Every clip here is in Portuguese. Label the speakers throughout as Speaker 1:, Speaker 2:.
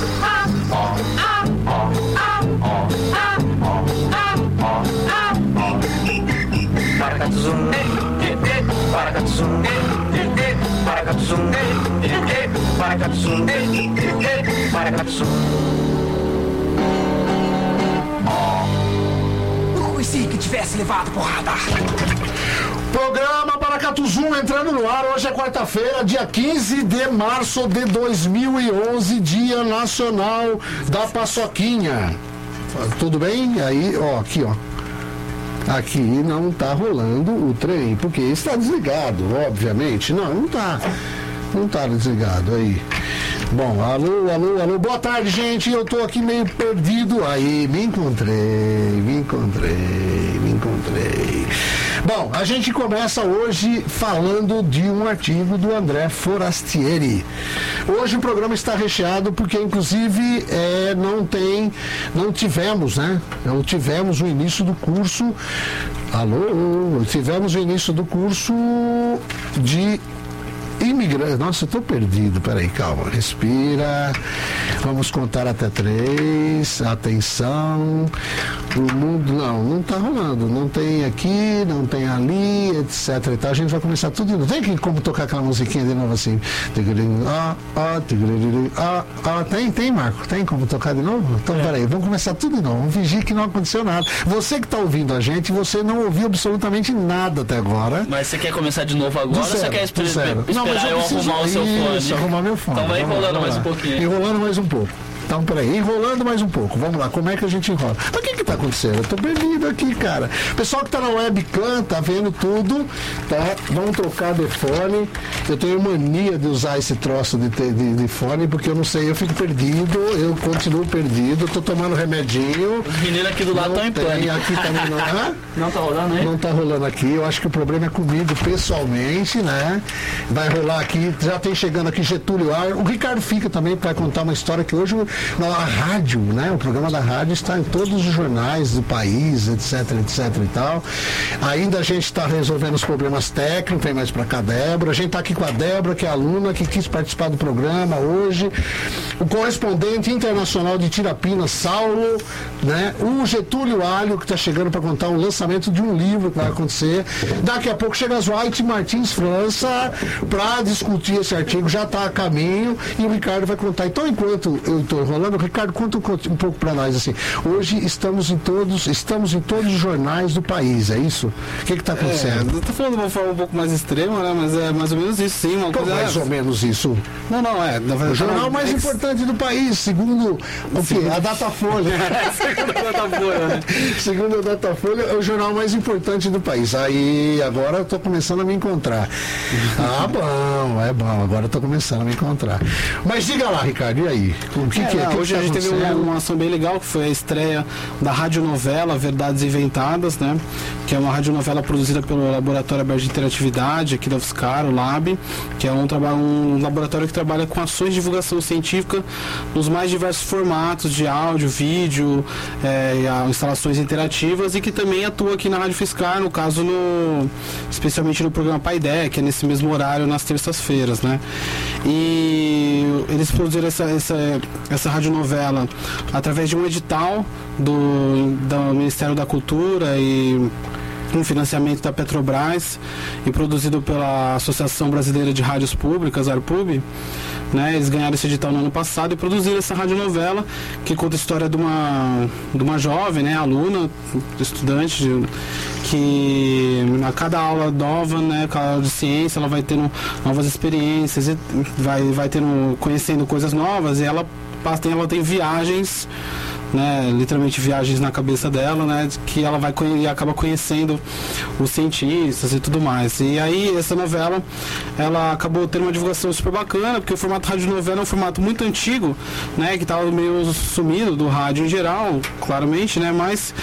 Speaker 1: Eu pensei que tivesse levado porrada.
Speaker 2: Programa Paracatu Zoom entrando no ar. Hoje é quarta-feira, dia 15 de março de 2011, Dia Nacional da Paçoquinha. Tudo bem? Aí, ó, aqui, ó. Aqui não tá rolando o trem, porque está desligado, obviamente. Não tá. Não tá desligado aí. Bom, alô, boa tarde, gente. Eu tô aqui meio perdido. Aí, me encontrei. Bom, a gente começa hoje falando de um artigo do André Forastieri. Hoje o programa está recheado porque, inclusive, não tivemos o início do curso. Tivemos o início do curso de imigrante. Nossa, eu tô perdido. Peraí, calma. Respira. Vamos contar até 3. Atenção. O mundo. Não tá rolando. Não tem aqui, não tem ali, etc. E tal. A gente vai começar tudo de novo. Tem como tocar aquela musiquinha de novo assim? Tem, Marco? Tem como tocar de novo? Então, peraí. Vamos começar tudo de novo. Vamos fingir que não aconteceu nada. Você que tá ouvindo a gente, você não ouviu absolutamente nada até agora.
Speaker 3: Mas você quer começar de novo agora ou você quer esperar eu arrumar o seu fone?
Speaker 2: Arrumar meu fone.
Speaker 3: Então vai enrolando mais um pouquinho.
Speaker 2: Enrolando mais um pouco. Então, peraí, enrolando mais um pouco. Vamos lá, como é que a gente enrola? Mas o que tá acontecendo? Eu tô perdido aqui, cara. O pessoal que tá na webcam, tá vendo tudo, tá? Vamos trocar de fone. Eu tenho mania de usar esse troço de fone, porque eu não sei, eu fico perdido, eu continuo perdido, tô tomando remedinho.
Speaker 3: Os meninos aqui do lado estão em pânico.
Speaker 2: Aqui tá
Speaker 3: não tá rolando aí?
Speaker 2: Não tá rolando aqui, eu acho que o problema é comigo pessoalmente, né? Vai rolar aqui, já tem chegando aqui Getúlio Ar. O Ricardo fica também para contar uma história que hoje a rádio, né? O programa da rádio está em todos os jornais do país, etc e tal. Ainda a gente está resolvendo os problemas técnicos, vem mais para cá a Débora. A gente está aqui com a Débora, que é aluna, que quis participar do programa hoje. O correspondente internacional de Tirapina, Saulo, né? O Getúlio Alho, que está chegando para contar o lançamento de um livro que vai acontecer. Daqui a pouco chega as White Martins França para discutir esse artigo, já está a caminho, e o Ricardo vai contar. Então, enquanto eu estou enrolando, Ricardo, conta um pouco para nós assim. Hoje estamos em todos os jornais do país, é isso? O que está acontecendo?
Speaker 4: Eu tô falando de uma forma um pouco mais extrema, né? Mas é mais ou menos isso, sim.
Speaker 2: Mais ou menos isso.
Speaker 4: Não, é. Na verdade,
Speaker 2: o jornal mais importante do país, segundo o quê? A Datafolha.
Speaker 4: Segundo a Datafolha, né?
Speaker 2: Segundo a Datafolha, é o jornal mais importante do país. Aí, agora eu tô começando a me encontrar. É bom. Agora eu tô começando a me encontrar. Mas diga lá, Ricardo, e aí? O que é?
Speaker 4: Hoje a gente teve uma ação bem legal, que foi a estreia da radionovela Verdades Inventadas, né? Que é uma radionovela produzida pelo Laboratório Aberto de Interatividade, aqui da UFSCar, o LAB, que é um laboratório que trabalha com ações de divulgação científica nos mais diversos formatos de áudio, vídeo, instalações interativas, e que também atua aqui na Rádio UFSCar, no caso, especialmente no programa Paideia, que é nesse mesmo horário, nas terças-feiras, né? E eles produziram essa radionovela através de um edital do Ministério da Cultura e um financiamento da Petrobras, e produzido pela Associação Brasileira de Rádios Públicas, ARPUB, né? Eles ganharam esse edital no ano passado e produziram essa radionovela que conta a história de uma jovem, né, aluna, estudante, que a cada aula nova, né, cada aula de ciência, ela vai tendo novas experiências, e vai conhecendo coisas novas, e ela tem viagens, né, literalmente viagens na cabeça dela, né, que ela vai e acaba conhecendo os cientistas e tudo mais. E aí essa novela, ela acabou tendo uma divulgação super bacana, porque o formato radionovela é um formato muito antigo, né, que estava meio sumido do rádio em geral, claramente, né, mas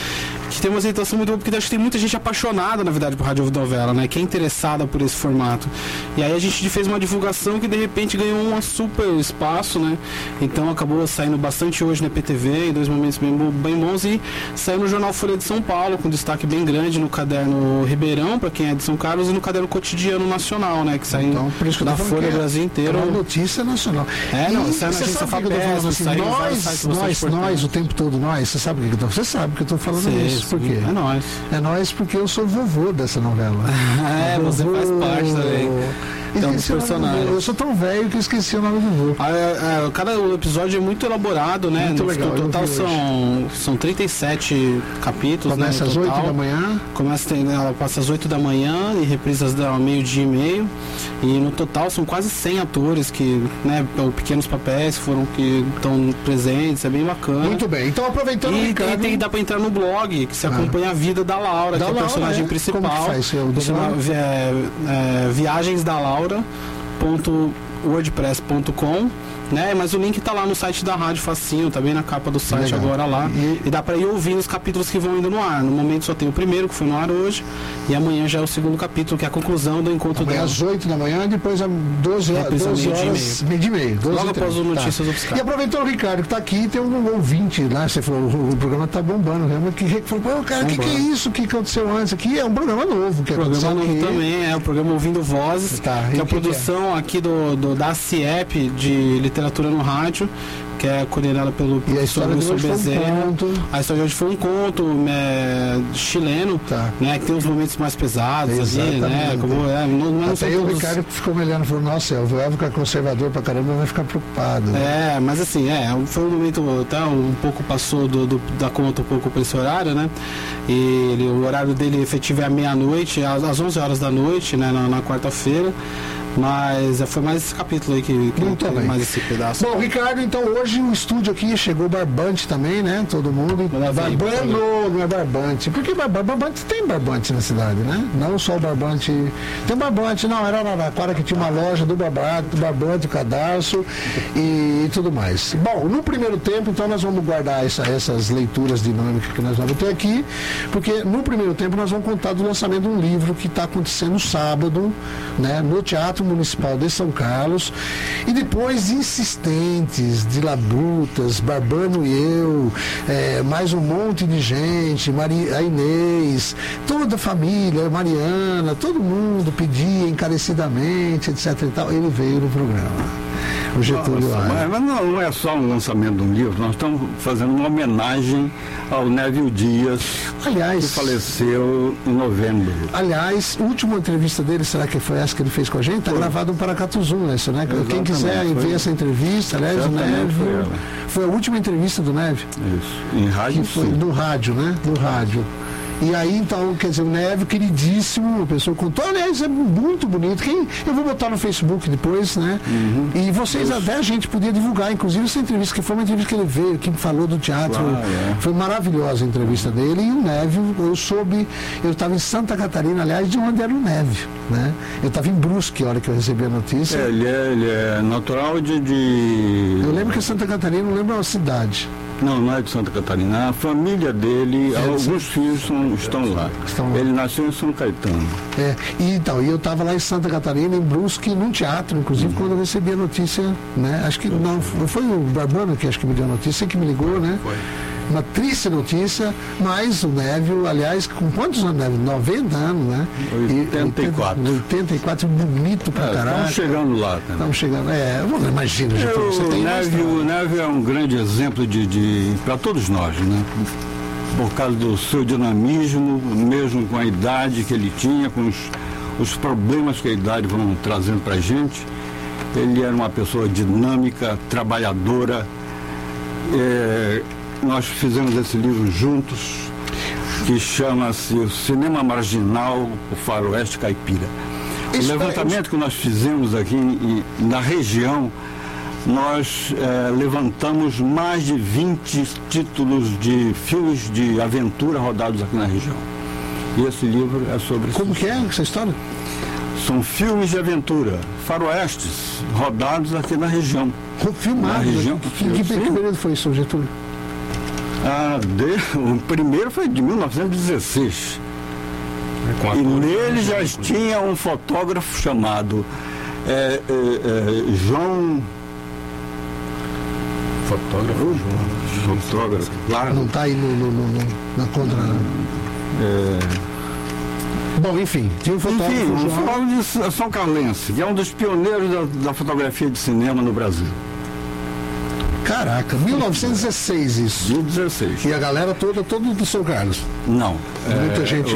Speaker 4: que tem uma aceitação muito boa, porque acho que tem muita gente apaixonada, na verdade, por radionovela, né? Que é interessada por esse formato. E aí a gente fez uma divulgação que de repente ganhou um super espaço, né? Então acabou saindo bastante hoje na PTV, em 2 momentos bem bons, e saiu no jornal Folha de São Paulo, com destaque bem grande no caderno Ribeirão, para quem é de São Carlos, e no caderno Cotidiano Nacional, né? Que sai
Speaker 2: então, por isso que
Speaker 4: da Folha Brasil inteiro.
Speaker 2: É uma notícia nacional.
Speaker 4: Não, sai na agência Fapes,
Speaker 2: assim, nós, o tempo todo, nós, você sabe o que eu tô, você sabe que eu tô falando isso, por quê?
Speaker 4: É nós.
Speaker 2: É nós porque eu sou vovô dessa novela.
Speaker 4: Você faz parte também. Então, dos personagens.
Speaker 2: Eu sou tão velho que eu esqueci o nome do vô.
Speaker 4: Cada episódio é muito elaborado, né?
Speaker 2: Muito legal.
Speaker 4: No total são 37 capítulos.
Speaker 2: Começa às 8 da manhã.
Speaker 4: Ela passa às 8 da manhã e reprisas ao meio-dia e meio. E no total são quase 100 atores que, né, pequenos papéis que estão presentes, é bem bacana.
Speaker 2: Muito bem, então aproveitando o Ricardo...
Speaker 4: E dá pra entrar no blog, que se acompanha a vida da Laura, que é a personagem principal.
Speaker 2: Como que faz?
Speaker 4: Viagens da Laura.wordpress.com, né? Mas o link tá lá no site da rádio, facinho, tá bem na capa do site. Legal. Agora lá. E dá pra ir ouvindo os capítulos que vão indo no ar. No momento só tem o primeiro, que foi no ar hoje, e amanhã já é o segundo capítulo, que é a conclusão do encontro dela.
Speaker 2: Às 8 da manhã, depois às 12 horas, meio-dia e meio.
Speaker 4: Logo após o Notícias Obscuras.
Speaker 2: E aproveitando o Ricardo que tá aqui, tem um ouvinte lá, você falou, o programa tá bombando, realmente, que falou, cara, o que é isso que aconteceu antes aqui? É um programa novo. Que
Speaker 4: programa novo aqui. Também, é o programa Ouvindo Vozes, que é a produção aqui da CIEP de Literatura no Rádio, que é coordenada pelo professor Wilson Bezerra. A história de hoje foi um conto chileno, né, que tem uns momentos mais pesados ali, né?
Speaker 2: Até o Ricardo ficou me olhando e falou, nossa, eu vou ficar conservador pra caramba, vai ficar preocupado.
Speaker 4: Mas assim, foi um momento até um pouco passou da conta um pouco para esse horário, né? E o horário dele efetivo é à meia-noite, às 11 horas da noite, né, na quarta-feira. Mas foi mais esse capítulo aí que mais esse pedaço.
Speaker 2: Bom, Ricardo, então hoje o estúdio aqui chegou barbante também, né? Todo mundo. Barbando, não é barbante. Porque barbante tem barbante na cidade, né? Não só o barbante. Tem barbante, não, era Araraquara que tinha uma loja do barbante, o cadarço e tudo mais. Bom, no primeiro tempo, então nós vamos guardar essas leituras dinâmicas que nós vamos ter aqui, porque no primeiro tempo nós vamos contar do lançamento de um livro que está acontecendo sábado, né? No Teatro Municipal de São Carlos, e depois insistentes de labutas, Barbano e eu, mais um monte de gente, a Inês, toda a família, a Mariana, todo mundo pedia encarecidamente, etc e tal, ele veio no programa. O Getúlio Vargas.
Speaker 5: Mas não é só um lançamento de um livro, nós estamos fazendo uma homenagem ao Névio Dias, que faleceu em novembro.
Speaker 2: Aliás, a última entrevista dele, será que foi essa que ele fez com a gente? Está gravado no Paracatu Zoom, isso, né? Exatamente, quem quiser ver essa entrevista, aliás, o Névio. Foi a última entrevista do Névio.
Speaker 5: Isso, em rádio.
Speaker 2: Que foi no rádio, né? No rádio. E aí, então, quer dizer, o Névio, queridíssimo, uma pessoa contou, aliás, é muito bonito. Eu vou botar no Facebook depois, né? E vocês, até a gente podia divulgar, inclusive, essa entrevista, que foi uma entrevista que ele veio, que falou do teatro. Foi maravilhosa a entrevista dele. E o Névio, eu estava em Santa Catarina, aliás, de onde era o Névio, né? Eu estava em Brusque, a hora que eu recebi a notícia.
Speaker 5: Ele é natural de...
Speaker 2: Eu lembro que Santa Catarina, não lembro a cidade.
Speaker 5: Não é de Santa Catarina. A família dele, alguns filhos estão lá. Ele nasceu em São Caetano.
Speaker 2: E eu estava lá em Santa Catarina, em Brusque, num teatro, inclusive, quando eu recebi a notícia, né? Acho que não, foi o Barbano que acho que me deu a notícia, que me ligou, né? Foi. Uma triste notícia, mas o Névio, aliás, com quantos anos, Névio? 90 anos, né? 84, bonito pra caralho.
Speaker 5: Estamos chegando lá.
Speaker 2: Estamos chegando, imagina,
Speaker 5: o Névio é um grande exemplo para todos nós, né? Por causa do seu dinamismo, mesmo com a idade que ele tinha, com os problemas que a idade vão trazendo pra gente. Ele era uma pessoa dinâmica, trabalhadora. Nós fizemos esse livro juntos, que chama-se O Cinema Marginal, o Faroeste Caipira. O levantamento que nós fizemos aqui na região, nós levantamos mais de 20 títulos de filmes de aventura rodados aqui na região. E esse livro é sobre isso.
Speaker 2: Como que é essa história?
Speaker 5: São filmes de aventura, faroestes, rodados aqui na região.
Speaker 2: Filmado?
Speaker 5: Na região.
Speaker 2: Que período foi isso, Getúlio?
Speaker 5: O primeiro foi de 1916. E nele já tinha um fotógrafo chamado João. Fotógrafo, claro.
Speaker 2: Não está aí na contra. Bom, enfim, tinha um fotógrafo.
Speaker 5: Enfim, um fotógrafo de São Carlense, que é um dos pioneiros da fotografia de cinema no Brasil.
Speaker 2: Caraca, 1916 isso.
Speaker 5: 1916.
Speaker 2: E a galera toda do São Carlos.
Speaker 5: Não.
Speaker 2: Muita gente.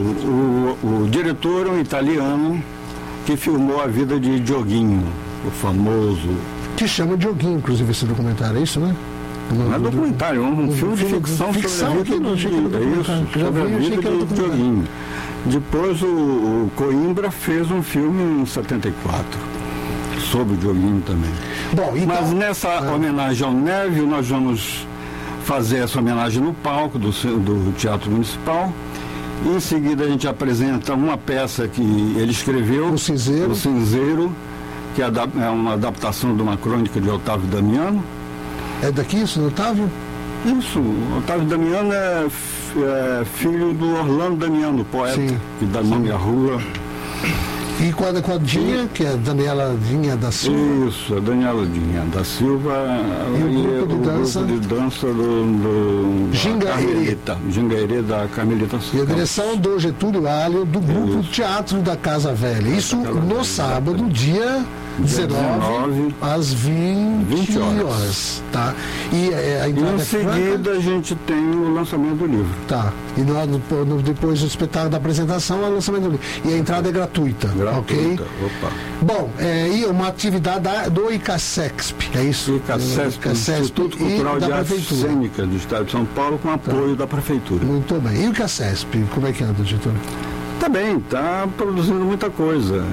Speaker 5: O diretor é um italiano que filmou a vida de Dioguinho, o famoso.
Speaker 2: Que chama Dioguinho, inclusive, esse documentário, é isso, né?
Speaker 5: Não é documentário, é um filme de ficção sobre a vida de Dioguinho. Depois o Coimbra fez um filme em 74 sobre o Dioguinho também.
Speaker 2: Bom, então,
Speaker 5: mas nessa homenagem ao Névio, nós vamos fazer essa homenagem no palco do Teatro Municipal. Em seguida a gente apresenta uma peça que ele escreveu,
Speaker 2: O
Speaker 5: Cinzeiro, que é uma adaptação de uma crônica de Otávio Damiano.
Speaker 2: É daqui isso, do Otávio?
Speaker 5: Isso, Otávio Damiano é filho do Orlando Damiano, poeta, que dá nome à rua.
Speaker 2: E com a Dinha, que é a Daniela Dinha da Silva.
Speaker 5: Isso, a Daniela Dinha da Silva.
Speaker 2: E o grupo de dança
Speaker 5: do
Speaker 2: Jingaerê
Speaker 5: da Carmelita Silva.
Speaker 2: E a direção do Getúlio Alho, do grupo Teatro da Casa Velha. Isso no sábado, dia 19 às 20 horas. Tá? E a entrada
Speaker 5: em seguida a gente tem o lançamento do livro.
Speaker 2: Tá. E depois do espetáculo da apresentação é o lançamento do livro. E a entrada é gratuita. Ok?
Speaker 5: Opa.
Speaker 2: Bom, e uma atividade do ICASEXP, é isso?
Speaker 5: ICASEXP, Instituto Cultural de Artes Cênicas do Estado de São Paulo, com apoio da Prefeitura.
Speaker 2: Muito bem. E o ICASEXP, como é que anda, diretor?
Speaker 5: Tá bem, está produzindo muita coisa.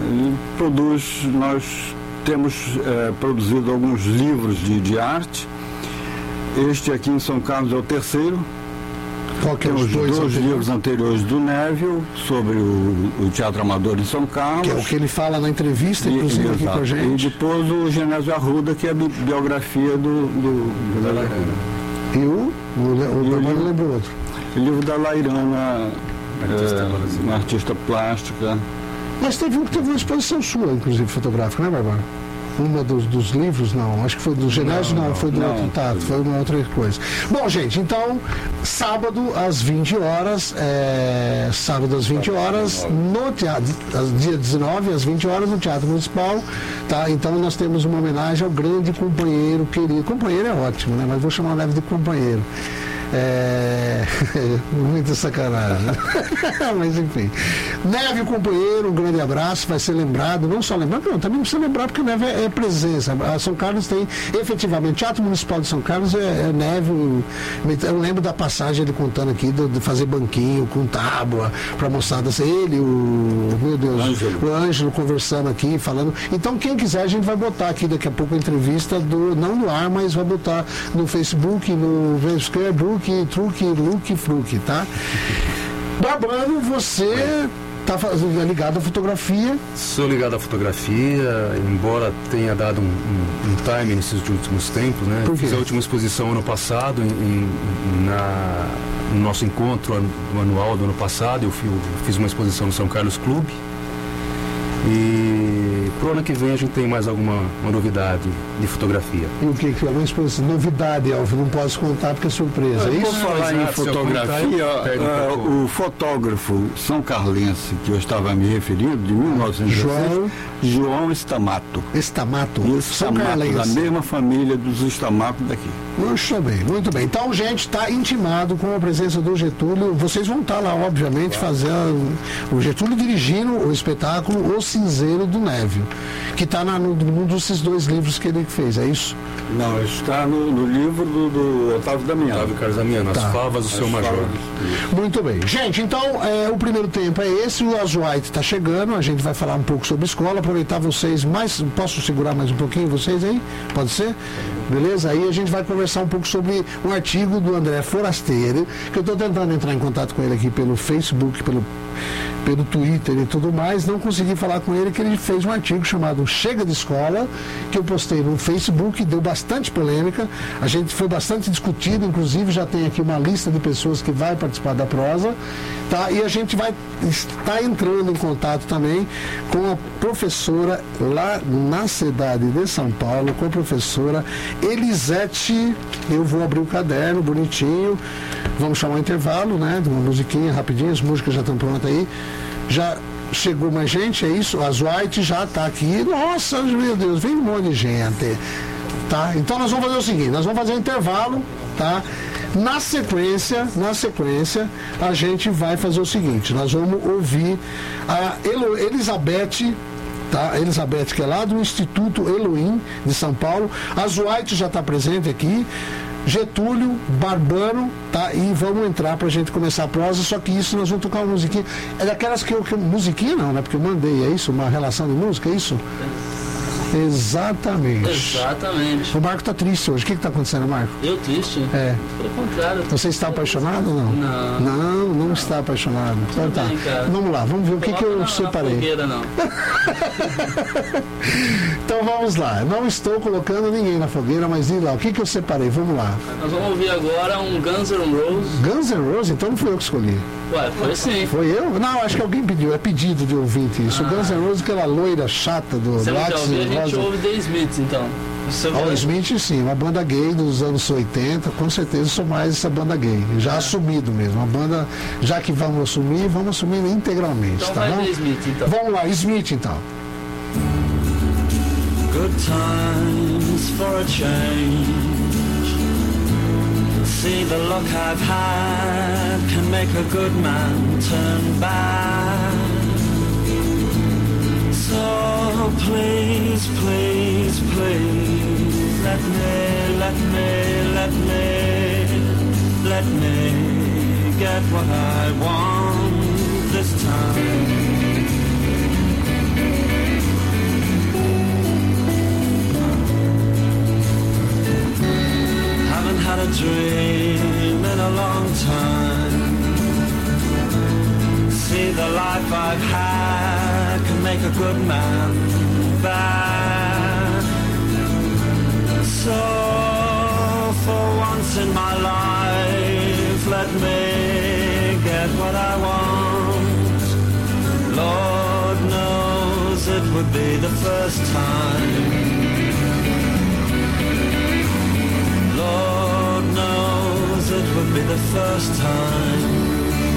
Speaker 5: Nós temos produzido alguns livros de arte. Este aqui em São Carlos é o terceiro.
Speaker 2: Qual que é os
Speaker 5: dois livros anteriores do Névio sobre o Teatro Amador em São Carlos.
Speaker 2: Que é o que ele fala na entrevista, inclusive, aqui com a gente.
Speaker 5: E depois o Genésio Arruda, que é a biografia do Lairana.
Speaker 2: E o Trabalho lembrou outro.
Speaker 5: O livro da Lairana, uma artista plástica.
Speaker 2: Mas teve uma exposição sua, inclusive, fotográfica, né, Bárbara? Uma dos livros, não. Acho que foi do Genésio, não, foi do outro tato, foi uma outra coisa. Bom, gente, então, sábado às 20 horas, no teatro, dia 19 às 20 horas, no Teatro Municipal, tá? Então nós temos uma homenagem ao grande companheiro, querido. Companheiro é ótimo, né? Mas vou chamar o Névio de companheiro. Muita sacanagem. Mas enfim, Névio, companheiro, um grande abraço. Vai ser lembrado, não só lembrado, não, também precisa lembrar porque o Névio é presença. A São Carlos tem efetivamente, Teatro Municipal de São Carlos é Névio. Eu lembro da passagem ele contando aqui de fazer banquinho com tábua para moçada, ele, o Ângelo conversando aqui, falando. Então quem quiser a gente vai botar aqui daqui a pouco a entrevista não no ar, mas vai botar no Facebook, no Facebook, Truque, Luque, Fruque, tá? Barbano, você está ligado à fotografia?
Speaker 6: Sou ligado à fotografia, embora tenha dado um time nesses últimos tempos, né? Fiz a última exposição ano passado, no nosso encontro anual do ano passado, eu fiz uma exposição no São Carlos Clube. E pro ano que vem a gente tem mais uma novidade de fotografia.
Speaker 2: E o que é uma exposição? Novidade, Elvio, não posso contar porque é surpresa.
Speaker 5: Eu vou falar em fotografia, o fotógrafo são carlense que eu estava me referindo, de 1916, João Stamato.
Speaker 2: Stamato,
Speaker 5: da mesma família dos Stamato daqui.
Speaker 2: Muito bem. Então, gente, está intimado com a presença do Getúlio. Vocês vão estar lá, obviamente, fazendo o Getúlio dirigindo o espetáculo O Cinzeiro do Névio, que está num desses dois livros que ele fez, é isso?
Speaker 5: Não, está no livro do Otávio Damiano.
Speaker 6: Otávio Carlos Damiano, As Favas do Seu Major.
Speaker 2: Muito bem. Gente, então, o primeiro tempo é esse, o Azuaite está chegando, a gente vai falar um pouco sobre escola, aproveitar vocês mais. Posso segurar mais um pouquinho vocês aí? Pode ser? beleza? Aí a gente vai conversar um pouco sobre um artigo do André Forastieri, que eu estou tentando entrar em contato com ele aqui pelo Facebook, pelo Twitter e tudo mais, não consegui falar com ele, que ele fez um artigo chamado Chega de Escola, que eu postei no Facebook, deu bastante polêmica, a gente foi bastante discutido, inclusive já tem aqui uma lista de pessoas que vai participar da prosa, tá? E a gente vai estar entrando em contato também com a professora lá na cidade de São Paulo, com a professora Elisete. Eu vou abrir o caderno bonitinho, vamos chamar um intervalo, né, de uma musiquinha rapidinho, as músicas já estão prontas aí. Já chegou mais gente, é isso? As White já está aqui. Nossa, meu Deus, vem um monte de gente. Tá? Então nós vamos fazer o seguinte, nós vamos fazer um intervalo, tá? Na sequência, a gente vai fazer o seguinte, nós vamos ouvir a Elizabeth, tá? A Elizabeth, que é lá do Instituto Elohim de São Paulo. As White já está presente aqui. Getúlio, Barbano, tá? E vamos entrar pra gente começar a prosa, só que isso nós vamos tocar uma musiquinha. É daquelas que musiquinha não, né? Porque eu mandei, é isso? Uma relação de música, é isso? Exatamente. O Marco tá triste hoje. O que tá acontecendo, Marco?
Speaker 3: Eu triste?
Speaker 2: É.
Speaker 3: Pelo contrário.
Speaker 2: Você está apaixonado ou não? Não está apaixonado. Então tá. Vamos lá, vamos ver o que eu separei.
Speaker 3: Fogueira, não.
Speaker 2: Então vamos lá. Não estou colocando ninguém na fogueira, mas diga lá, o que eu separei? Vamos lá.
Speaker 3: Nós vamos ouvir agora um Guns N' Roses.
Speaker 2: Guns N' Roses? Então não fui eu que escolhi.
Speaker 3: Ué, foi sim.
Speaker 2: Foi eu? Não, acho que alguém pediu. É pedido de ouvinte isso. O Guns N' Roses, aquela loira chata do
Speaker 3: Lápis. A gente ouve The Smiths, então.
Speaker 2: O Smith, sim, uma banda gay dos anos 80, com certeza sou mais essa banda gay. Já assumido mesmo. Uma banda, já que vamos assumir integralmente.
Speaker 3: Então
Speaker 2: tá
Speaker 3: vai
Speaker 2: bom?
Speaker 3: The Smith, então.
Speaker 2: Vamos lá, Smith, então.
Speaker 7: Good times for a change. See the luck I've had can make a good man turn bad. So please, please, please, let me get what I want this time. Haven't had a dream in a long time. See the life I've had can make a good man bad. So for once in my life, let me get what I want. Lord knows it would be the first time. Lord knows it would be the first time.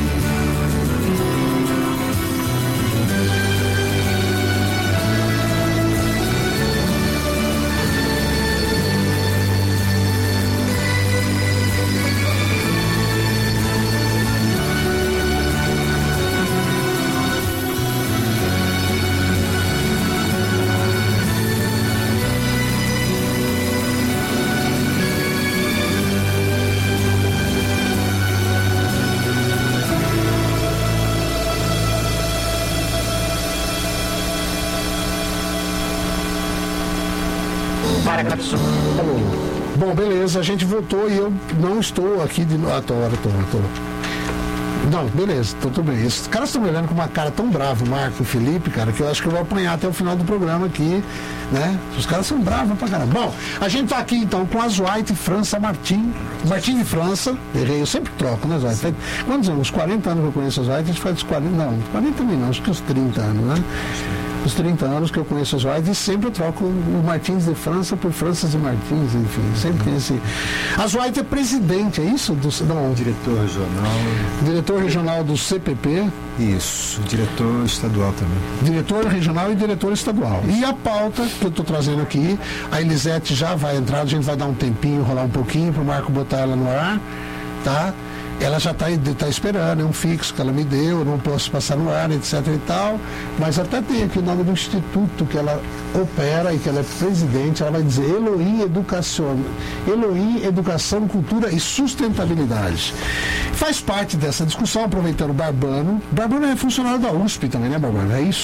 Speaker 2: Bom, beleza, a gente voltou e eu não estou aqui de novo. Tô. Não, beleza, tudo bem. Esses caras estão me olhando com uma cara tão brava, o Marco e o Felipe, cara, que eu acho que eu vou apanhar até o final do programa aqui, né? Os caras são bravos pra caramba. Bom, a gente tá aqui então com as White França Martin de França. Errei, eu sempre troco, né, White? Quantos anos? Uns 40 anos que eu conheço as White, a gente faz 40, não, 40 também não, acho que uns 30 anos, né? Os 30 anos que eu conheço as White e sempre eu troco o Martins de França por Franças e Martins, enfim, sempre tem esse. As White é presidente, é isso? Não,
Speaker 6: diretor regional.
Speaker 2: Diretor regional do CPP.
Speaker 6: Isso, diretor estadual também.
Speaker 2: Diretor regional e diretor estadual. E a pauta que eu estou trazendo aqui, a Elisete já vai entrar, a gente vai dar um tempinho, rolar um pouquinho para o Marco botar ela no ar, tá? Ela já está esperando, é um fixo que ela me deu, eu não posso passar no ar, etc e tal, mas até tem aqui o nome do instituto que ela opera e que ela é presidente, ela vai dizer Elohim Educação, Cultura e Sustentabilidade. Faz parte dessa discussão, aproveitando o Barbano. Barbano é funcionário da USP também, né, Barbano? É isso?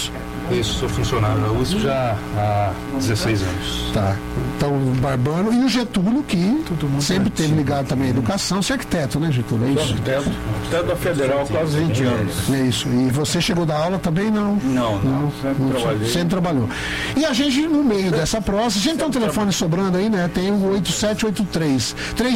Speaker 6: Isso, sou funcionário da USP já há 16 anos.
Speaker 2: Tá. Então, o Barbano e o Getúlio, que sempre teve ligado também à educação. Você é arquiteto, né, Getúlio? É isso?
Speaker 5: Arquiteto da Federal, quase 20 anos.
Speaker 2: É isso. E você chegou da aula também? Não.
Speaker 5: Sempre trabalhei.
Speaker 2: Sempre trabalhou. E a gente, no meio dessa prosa, a gente tem um telefone sobrando aí, né? Tem o 8783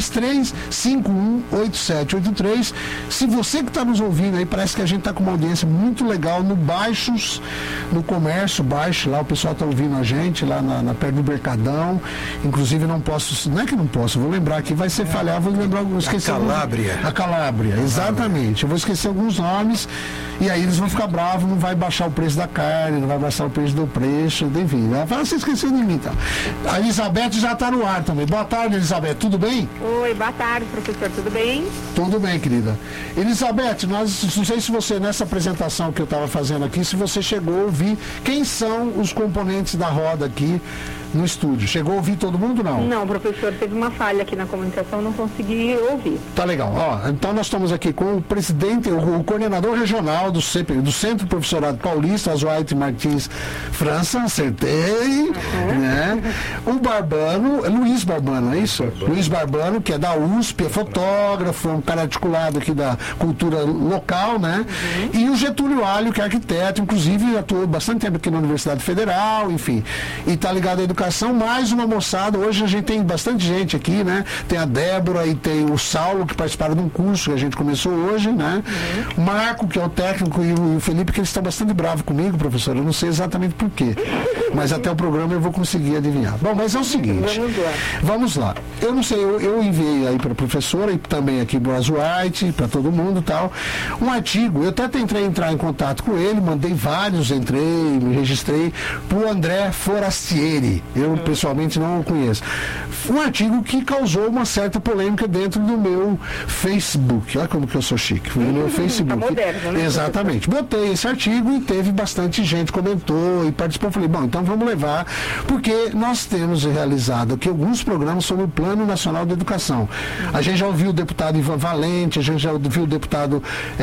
Speaker 2: 33518783. Se você que está nos ouvindo aí, parece que a gente está com uma audiência muito legal no Baixos, no Comércio Baixo, lá o pessoal está ouvindo a gente, lá na perto do Mercadão. Inclusive não posso, não é que não posso, vou lembrar aqui, vai ser falhar, vou lembrar, vou esquecer.
Speaker 8: A
Speaker 2: Calábria, exatamente. Eu vou esquecer alguns nomes e aí eles vão ficar bravos, não vai baixar o preço da carne, não vai baixar o preço do preço, enfim. Vai falar, você esqueceu de mim, então. A Elizabeth já está no ar também. Boa tarde, Elizabeth, tudo bem?
Speaker 9: Oi, boa tarde, professor, tudo bem?
Speaker 2: Tudo bem, querida. Elizabeth, não sei se você, nessa apresentação que eu estava fazendo aqui, se você chegou a ouvir quem são os componentes da roda aqui no estúdio. Chegou a ouvir todo mundo, não?
Speaker 9: Não, professor, teve uma falha aqui na comunicação, não consegui ouvir.
Speaker 2: Tá legal. Ó, então nós estamos aqui com o presidente, o coordenador regional do Centro Professorado Paulista, Azuaite Martins França, acertei, né? O Barbano, Luiz Barbano, é isso? Luiz Barbano, que é da USP, é fotógrafo, é um cara articulado aqui da cultura local, né? E o Getúlio Alho, que é arquiteto, inclusive atuou bastante tempo aqui na Universidade Federal, enfim, e tá ligado à educação, mais uma moçada. Hoje a gente tem bastante gente aqui, né? Tem a Débora e tem o Saulo, que participaram de um curso que a gente começou hoje, né? O Marco, que é o técnico, e o Felipe, que eles estão bastante bravos comigo, professor. Eu não sei exatamente por quê, mas até o programa eu vou conseguir adivinhar. Bom, mas é o seguinte, vamos lá. Eu não sei, eu enviei aí para a professora e também aqui para o Azuaite, para todo mundo e tal, um artigo. Eu até tentei entrar em contato com ele, mandei vários, me registrei, para o André Forastieri. Eu pessoalmente não o conheço. Um artigo que causou uma certa polêmica dentro do meu Facebook. Olha como que eu sou chique. No meu Facebook.
Speaker 9: Tá moderno, né?
Speaker 2: Exatamente. Botei esse artigo e teve bastante gente comentou e participou. Falei, bom, então vamos levar, porque nós temos realizado aqui alguns programas sobre o Plano Nacional de Educação. A gente já ouviu o deputado Ivan Valente, a gente já ouviu o deputado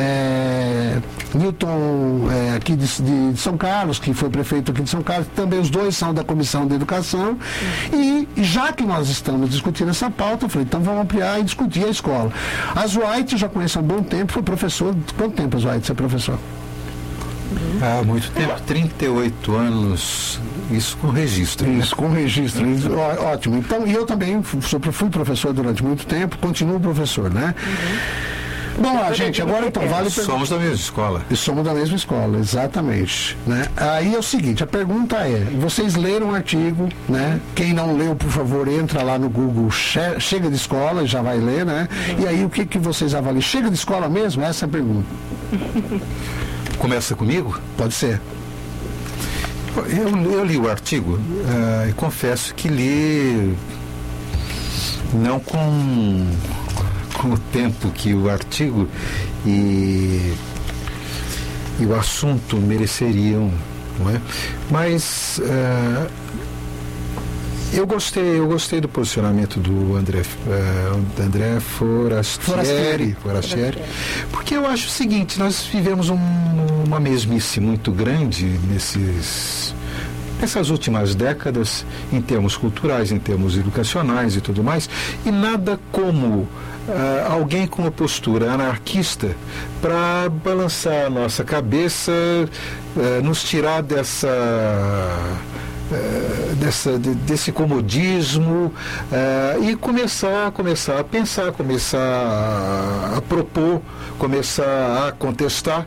Speaker 2: Newton aqui de São Carlos, que foi prefeito aqui de São Carlos. Também os dois são da Comissão de Educação. E já que nós estamos discutindo essa pauta, eu falei, então vamos ampliar e discutir a escola. A Azuaite eu já conheço há um bom tempo, foi professor. Quanto tempo, Azuaite, você é professor?
Speaker 8: Há muito tempo, 38 anos, isso com registro.
Speaker 2: Isso, com registro, ótimo. Então, e eu também fui professor durante muito tempo, continuo professor, né? Bom lá, gente, agora então vale...
Speaker 8: Somos da mesma escola.
Speaker 2: E somos da mesma escola, exatamente. Né? Aí é o seguinte, a pergunta é, vocês leram o artigo, né? Quem não leu, por favor, entra lá no Google, chega de escola, já vai ler, né? E aí o que vocês avaliam? Chega de escola mesmo? Essa é a pergunta.
Speaker 8: Começa comigo?
Speaker 2: Pode ser.
Speaker 8: Eu li o artigo e confesso que li não com o tempo que o artigo e o assunto mereceriam, não é? Mas eu gostei do posicionamento do André Forastieri, porque eu acho o seguinte, nós vivemos uma mesmice muito grande nessas últimas décadas, em termos culturais, em termos educacionais e tudo mais, e nada como alguém com uma postura anarquista para balançar a nossa cabeça, nos tirar desse comodismo e começar a pensar, começar a propor, começar a contestar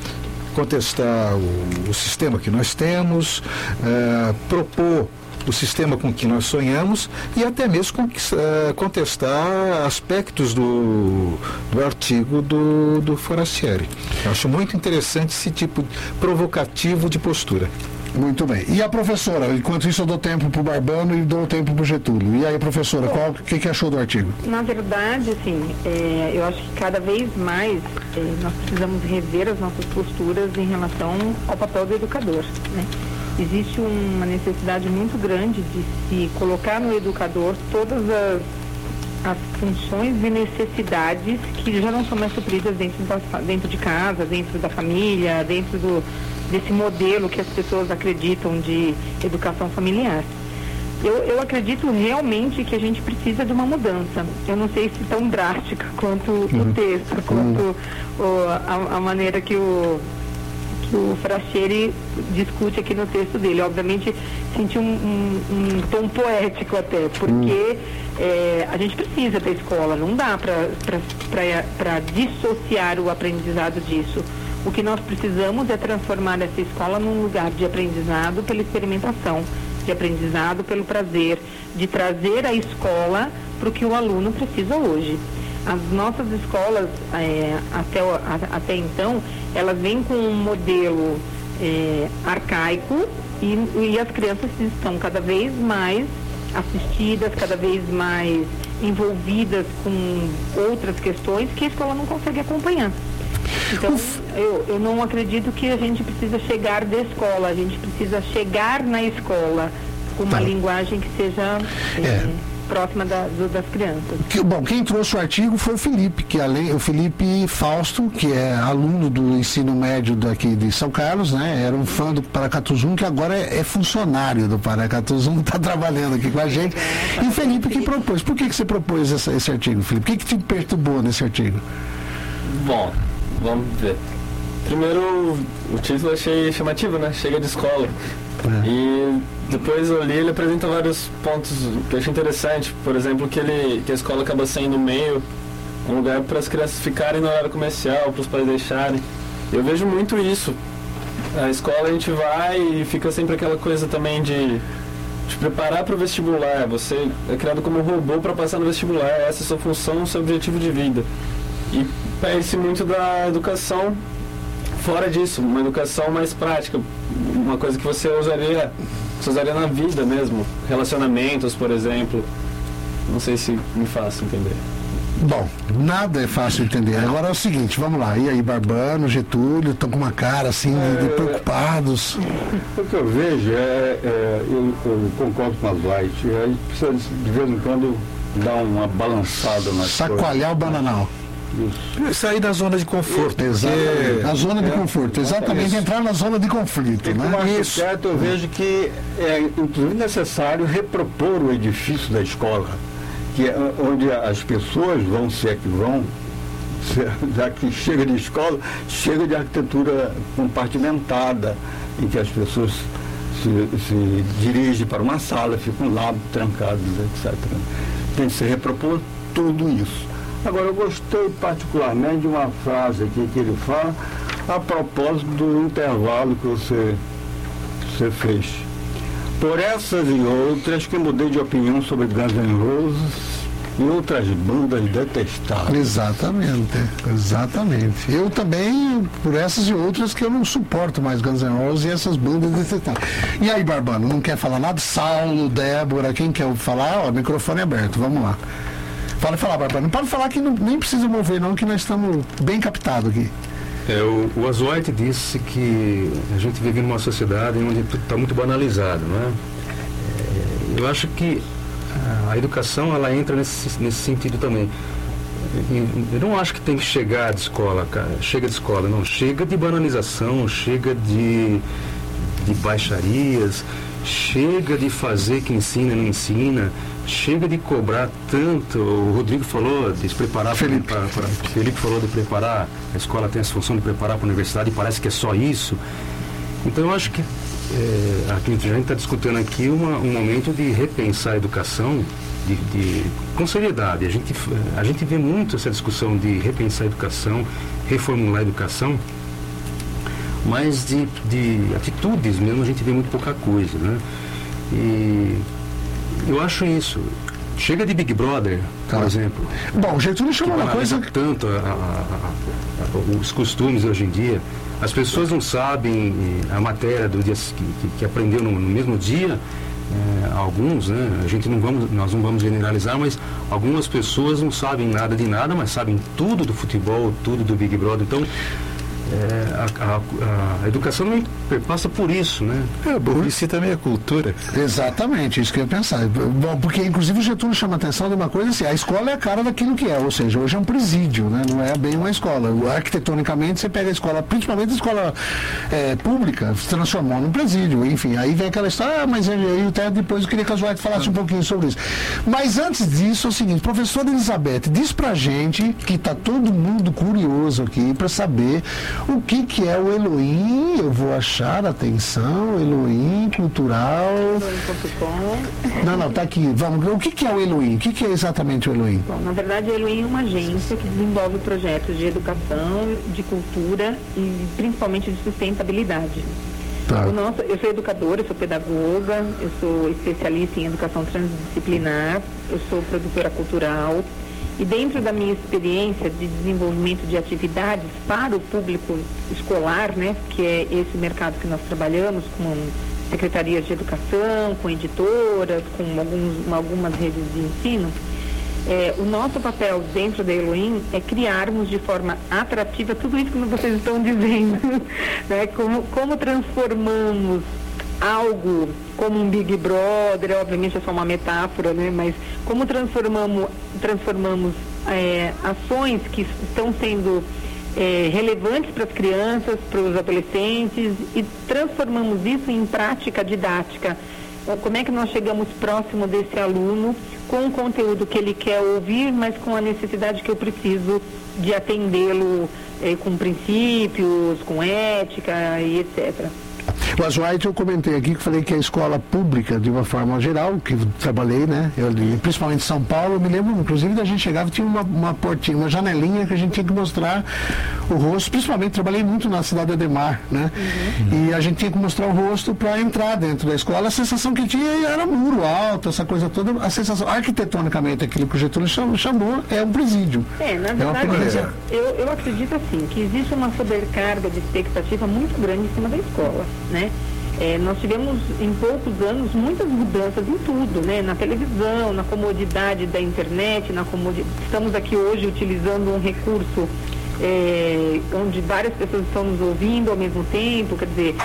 Speaker 8: o sistema que nós temos, propor o sistema com que nós sonhamos e até mesmo contestar aspectos do artigo do Forastieri. Eu acho muito interessante esse tipo provocativo de postura.
Speaker 2: Muito bem. E a professora? Enquanto isso eu dou tempo para o Barbano e dou tempo para o Getúlio. E aí, professora, o que achou do artigo?
Speaker 9: Na verdade, assim, eu acho que cada vez mais nós precisamos rever as nossas posturas em relação ao papel do educador, né? Existe uma necessidade muito grande de se colocar no educador todas as funções e necessidades que já não são mais supridas dentro de casa, dentro da família, dentro desse modelo que as pessoas acreditam de educação familiar. Eu acredito realmente que a gente precisa de uma mudança. Eu não sei se tão drástica quanto o texto, quanto a maneira que o Frascheri discute aqui no texto dele. Obviamente, senti um tom poético até, porque a gente precisa da escola, não dá para dissociar o aprendizado disso. O que nós precisamos é transformar essa escola num lugar de aprendizado pela experimentação, de aprendizado pelo prazer, de trazer a escola para o que o aluno precisa hoje. As nossas escolas, até então, elas vêm com um modelo arcaico e as crianças estão cada vez mais assistidas, cada vez mais envolvidas com outras questões que a escola não consegue acompanhar. Então, eu não acredito que a gente precisa chegar da escola, a gente precisa chegar na escola com uma linguagem que seja próxima das crianças.
Speaker 2: Quem trouxe o artigo foi o Felipe, o Felipe Fausto, que é aluno do ensino médio daqui de São Carlos, né? Era um fã do Paracatu Zoom, que agora é funcionário do Paracatu Zoom, está trabalhando aqui com a gente. E o Felipe que propôs. Por que você propôs esse artigo, Felipe? O que te perturbou nesse artigo?
Speaker 3: Bom, vamos ver. Primeiro, o título eu achei chamativo, né? Chega de escola. E depois eu li, ele apresenta vários pontos que eu achei interessante. Por exemplo, que a escola acaba sendo meio um lugar para as crianças ficarem no horário comercial, para os pais deixarem. Eu vejo muito isso. A escola a gente vai e fica sempre aquela coisa também de preparar para o vestibular. Você é criado como um robô para passar no vestibular. Essa é a sua função, o seu objetivo de vida. E perde-se muito da educação fora disso, uma educação mais prática, uma coisa que você usaria na vida mesmo, relacionamentos, por exemplo. Não sei se me faço entender.
Speaker 2: Bom, nada é fácil de entender. Agora é o seguinte, vamos lá. E aí, Barbano, Getúlio, estão com uma cara assim, de preocupados.
Speaker 5: O que eu vejo eu concordo com a Dwight, a gente precisa de vez em quando dar uma balançada na
Speaker 2: sacoalhar o bananal.
Speaker 8: Isso. Sair da zona de conforto.
Speaker 2: Exatamente. A zona de conforto, exatamente, entrar na zona de conflito.
Speaker 5: E como arquiteto, eu vejo que é inclusive necessário repropor o edifício da escola, que é onde as pessoas vão, se é que vão, já que chega de escola, chega de arquitetura compartimentada, em que as pessoas se dirigem para uma sala, ficam lá trancados, etc. Tem que se repropor tudo isso. Agora, eu gostei particularmente de uma frase aqui que ele fala a propósito do intervalo que você fez. Por essas e outras que mudei de opinião sobre Guns N' Roses e outras bandas detestáveis.
Speaker 2: Exatamente. Eu também, por essas e outras que eu não suporto mais Guns N' Roses e essas bandas detestáveis. E aí, Barbano, não quer falar nada? Saulo, Débora, quem quer falar? Ó, o microfone é aberto, vamos lá. Pode falar, Barbara. Não pode falar que nem precisa mover, não, que nós estamos bem captados aqui.
Speaker 6: O Oswald disse que a gente vive numa sociedade onde tudo está muito banalizado, não é? Eu acho que a educação, ela entra nesse sentido também. Eu não acho que tem que chegar de escola, cara. Chega de escola, não. Chega de banalização, chega de baixarias, chega de fazer que ensina e não ensina. Chega de cobrar tanto. O Rodrigo falou de se preparar. Felipe falou de preparar. A escola tem essa função de preparar para a universidade e parece que é só isso. Então eu acho que a gente está discutindo aqui um momento de repensar a educação com seriedade. A gente vê muito essa discussão de repensar a educação, reformular a educação, mas de atitudes mesmo a gente vê muito pouca coisa, né? E eu acho isso. Chega de Big Brother, por exemplo.
Speaker 2: Bom, o Getúlio chamou uma coisa...
Speaker 6: tanto os costumes hoje em dia. As pessoas não sabem a matéria do dia que aprendeu no mesmo dia. Alguns, né? Nós não vamos generalizar, mas algumas pessoas não sabem nada de nada, mas sabem tudo do futebol, tudo do Big Brother. Então, A educação passa por isso, né?
Speaker 8: A burrice também é cultura.
Speaker 2: Exatamente, isso que eu ia pensar. Bom, porque inclusive o Getúlio chama a atenção de uma coisa assim, a escola é a cara daquilo que é, ou seja, hoje é um presídio, né? Não é bem uma escola. Arquitetonicamente você pega a escola, principalmente a escola pública, se transformou num presídio, enfim, aí vem aquela história, mas aí até depois eu queria que a Zoraide falasse um pouquinho sobre isso. Mas antes disso é o seguinte, professora Elizabeth, diz pra gente, que tá todo mundo curioso aqui para saber o que é o Elohim. Eu vou achar, atenção, Elohim Cultural. Não, tá aqui. Vamos, o que é o Elohim? O que é exatamente o Elohim?
Speaker 9: Bom, na verdade, o Elohim é uma agência que desenvolve projetos de educação, de cultura e principalmente de sustentabilidade.
Speaker 2: Tá.
Speaker 9: Eu sou educadora, eu sou pedagoga, eu sou especialista em educação transdisciplinar, eu sou produtora cultural. E dentro da minha experiência de desenvolvimento de atividades para o público escolar, né, que é esse mercado que nós trabalhamos, com secretarias de educação, com editoras, com algumas redes de ensino, o nosso papel dentro da Elohim é criarmos de forma atrativa tudo isso que vocês estão dizendo, né, como transformamos algo como um Big Brother, obviamente é só uma metáfora, né? Mas como transformamos ações que estão sendo relevantes para as crianças, para os adolescentes, e transformamos isso em prática didática. Como é que nós chegamos próximo desse aluno com o conteúdo que ele quer ouvir, mas com a necessidade que eu preciso de atendê-lo com princípios, com ética e etc.
Speaker 2: O Azuaite, eu comentei aqui que falei que a escola pública, de uma forma geral, que trabalhei, né? Principalmente em São Paulo, eu me lembro, inclusive, da gente chegava, tinha uma portinha, uma janelinha que a gente tinha que mostrar o rosto, principalmente, trabalhei muito na cidade de Ademar, né? Uhum. E a gente tinha que mostrar o rosto para entrar dentro da escola. A sensação que tinha era muro alto, essa coisa toda, a sensação, arquitetonicamente, aquilo que o Getúlio chamou, é um presídio.
Speaker 9: Na verdade, eu acredito assim, que existe uma sobrecarga de expectativa muito grande em cima da escola, né? Nós tivemos em poucos anos muitas mudanças em tudo, né? Na televisão, na comodidade da internet, estamos aqui hoje utilizando um recurso onde várias pessoas estão nos ouvindo ao mesmo tempo, quer dizer,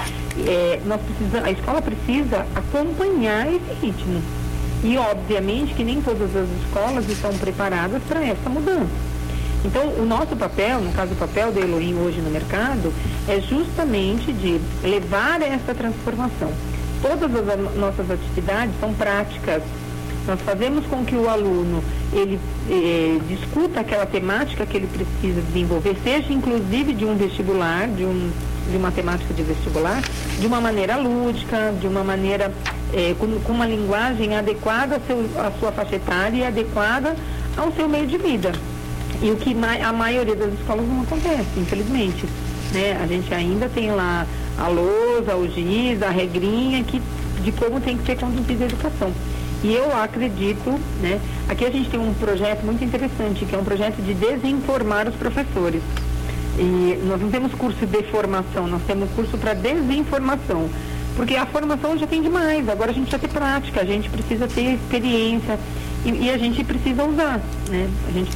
Speaker 9: a escola precisa acompanhar esse ritmo. E obviamente que nem todas as escolas estão preparadas para essa mudança. Então, o nosso papel, no caso o papel do Elohim hoje no mercado, é justamente de levar essa transformação. Todas as nossas atividades são práticas. Nós fazemos com que o aluno, ele discuta aquela temática que ele precisa desenvolver, seja inclusive de um vestibular, de uma temática de vestibular, de uma maneira lúdica, de uma maneira com uma linguagem adequada à sua faixa etária e adequada ao seu meio de vida. E o que a maioria das escolas não acontece, infelizmente, né? A gente ainda tem lá a lousa, o giz, a regrinha de como tem que ser conduzida a educação. E eu acredito, né? Aqui a gente tem um projeto muito interessante, que é um projeto de desinformar os professores. E nós não temos curso de formação, nós temos curso para desinformação. Porque a formação já tem demais, agora a gente já tem prática, a gente precisa ter experiência. E a gente precisa usar, né? A gente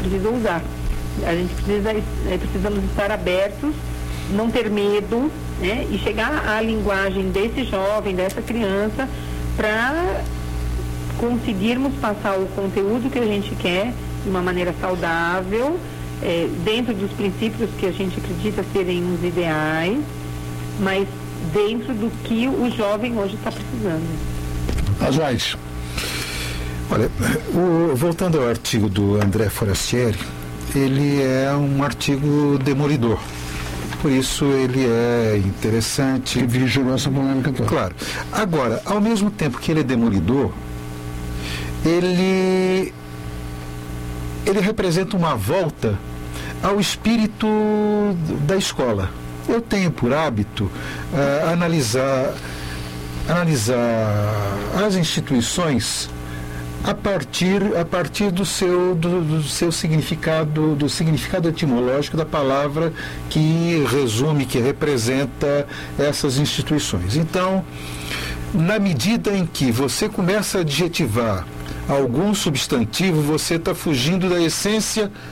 Speaker 9: precisamos estar abertos, não ter medo, né? E chegar à linguagem desse jovem, dessa criança, para conseguirmos passar o conteúdo que a gente quer de uma maneira saudável, dentro dos princípios que a gente acredita serem os ideais, mas dentro do que o jovem hoje está precisando.
Speaker 2: Azuaite.
Speaker 8: Olha, voltando ao artigo do André Forastieri, ele é um artigo demolidor. Por isso ele é interessante.
Speaker 2: Que vigilou essa polêmica toda.
Speaker 8: Claro. Agora, ao mesmo tempo que ele é demolidor, ele representa uma volta ao espírito da escola. Eu tenho por hábito analisar as instituições a partir do seu significado, do significado etimológico da palavra que resume, que representa essas instituições. Então, na medida em que você começa a adjetivar algum substantivo, você está fugindo da essência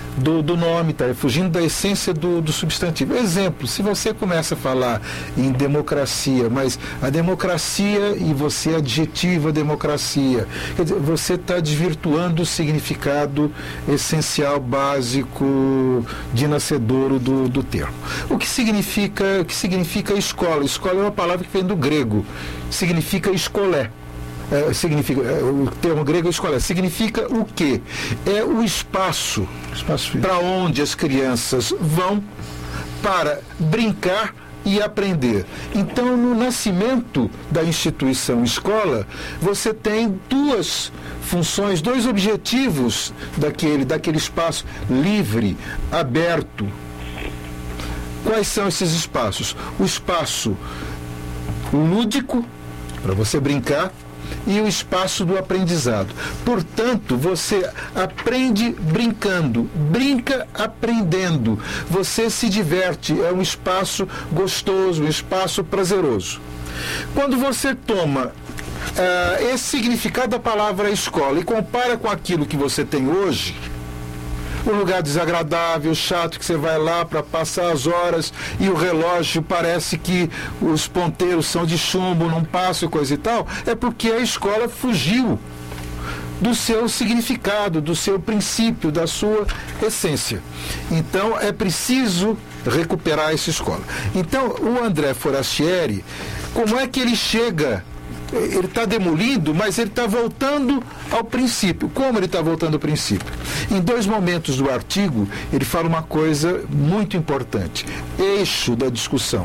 Speaker 8: do nome, está fugindo da essência do substantivo. Exemplo, se você começa a falar em democracia, mas a democracia e você adjetiva a democracia, quer dizer, você está desvirtuando o significado essencial, básico, de nascedouro do termo. O que significa escola? Escola é uma palavra que vem do grego, significa escolé. O termo grego é escola. Significa o quê? É o espaço para onde as crianças vão para brincar e aprender. Então, no nascimento da instituição escola, você tem duas funções, dois objetivos daquele espaço livre, aberto. Quais são esses espaços? O espaço lúdico, para você brincar, e o espaço do aprendizado. Portanto, você aprende brincando, brinca aprendendo, você se diverte, é um espaço gostoso, um espaço prazeroso. Quando você toma esse significado da palavra escola e compara com aquilo que você tem hoje, um lugar desagradável, chato, que você vai lá para passar as horas e o relógio parece que os ponteiros são de chumbo, não passa e coisa e tal, é porque a escola fugiu do seu significado, do seu princípio, da sua essência. Então, é preciso recuperar essa escola. Então, o André Forastieri, como é que ele chega? Ele está demolindo, mas ele está voltando ao princípio. Como ele está voltando ao princípio? Em 2 momentos do artigo, ele fala uma coisa muito importante. Eixo da discussão.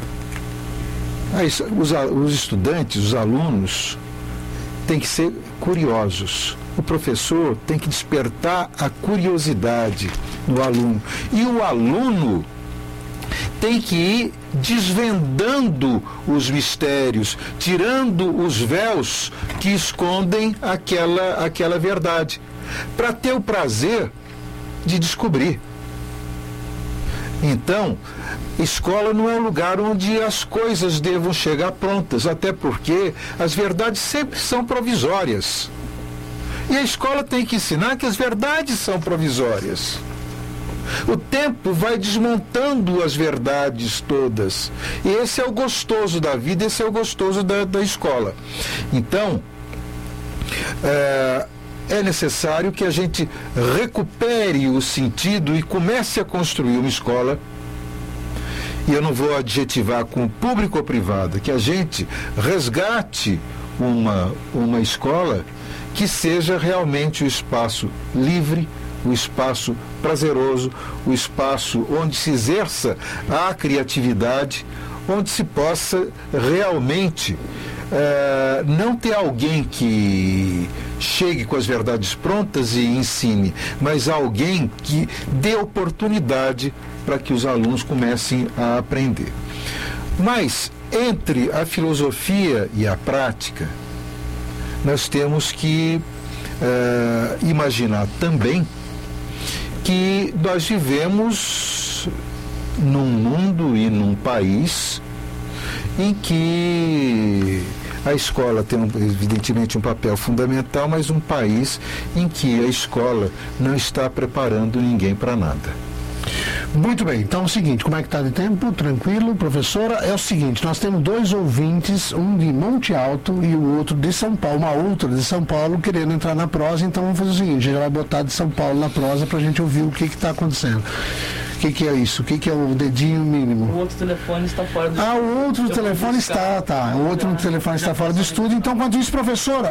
Speaker 8: Os estudantes, os alunos, têm que ser curiosos. O professor tem que despertar a curiosidade no aluno. E o aluno tem que ir desvendando os mistérios, tirando os véus que escondem aquela verdade, para ter o prazer de descobrir. Então, escola não é um lugar onde as coisas devam chegar prontas, até porque as verdades sempre são provisórias. E a escola tem que ensinar que as verdades são provisórias. O tempo vai desmontando as verdades todas. E esse é o gostoso da vida, esse é o gostoso da escola. Então, é necessário que a gente recupere o sentido e comece a construir uma escola. E eu não vou adjetivar com público ou privado, que a gente resgate uma escola que seja realmente o espaço livre, o espaço prazeroso, o espaço onde se exerça a criatividade, onde se possa realmente não ter alguém que chegue com as verdades prontas e ensine, mas alguém que dê oportunidade para que os alunos comecem a aprender. Mas, entre a filosofia e a prática, nós temos que imaginar também que nós vivemos num mundo e num país em que a escola tem, evidentemente, um papel fundamental, mas um país em que a escola não está preparando ninguém para nada.
Speaker 2: Muito bem, então é o seguinte, como é que está de tempo? Tranquilo, professora? É o seguinte, nós temos 2 ouvintes, um de Monte Alto e o outro de São Paulo, uma outra de São Paulo, querendo entrar na prosa, então vamos fazer o seguinte, a gente vai botar de São Paulo na prosa para a gente ouvir o que está acontecendo. O que é isso? O que é o dedinho mínimo?
Speaker 10: O outro telefone está fora do estúdio.
Speaker 2: O outro telefone está, O outro telefone está fora do estúdio. Então, quanto isso, professora,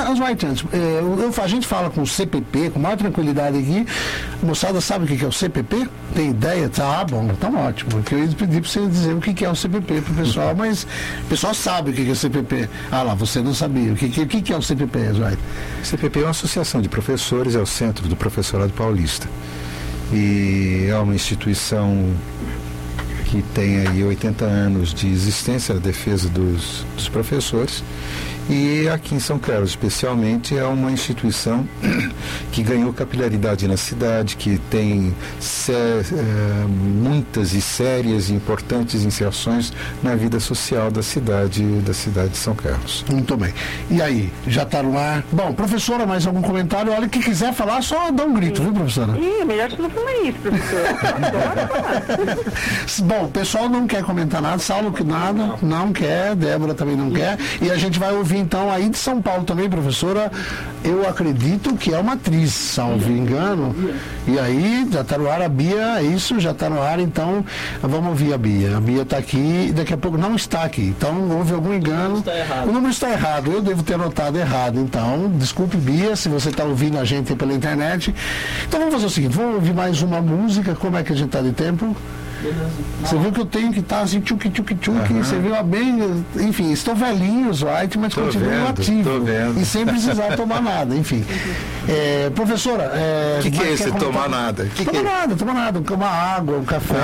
Speaker 2: a gente fala com o CPP, com maior tranquilidade aqui. A moçada sabe o que é o CPP? Tem ideia? Tá bom, então ótimo. Porque eu ia pedir para você dizer o que é o CPP para o pessoal, mas o pessoal sabe o que é o CPP. Você não sabia. O que é o CPP, Oswald?
Speaker 8: O CPP é uma associação de professores, é o Centro do Professorado Paulista. E é uma instituição que tem aí 80 anos de existência, a defesa dos professores. E aqui em São Carlos, especialmente, é uma instituição que ganhou capilaridade na cidade, que tem muitas e sérias e importantes inserções na vida social da cidade de São Carlos.
Speaker 2: Muito bem. E aí, já está no ar? Bom, professora, mais algum comentário? Olha, quem quiser falar, só dá um grito, viu, professora?
Speaker 9: Melhor que não falar isso, professora.
Speaker 2: Bom, o pessoal não quer comentar nada, Saulo que nada, não quer, Débora também não quer, e a gente vai ouvir então aí de São Paulo também, professora, eu acredito que é uma atriz, salvo engano, e aí já está no ar a Bia, isso, já está no ar, então vamos ouvir a Bia está aqui, daqui a pouco não está aqui, então houve algum engano, o número está errado, eu devo ter anotado errado, então, desculpe Bia, se você está ouvindo a gente pela internet, então vamos fazer o seguinte, vamos ouvir mais uma música, como é que a gente está de tempo? Você viu que eu tenho que estar assim, tchuc, você viu bem, enfim, estou velhinho, White, mas continuo ativo. E sem precisar tomar nada, enfim. Professora,
Speaker 8: o que é esse tomar nada?
Speaker 2: Tomar nada, uma água, um café.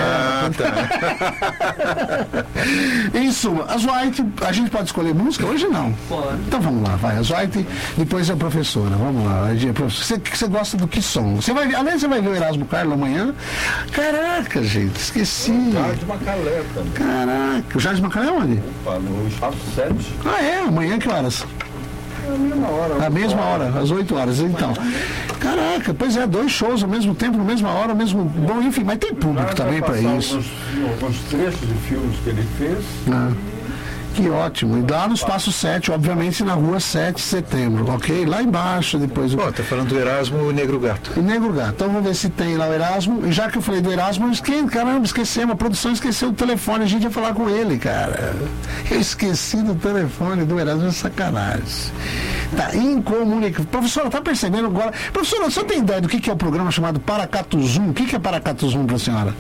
Speaker 2: Em suma, as White, a gente pode escolher música? Hoje não. Pode. Então vamos lá, vai. As White, depois a professora, vamos lá. Você gosta do que som? Aliás, você vai ver o Erasmo Carlos amanhã? Caraca, gente, esqueci.
Speaker 5: Jardim Macalé também.
Speaker 2: Caraca, o Jardim Macalé é onde?
Speaker 5: Opa, no espaço 7.
Speaker 2: Amanhã que horas?
Speaker 5: A mesma hora.
Speaker 2: A mesma hora, às 8 horas, então. Caraca, pois 2 shows ao mesmo tempo, na mesma hora, mesmo. Bom, enfim, mas tem público também para isso.
Speaker 5: Alguns trechos de filmes que ele fez.
Speaker 2: Que ótimo. E lá no Espaço 7, obviamente na rua 7 de setembro, ok? Lá embaixo, depois...
Speaker 8: Tá falando do Erasmo e Negro Gato.
Speaker 2: Então vamos ver se tem lá o Erasmo. E já que eu falei do Erasmo, esquecemos, a produção esqueceu o telefone, a gente ia falar com ele, cara. Eu esqueci do telefone do Erasmo, é sacanagem. Tá incomunicável. Professora, tá percebendo agora? Professora, você tem ideia do que é o programa chamado Paracatu Zoom? O que é Paracatu Zoom para a senhora?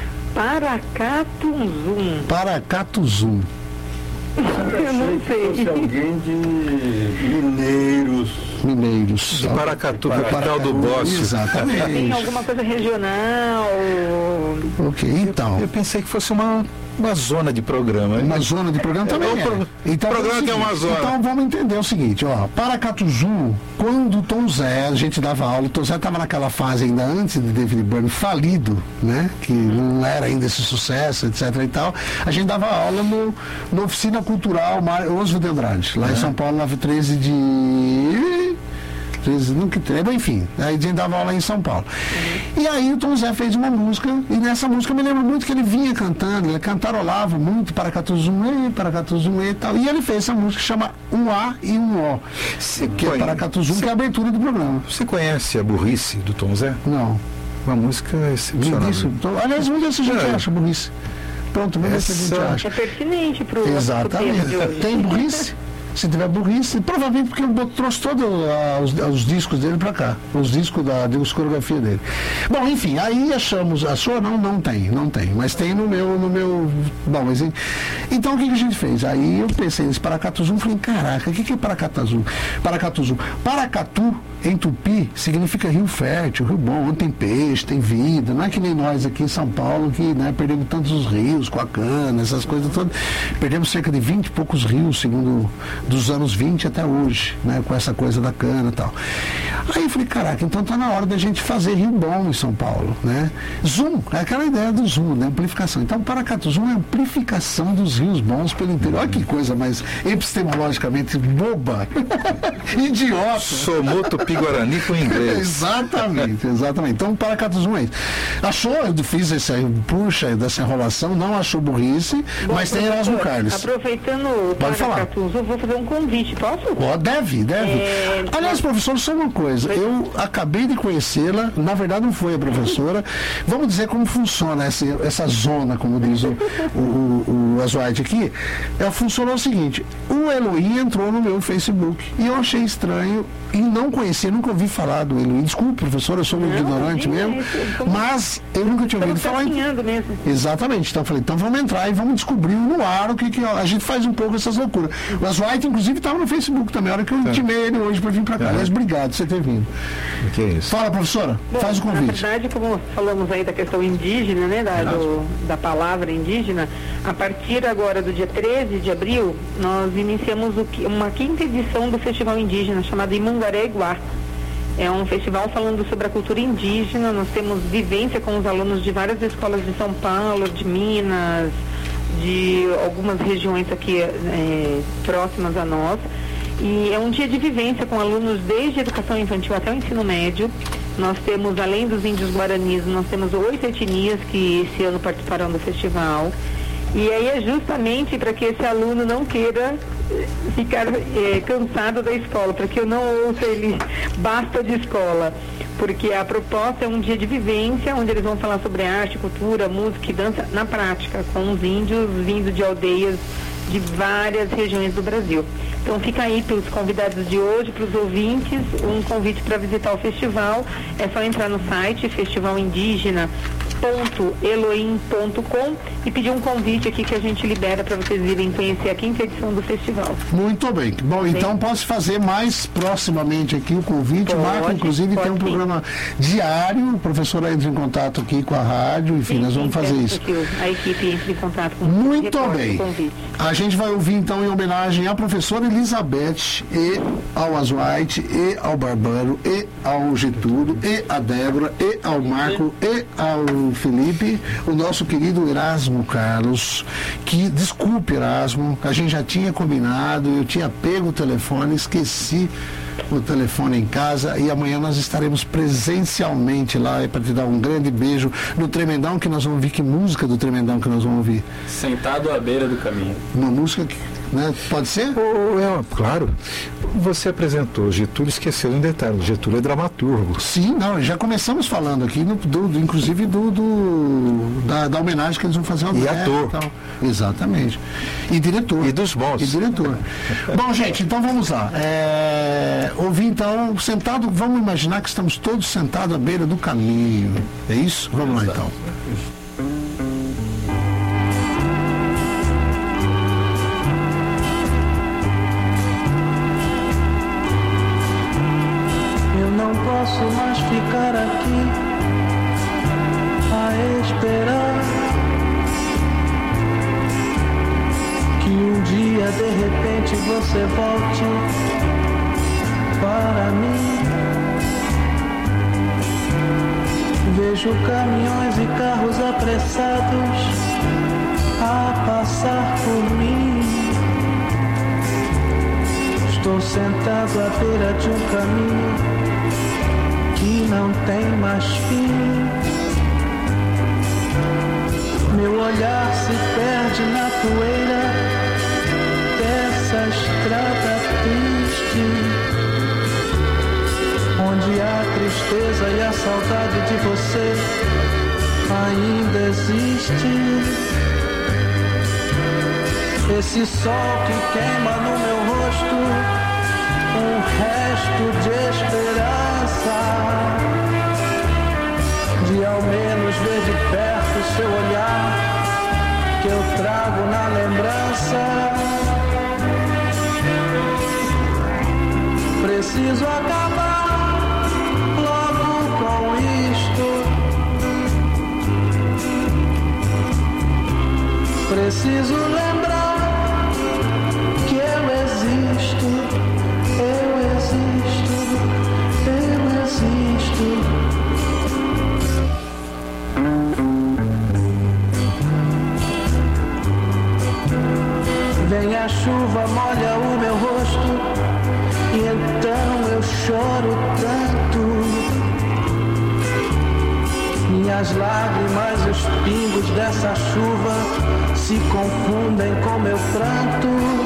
Speaker 2: Paracatu Zoom.
Speaker 9: Eu não sei.
Speaker 5: Se fosse alguém de Mineiros.
Speaker 8: De Paracatu, capital do Bócio.
Speaker 2: Exatamente.
Speaker 9: Tem alguma coisa regional.
Speaker 2: Ok, então.
Speaker 8: Eu pensei que fosse uma zona de programa.
Speaker 2: Uma zona de programa também
Speaker 8: Então, o programa tem uma zona.
Speaker 2: Então vamos entender o seguinte, Paracatu Zoom, quando o Tom Zé, a gente dava aula, o Tom Zé estava naquela fase ainda antes de David Byrne, falido, né? Que não era ainda esse sucesso, etc e tal. A gente dava aula na Oficina Cultural Oswald de Andrade, lá em São Paulo, 13 de... enfim, aí a gente dava aula em São Paulo. E aí o Tom Zé fez uma música, e nessa música eu me lembro muito que ele vinha cantando, ele cantarolava muito Paracatu Zoom e tal, e ele fez essa música que chama Um A e Um O, que é Paracatu Zoom, que é a abertura do programa.
Speaker 8: Você conhece a burrice do Tom Zé?
Speaker 2: Não.
Speaker 8: Uma música excepcional.
Speaker 2: Aliás, vamos ver se a gente acha burrice. Pronto, vamos ver se a gente acha.
Speaker 9: É pertinente para o
Speaker 2: Exatamente. Tem burrice? Se tiver burrice, provavelmente porque eu trouxe todos os discos dele para cá, os discos da discografia dele. Bom, enfim, aí achamos, a sua não tem, mas tem no meu, bom, mas então o que a gente fez? Aí eu pensei nesse Paracatu Zoom, falei, caraca, o que é Paracatu Zoom? Paracatu, em Tupi, significa rio fértil, rio bom, onde tem peixe, tem vida, não é que nem nós aqui em São Paulo, que perdemos tantos os rios com a cana, essas coisas todas, perdemos cerca de 20 e poucos rios, segundo dos anos 20 até hoje, né, com essa coisa da cana e tal. Aí eu falei, caraca, então tá na hora da gente fazer rio bom em São Paulo, né? Zoom, é aquela ideia do zoom, né, amplificação. Então, Paracatu Zoom é a amplificação dos rios bons pelo interior. Olha que coisa mais epistemologicamente boba, idiota.
Speaker 8: Somou Tupi-Guarani com inglês.
Speaker 2: Exatamente. Então, Paracatu Zoom é isso. Achou, eu fiz dessa enrolação, não achou burrice, bom, mas tem Erasmo Carlos.
Speaker 9: Aproveitando o Paracatu Zoom, vou fazer um convite, posso?
Speaker 2: Deve. Aliás, professor, só uma coisa. Eu acabei de conhecê-la, na verdade não foi a professora. Vamos dizer como funciona essa zona, como diz o Aswad aqui. Ela funcionou o seguinte: o Eloy entrou no meu Facebook e eu achei estranho e não conhecia, nunca ouvi falar do Eloy. Desculpe, professor, eu sou um ignorante mesmo, mas eu nunca tinha ouvido falar.
Speaker 9: Mesmo.
Speaker 2: Exatamente. Então eu falei, então vamos entrar e vamos descobrir no ar o que a gente faz um pouco essas loucuras. O Aswad, inclusive, estava no Facebook também, a hora que eu intimei ele hoje para vir para cá. Aliás, obrigado por você ter vindo.
Speaker 8: Que é isso?
Speaker 2: Fala, professora, faz o convite.
Speaker 9: Na verdade, como falamos aí da questão indígena, né, da palavra indígena, a partir agora do dia 13 de abril, nós iniciamos uma 5ª edição do Festival Indígena, chamado Imangaré Iguá. É um festival falando sobre a cultura indígena. Nós temos vivência com os alunos de várias escolas de São Paulo, de Minas, de algumas regiões aqui próximas a nós. E é um dia de vivência com alunos desde a educação infantil até o ensino médio. Nós temos, além dos índios guaranis, nós temos 8 etnias que esse ano participarão do festival. E aí é justamente para que esse aluno não queira ficar cansado da escola, para que eu não ouça ele basta de escola, porque a proposta é um dia de vivência, onde eles vão falar sobre arte, cultura, música e dança na prática, com os índios vindo de aldeias de várias regiões do Brasil. Então fica aí para os convidados de hoje, para os ouvintes, um convite para visitar o festival. É só entrar no site festivalindígena.elohim.com e pedir um convite aqui que a gente libera para vocês irem conhecer a 5ª edição do festival.
Speaker 2: Muito bem. Bom, então posso fazer mais proximamente aqui o convite. O Marco, inclusive, tem um programa diário. O professor entra em contato aqui com a rádio. Enfim, nós vamos fazer isso.
Speaker 9: A equipe entra em contato com
Speaker 2: muito bem. A gente vai ouvir, então, em homenagem à professora Elizabeth e ao Azuaite e ao Barbaro e ao Getúlio e à Débora e ao Marco e ao Felipe, o nosso querido Erasmo Carlos, que, desculpe, Erasmo, a gente já tinha combinado, eu tinha pego o telefone, esqueci o telefone em casa e amanhã nós estaremos presencialmente lá para te dar um grande beijo no Tremendão, que nós vamos ouvir. Que música do Tremendão que nós vamos ouvir?
Speaker 3: Sentado à beira do caminho.
Speaker 2: Uma música que, né, pode ser?
Speaker 8: Claro. Você apresentou Getúlio, esqueceu um detalhe. Getúlio é dramaturgo.
Speaker 2: Sim, não, já começamos falando aqui, inclusive da homenagem que eles vão fazer ao
Speaker 8: e ator.
Speaker 2: E exatamente. E diretor.
Speaker 8: E dos bons.
Speaker 2: E diretor. Bom, gente, então vamos lá. Ouvir então, sentado, vamos imaginar que estamos todos sentados à beira do caminho. É isso? Vamos lá então.
Speaker 7: Não posso mais ficar aqui a esperar que um dia de repente você volte para mim. Vejo caminhões e carros apressados a passar por mim. Estou sentado à beira de um caminho que não tem mais fim. Meu olhar se perde na poeira dessa estrada triste, onde a tristeza e a saudade de você ainda existe. Esse sol que queima no meu rosto, um resto de esperança, de ao menos ver de perto o seu olhar que eu trago na lembrança. Preciso acabar logo com isto. Preciso lembrar que eu existo. Eu existo. Vem a chuva, molha o meu rosto, e então eu choro tanto. Minhas lágrimas e os pingos dessa chuva se confundem com meu pranto.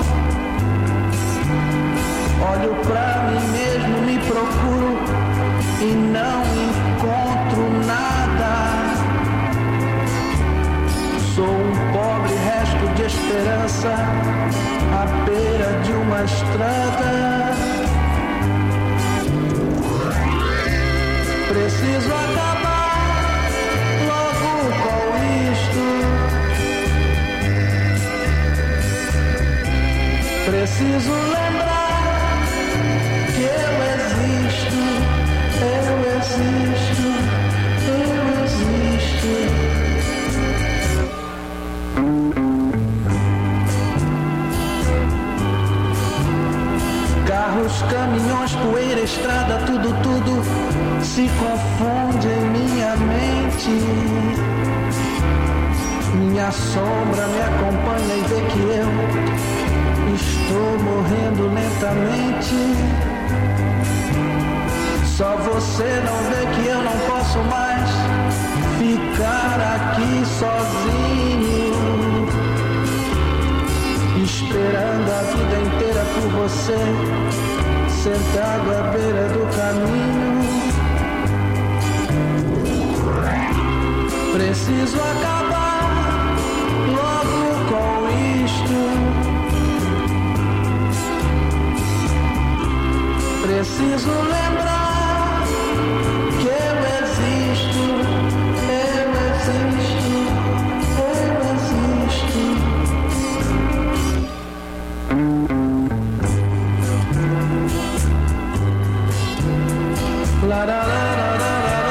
Speaker 7: Olho pra mim mesmo, me procuro e não encontro nada. Sou um pobre resto de esperança à beira de uma estrada. Preciso acabar logo com isto. Preciso lembrar que eu existo, eu existo, eu existo. Carros, caminhões, poeira, estrada, tudo se confunde em minha mente. Minha sombra me acompanha e vê que eu estou morrendo lentamente. Só você não vê que eu não posso mais ficar aqui sozinho, esperando a vida inteira por você, sentado à beira do caminho. Preciso acabar logo com isto. Preciso lembrar que eu existo, eu existo, eu existo. La la la la la.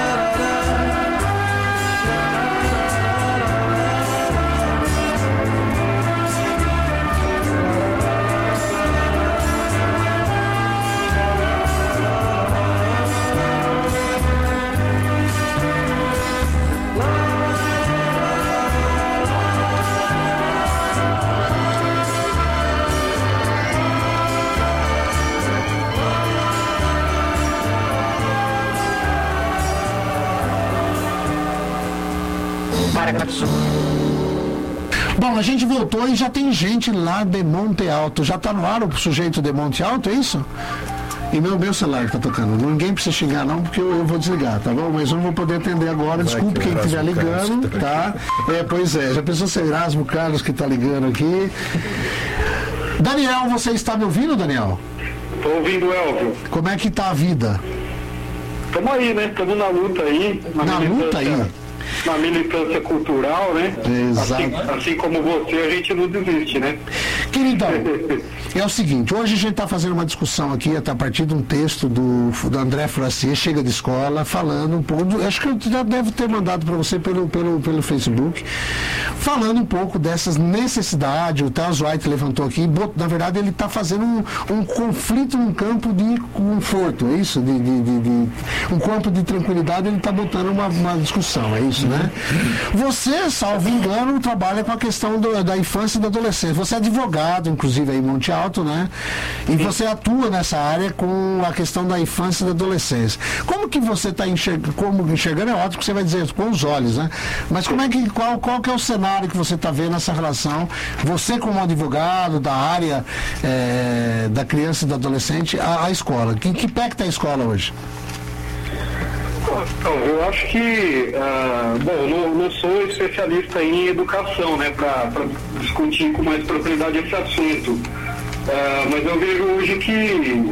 Speaker 2: Bom, a gente voltou e já tem gente lá de Monte Alto. Já tá no ar o sujeito de Monte Alto, é isso? E meu celular tá tocando. Ninguém precisa xingar não, porque eu vou desligar, tá bom? Mas eu não vou poder atender agora. Desculpe quem estiver ligando, tá? Pois é, já pensou ser Erasmo Carlos que tá ligando aqui. Daniel, você está me ouvindo, Daniel?
Speaker 11: Tô ouvindo, Elvio.
Speaker 2: Como é que tá a vida?
Speaker 11: Tamo aí, né? Tamo na luta aí.
Speaker 2: Na luta aí?
Speaker 11: Na militância cultural, né?
Speaker 2: Exato.
Speaker 11: Assim como você, a gente não desiste, né?
Speaker 2: Queridão, é o seguinte, hoje a gente está fazendo uma discussão aqui, a partir de um texto do André Fracier, Chega de Escola, falando um pouco, acho que eu já devo ter mandado para você pelo Facebook, falando um pouco dessas necessidades. O Thales White levantou aqui, na verdade ele está fazendo um conflito num campo de conforto, é isso? Um campo de tranquilidade, ele está botando uma discussão, é isso, né? Você, salvo engano, trabalha com a questão da infância e da adolescência. Você é advogado, inclusive, aí em Monte Alto, né? E você atua nessa área com a questão da infância e da adolescência. Como que você está enxergando? É ótimo que você vai dizer com os olhos, né? Mas qual que é o cenário que você está vendo nessa relação? Você como advogado da área da criança e do adolescente, a escola. Que pé que está a escola hoje?
Speaker 11: Então, eu acho que, bom, não sou especialista em educação, né, para discutir com mais propriedade esse assunto, mas eu vejo hoje que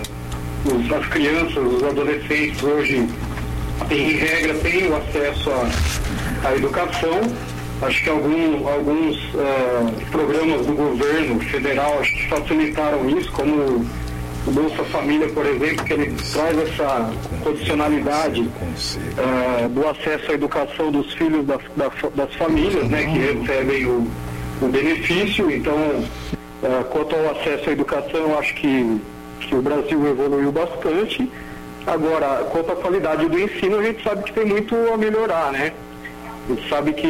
Speaker 11: as crianças, os adolescentes hoje, em regra, têm o acesso à educação. Acho que alguns programas do governo federal acho que facilitaram isso, como o Bolsa Família, por exemplo, que ele traz essa condicionalidade do acesso à educação dos filhos das famílias, né, que recebem o benefício. Então, quanto ao acesso à educação, eu acho que o Brasil evoluiu bastante. Agora, quanto à qualidade do ensino, a gente sabe que tem muito a melhorar, né? A gente sabe que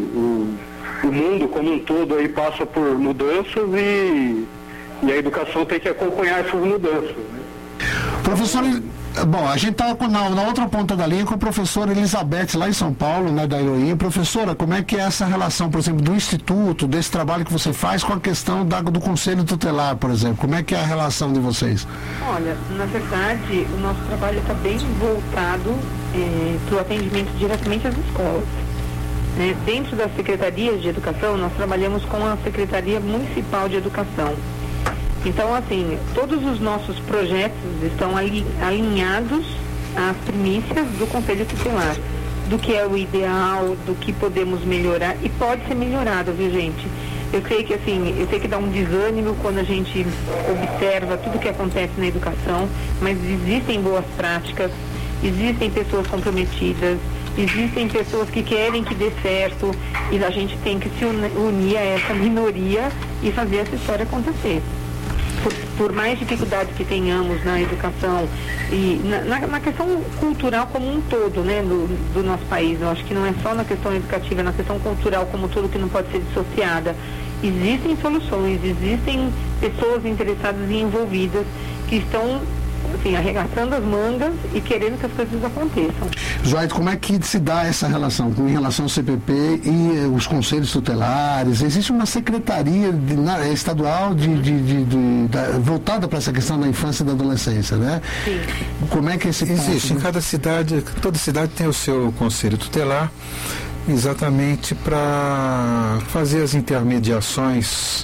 Speaker 11: o mundo como um todo aí passa por mudanças e a educação tem que acompanhar essas mudanças, né?
Speaker 2: Professor, bom, a gente está na outra ponta da linha com a professora Elizabeth, lá em São Paulo, né, da Elohim. Professora, como é que é essa relação, por exemplo, do Instituto, desse trabalho que você faz com a questão do Conselho Tutelar, por exemplo? Como é que é a relação de vocês?
Speaker 9: Olha, na verdade, o nosso trabalho está bem voltado para o atendimento diretamente às escolas. Dentro das secretarias de educação, nós trabalhamos com a Secretaria Municipal de Educação. Então, assim, todos os nossos projetos estão alinhados às primícias do Conselho Tutelar, do que é o ideal, do que podemos melhorar, e pode ser melhorado, viu, gente? Eu sei que dá um desânimo quando a gente observa tudo que acontece na educação, mas existem boas práticas, existem pessoas comprometidas, existem pessoas que querem que dê certo, e a gente tem que se unir a essa minoria e fazer essa história acontecer. por mais dificuldades que tenhamos na educação e na questão cultural como um todo, né, do nosso país, eu acho que não é só na questão educativa, é na questão cultural como um todo que não pode ser dissociada. Existem soluções, existem pessoas interessadas e envolvidas que estão, assim, arregaçando as mangas e querendo que as coisas aconteçam.
Speaker 2: Joaide, como é que se dá essa relação em relação ao CPP e os conselhos tutelares? Existe uma secretaria estadual voltada para essa questão da infância e da adolescência, né?
Speaker 9: Sim.
Speaker 2: Como é que
Speaker 8: existe? Em cada cidade, toda cidade tem o seu conselho tutelar, exatamente para fazer as intermediações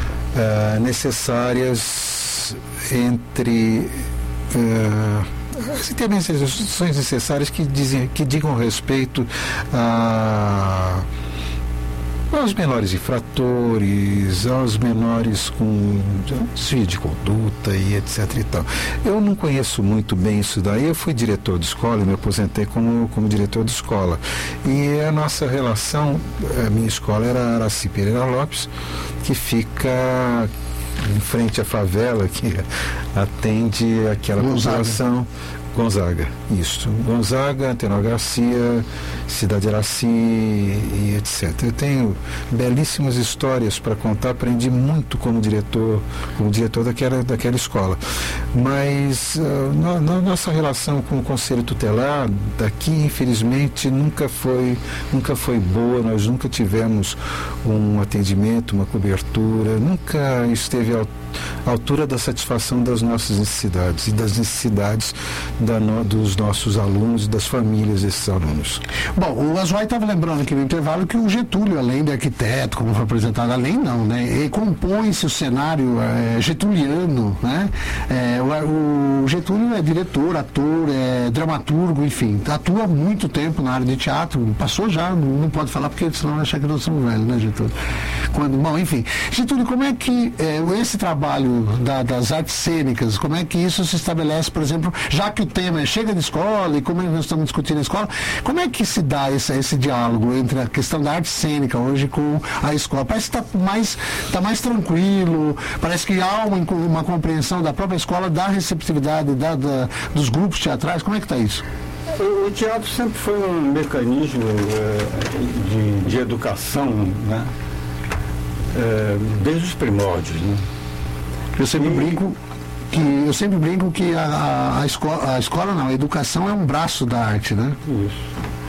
Speaker 8: necessárias entre as intermediações necessárias que digam respeito aos menores infratores, aos menores com desvio de conduta e etc. e tal. Eu não conheço muito bem isso daí. Eu fui diretor de escola e me aposentei como diretor de escola. E a nossa relação, a minha escola era Araci Pereira Lopes, que fica em frente à favela, que atende aquela população. Gonzaga, isso. Gonzaga, Antenor Garcia, Cidade Araci e etc. Eu tenho belíssimas histórias para contar, aprendi muito como diretor daquela escola. Mas nossa relação com o Conselho Tutelar daqui, infelizmente, nunca foi boa. Nós nunca tivemos um atendimento, uma cobertura, nunca esteve à altura da satisfação das nossas necessidades e das necessidades dos nossos alunos e das famílias desses alunos.
Speaker 2: Bom, o Azuay estava lembrando aqui no intervalo que o Getúlio, além de arquiteto, como foi apresentado, além não, né? Ele compõe-se o cenário getuliano, né? O Getúlio é diretor, ator, dramaturgo, enfim, atua há muito tempo na área de teatro, passou já, não pode falar porque senão vai achar que nós somos velhos, né, Getúlio? Bom, enfim. Getúlio, como é que esse trabalho das artes cênicas, como é que isso se estabelece, por exemplo, já que o tema é chega de escola e como nós estamos discutindo a escola, como é que se dá esse diálogo entre a questão da arte cênica hoje com a escola? Parece que está mais tranquilo, parece que há uma compreensão da própria escola, da receptividade dos grupos teatrais. Como é que está isso?
Speaker 5: O teatro sempre foi um mecanismo de educação, né? Desde os primórdios, né?
Speaker 2: Eu sempre brinco que a escola não, a educação é um braço da arte, né?
Speaker 5: Isso.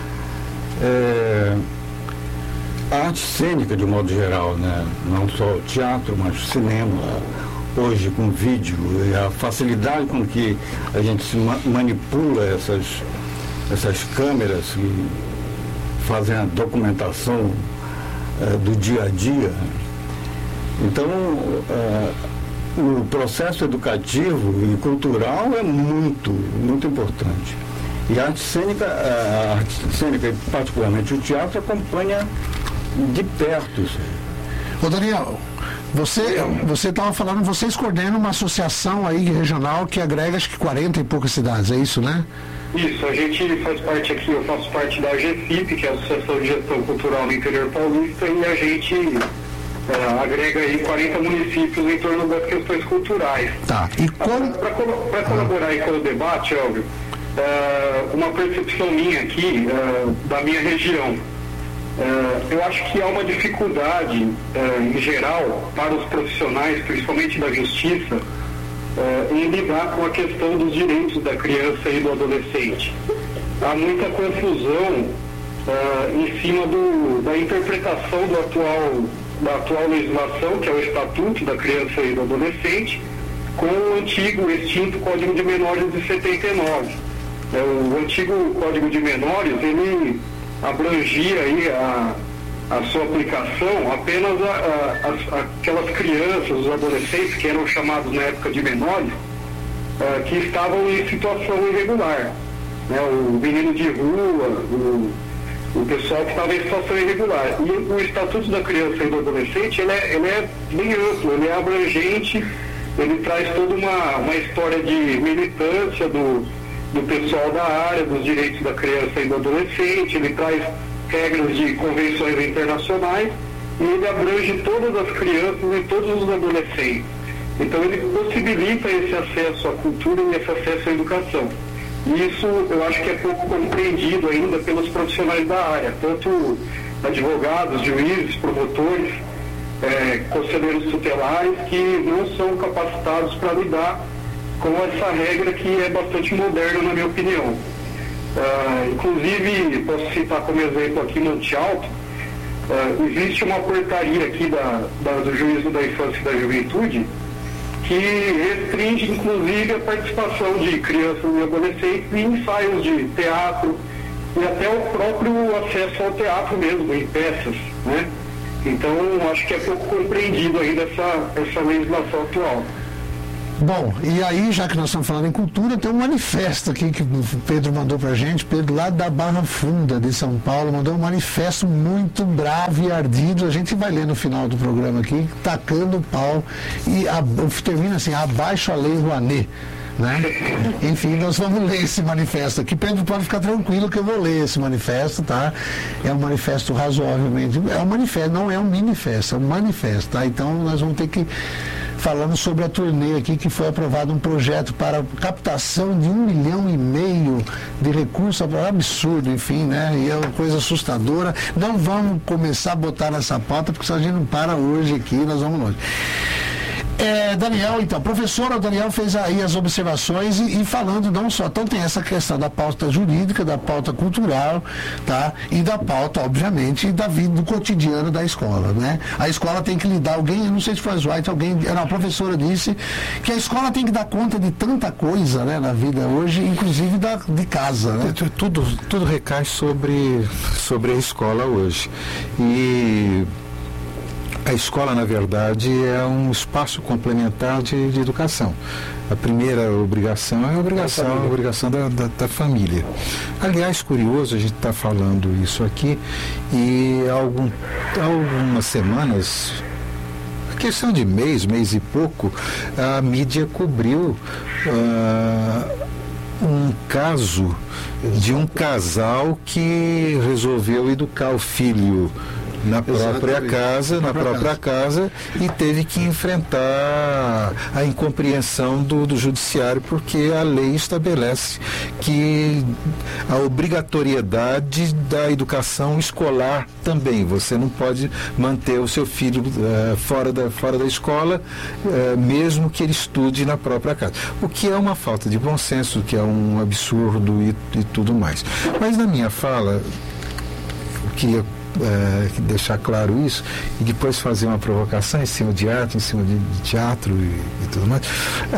Speaker 5: A arte cênica, de modo geral, né? Não só o teatro, mas o cinema, hoje com vídeo, e a facilidade com que a gente se manipula essas câmeras que fazem a documentação do dia a dia. Então, o processo educativo e cultural é muito, muito importante. E a arte cênica, e particularmente o teatro, acompanha de perto isso.
Speaker 2: Ô Daniel, você estava falando, vocês coordenam uma associação aí regional que agrega acho que 40 e poucas cidades, é isso, né?
Speaker 11: Isso, a gente faz parte aqui, eu faço parte da AGFIP, que é a Associação de Gestão Cultural no Interior Paulista, e a gente agrega aí 40 municípios em torno das questões culturais.
Speaker 2: Tá. E
Speaker 11: para colaborar aí com o debate, Elvio, uma percepção minha aqui, da minha região, eu acho que há uma dificuldade, em geral, para os profissionais, principalmente da justiça, em lidar com a questão dos direitos da criança e do adolescente. Há muita confusão em cima da interpretação da atual legislação, que é o Estatuto da Criança e do Adolescente, com o antigo extinto Código de Menores de 79. O antigo Código de Menores, ele abrangia aí a sua aplicação apenas aquelas crianças, os adolescentes, que eram chamados na época de menores, que estavam em situação irregular. Né? O menino de rua, o pessoal que estava em situação irregular. E o Estatuto da Criança e do Adolescente, ele é bem amplo, ele é abrangente, ele traz toda uma história de militância do pessoal da área, dos direitos da criança e do adolescente, ele traz regras de convenções internacionais e ele abrange todas as crianças e todos os adolescentes. Então ele possibilita esse acesso à cultura e esse acesso à educação. E isso eu acho que é pouco compreendido ainda pelos profissionais da área, tanto advogados, juízes, promotores, conselheiros tutelares, que não são capacitados para lidar com essa regra que é bastante moderna, na minha opinião. Inclusive, posso citar como exemplo aqui Monte Alto, existe uma portaria aqui do Juízo da Infância e da Juventude que restringe, inclusive, a participação de crianças e adolescentes em ensaios de teatro e até o próprio acesso ao teatro mesmo, em peças, né? Então, acho que é pouco compreendido ainda essa legislação atual.
Speaker 2: Bom, e aí, já que nós estamos falando em cultura, tem um manifesto aqui que o Pedro mandou pra gente. Pedro, lá da Barra Funda de São Paulo, mandou um manifesto muito bravo e ardido. A gente vai ler no final do programa aqui, tacando o pau. E termina assim: abaixo a lei Rouanet. Né? Enfim, nós vamos ler esse manifesto aqui. Pedro, pode ficar tranquilo que eu vou ler esse manifesto, tá? É um manifesto razoavelmente, é um manifesto, não é um minifesto, é um manifesto, tá? Então nós vamos ter que, falando sobre a turnê aqui, que foi aprovado um projeto para captação de 1,5 milhão de recursos, absurdo, enfim, né? E é uma coisa assustadora. Não vamos começar a botar nessa pauta, porque se a gente não para hoje aqui, nós vamos longe. Daniel, então, professora, o Daniel fez aí as observações e falando não só, então tem essa questão da pauta jurídica, da pauta cultural, tá? E da pauta, obviamente, da vida, do cotidiano da escola, né? A escola tem que lidar, eu não sei se foi a White, a professora disse que a escola tem que dar conta de tanta coisa, né, na vida hoje, inclusive de casa, né?
Speaker 8: Tudo recai sobre a escola hoje. E a escola, na verdade, é um espaço complementar de educação. A primeira obrigação é a obrigação da família. Aliás, curioso, a gente está falando isso aqui, e há algumas semanas, questão de mês e pouco, a mídia cobriu um caso de um casal que resolveu educar o filho na própria casa e teve que enfrentar a incompreensão do judiciário, porque a lei estabelece que a obrigatoriedade da educação escolar também. Você não pode manter o seu filho fora da escola, mesmo que ele estude na própria casa. O que é uma falta de bom senso, que é um absurdo e tudo mais. Mas na minha fala, eu queria deixar claro isso e depois fazer uma provocação em cima de arte, em cima de teatro e tudo mais.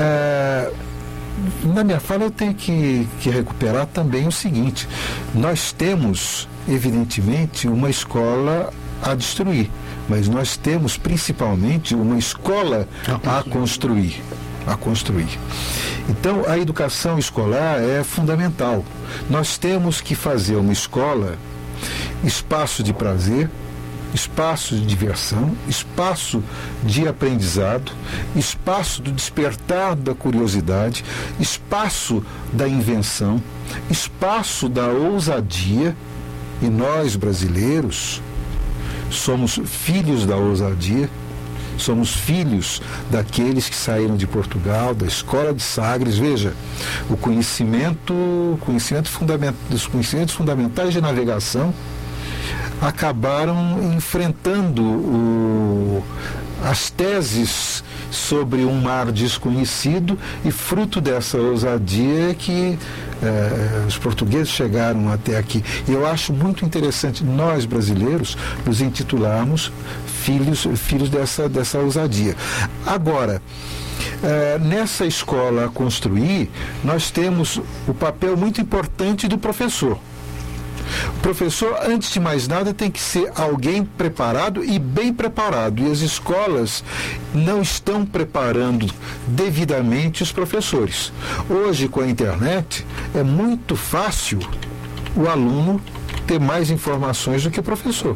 Speaker 8: Na minha fala eu tenho que recuperar também o seguinte: nós temos, evidentemente, uma escola a destruir, mas nós temos principalmente uma escola a construir. Então, a educação escolar é fundamental. Nós temos que fazer uma escola espaço de prazer, espaço de diversão, espaço de aprendizado, espaço do despertar da curiosidade, espaço da invenção, espaço da ousadia. E nós, brasileiros, somos filhos da ousadia, somos filhos daqueles que saíram de Portugal, da escola de Sagres. Veja, os conhecimentos fundamentais de navegação acabaram enfrentando as teses sobre um mar desconhecido, e fruto dessa ousadia é que os portugueses chegaram até aqui. E eu acho muito interessante nós, brasileiros, nos intitularmos filhos dessa ousadia. Agora, nessa escola a construir, nós temos o papel muito importante do professor. O professor, antes de mais nada, tem que ser alguém preparado e bem preparado. E as escolas não estão preparando devidamente os professores. Hoje, com a internet, é muito fácil o aluno ter mais informações do que o professor.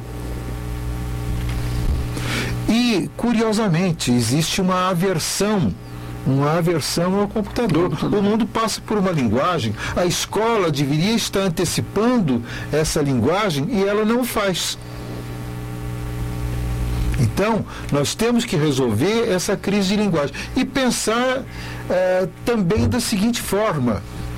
Speaker 8: E, curiosamente, existe uma aversão ao computador. O mundo passa por uma linguagem, a escola deveria estar antecipando essa linguagem e ela não faz. Então, nós temos que resolver essa crise de linguagem e pensar também da seguinte forma: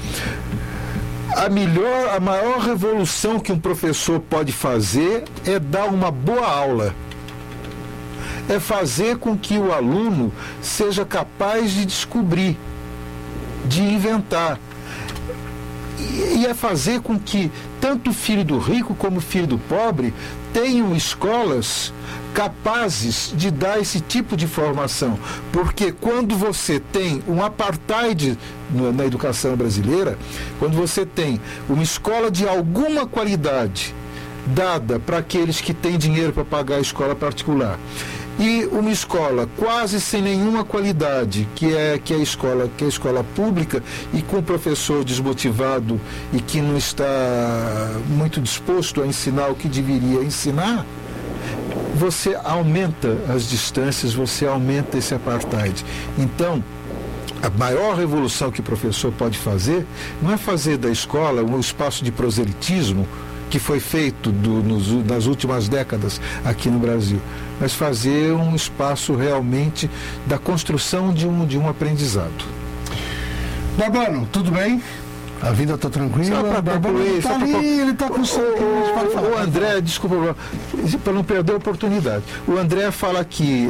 Speaker 8: a maior revolução que um professor pode fazer é dar uma boa aula. É fazer com que o aluno seja capaz de descobrir, de inventar. E é fazer com que tanto o filho do rico como o filho do pobre tenham escolas capazes de dar esse tipo de formação. Porque quando você tem um apartheid na educação brasileira, quando você tem uma escola de alguma qualidade dada para aqueles que têm dinheiro para pagar a escola particular, e uma escola quase sem nenhuma qualidade, que é a escola pública, e com o professor desmotivado e que não está muito disposto a ensinar o que deveria ensinar, você aumenta as distâncias, você aumenta esse apartheid. Então, a maior revolução que o professor pode fazer não é fazer da escola um espaço de proselitismo, que foi feito nas últimas décadas aqui no Brasil, mas fazer um espaço realmente da construção de um aprendizado.
Speaker 2: Barbano, tudo bem? A vida está tranquila? Ele está com
Speaker 8: o André, desculpa, para não perder a oportunidade. O André fala aqui,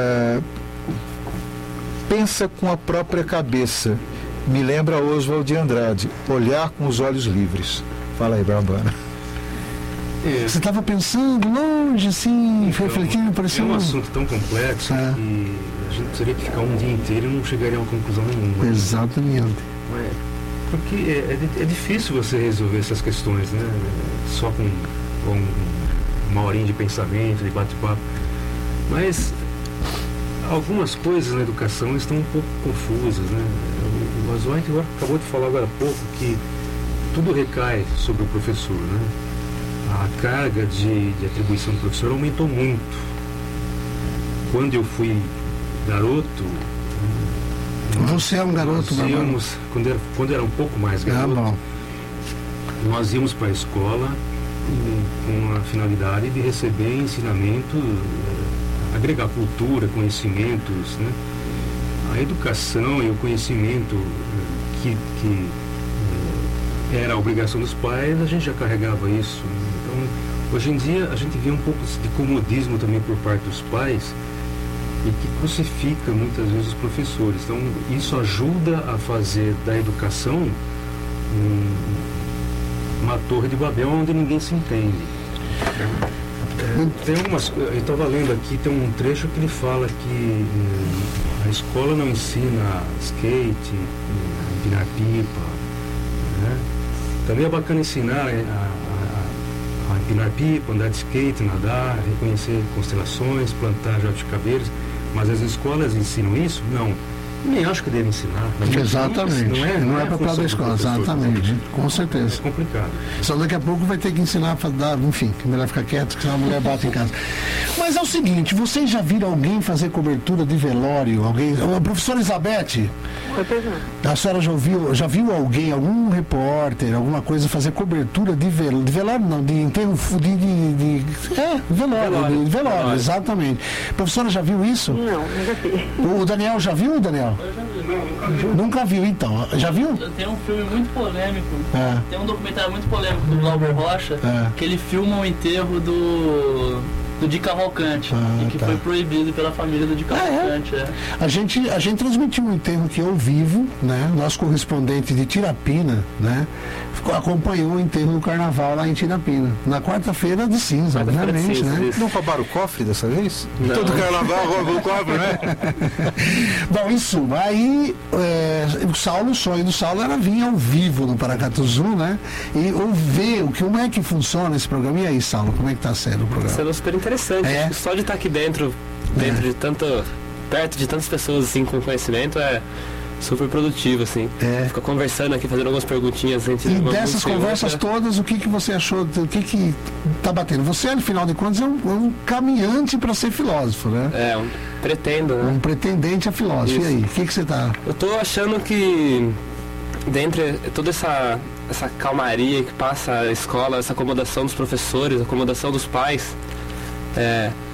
Speaker 8: pensa com a própria cabeça. Me lembra Oswald de Andrade, olhar com os olhos livres. Fala aí, Barbana.
Speaker 2: Você estava pensando longe, assim, refletindo, parecia
Speaker 6: um assunto tão complexo que a gente teria que ficar um dia inteiro e não chegaria a uma conclusão nenhuma.
Speaker 2: Exatamente.
Speaker 6: Porque é difícil você resolver essas questões, né? Só com uma horinha de pensamento, de bate-papo. Mas algumas coisas na educação estão um pouco confusas, né? O Azoite acabou de falar agora há pouco que tudo recai sobre o professor, né? A carga de atribuição do professor aumentou muito. Quando eu garoto...
Speaker 2: Você é um garoto,
Speaker 6: quando era um pouco mais garoto, nós íamos para a escola com a finalidade de receber ensinamento, agregar cultura, conhecimentos, né? A educação e o conhecimento que era a obrigação dos pais, a gente já carregava isso. Então, hoje em dia, a gente vê um pouco de comodismo também por parte dos pais e que crucifica muitas vezes os professores. Então, isso ajuda a fazer da educação uma torre de Babel onde ninguém se entende. Tem algumas, eu estava lendo aqui, tem um trecho que ele fala que a escola não ensina skate, empinar pipa, né? Também é bacana ensinar a empinar pipa, andar de skate, nadar, reconhecer constelações, plantar jabuticabeiras, mas as escolas ensinam isso? Não. Nem acho que deve ensinar.
Speaker 2: Exatamente. Não é papel da escola, exatamente. Com certeza.
Speaker 6: É complicado.
Speaker 2: Só daqui a pouco vai ter que ensinar para dar, enfim, melhor ficar quieto, que senão a mulher bate em casa. Mas é o seguinte, vocês já viram alguém fazer cobertura de velório? Alguém? A professora Elizabeth, a senhora já viu alguém, algum repórter, alguma coisa, fazer cobertura de velório, não, de enterro, velório, exatamente. A professora já viu isso?
Speaker 9: Não, nunca vi.
Speaker 2: O Daniel já viu, Daniel?
Speaker 10: Eu já vi.
Speaker 2: Nunca viu, então. Já viu?
Speaker 10: Tem um filme muito polêmico. Tem um documentário muito polêmico do Glauber Rocha, que ele filma o enterro do Di Cavalcanti, e que foi proibido pela família do Di Cavalcanti.
Speaker 2: A gente transmitiu um enterro que eu vivo, né? Nosso correspondente de Tirapina, né? Acompanhou o enterro do carnaval lá em Tirapina. Na quarta-feira de cinza, obviamente, né?
Speaker 8: Não roubaram o cofre dessa vez?
Speaker 2: Não.
Speaker 8: Todo carnaval rouba o cofre, né?
Speaker 2: Bom, em suma, aí o sonho do Saulo era vir ao vivo no Paracatuzu, né? E ver como é que funciona esse programa. E aí, Saulo, como é que tá sendo o programa?
Speaker 12: Sendo super interessante. Só de estar aqui dentro de perto de tantas pessoas assim com conhecimento é super produtivo, assim. Fica conversando aqui, fazendo algumas perguntinhas.
Speaker 2: E dessas conversas todas, o que você achou, o que tá batendo? Você, afinal de contas, é um caminhante para ser filósofo, né?
Speaker 12: Pretendo, né?
Speaker 2: Um pretendente a filósofo. Isso. E aí, o que você tá...
Speaker 12: Eu tô achando que, dentre toda essa calmaria que passa a escola, essa acomodação dos professores, a acomodação dos pais,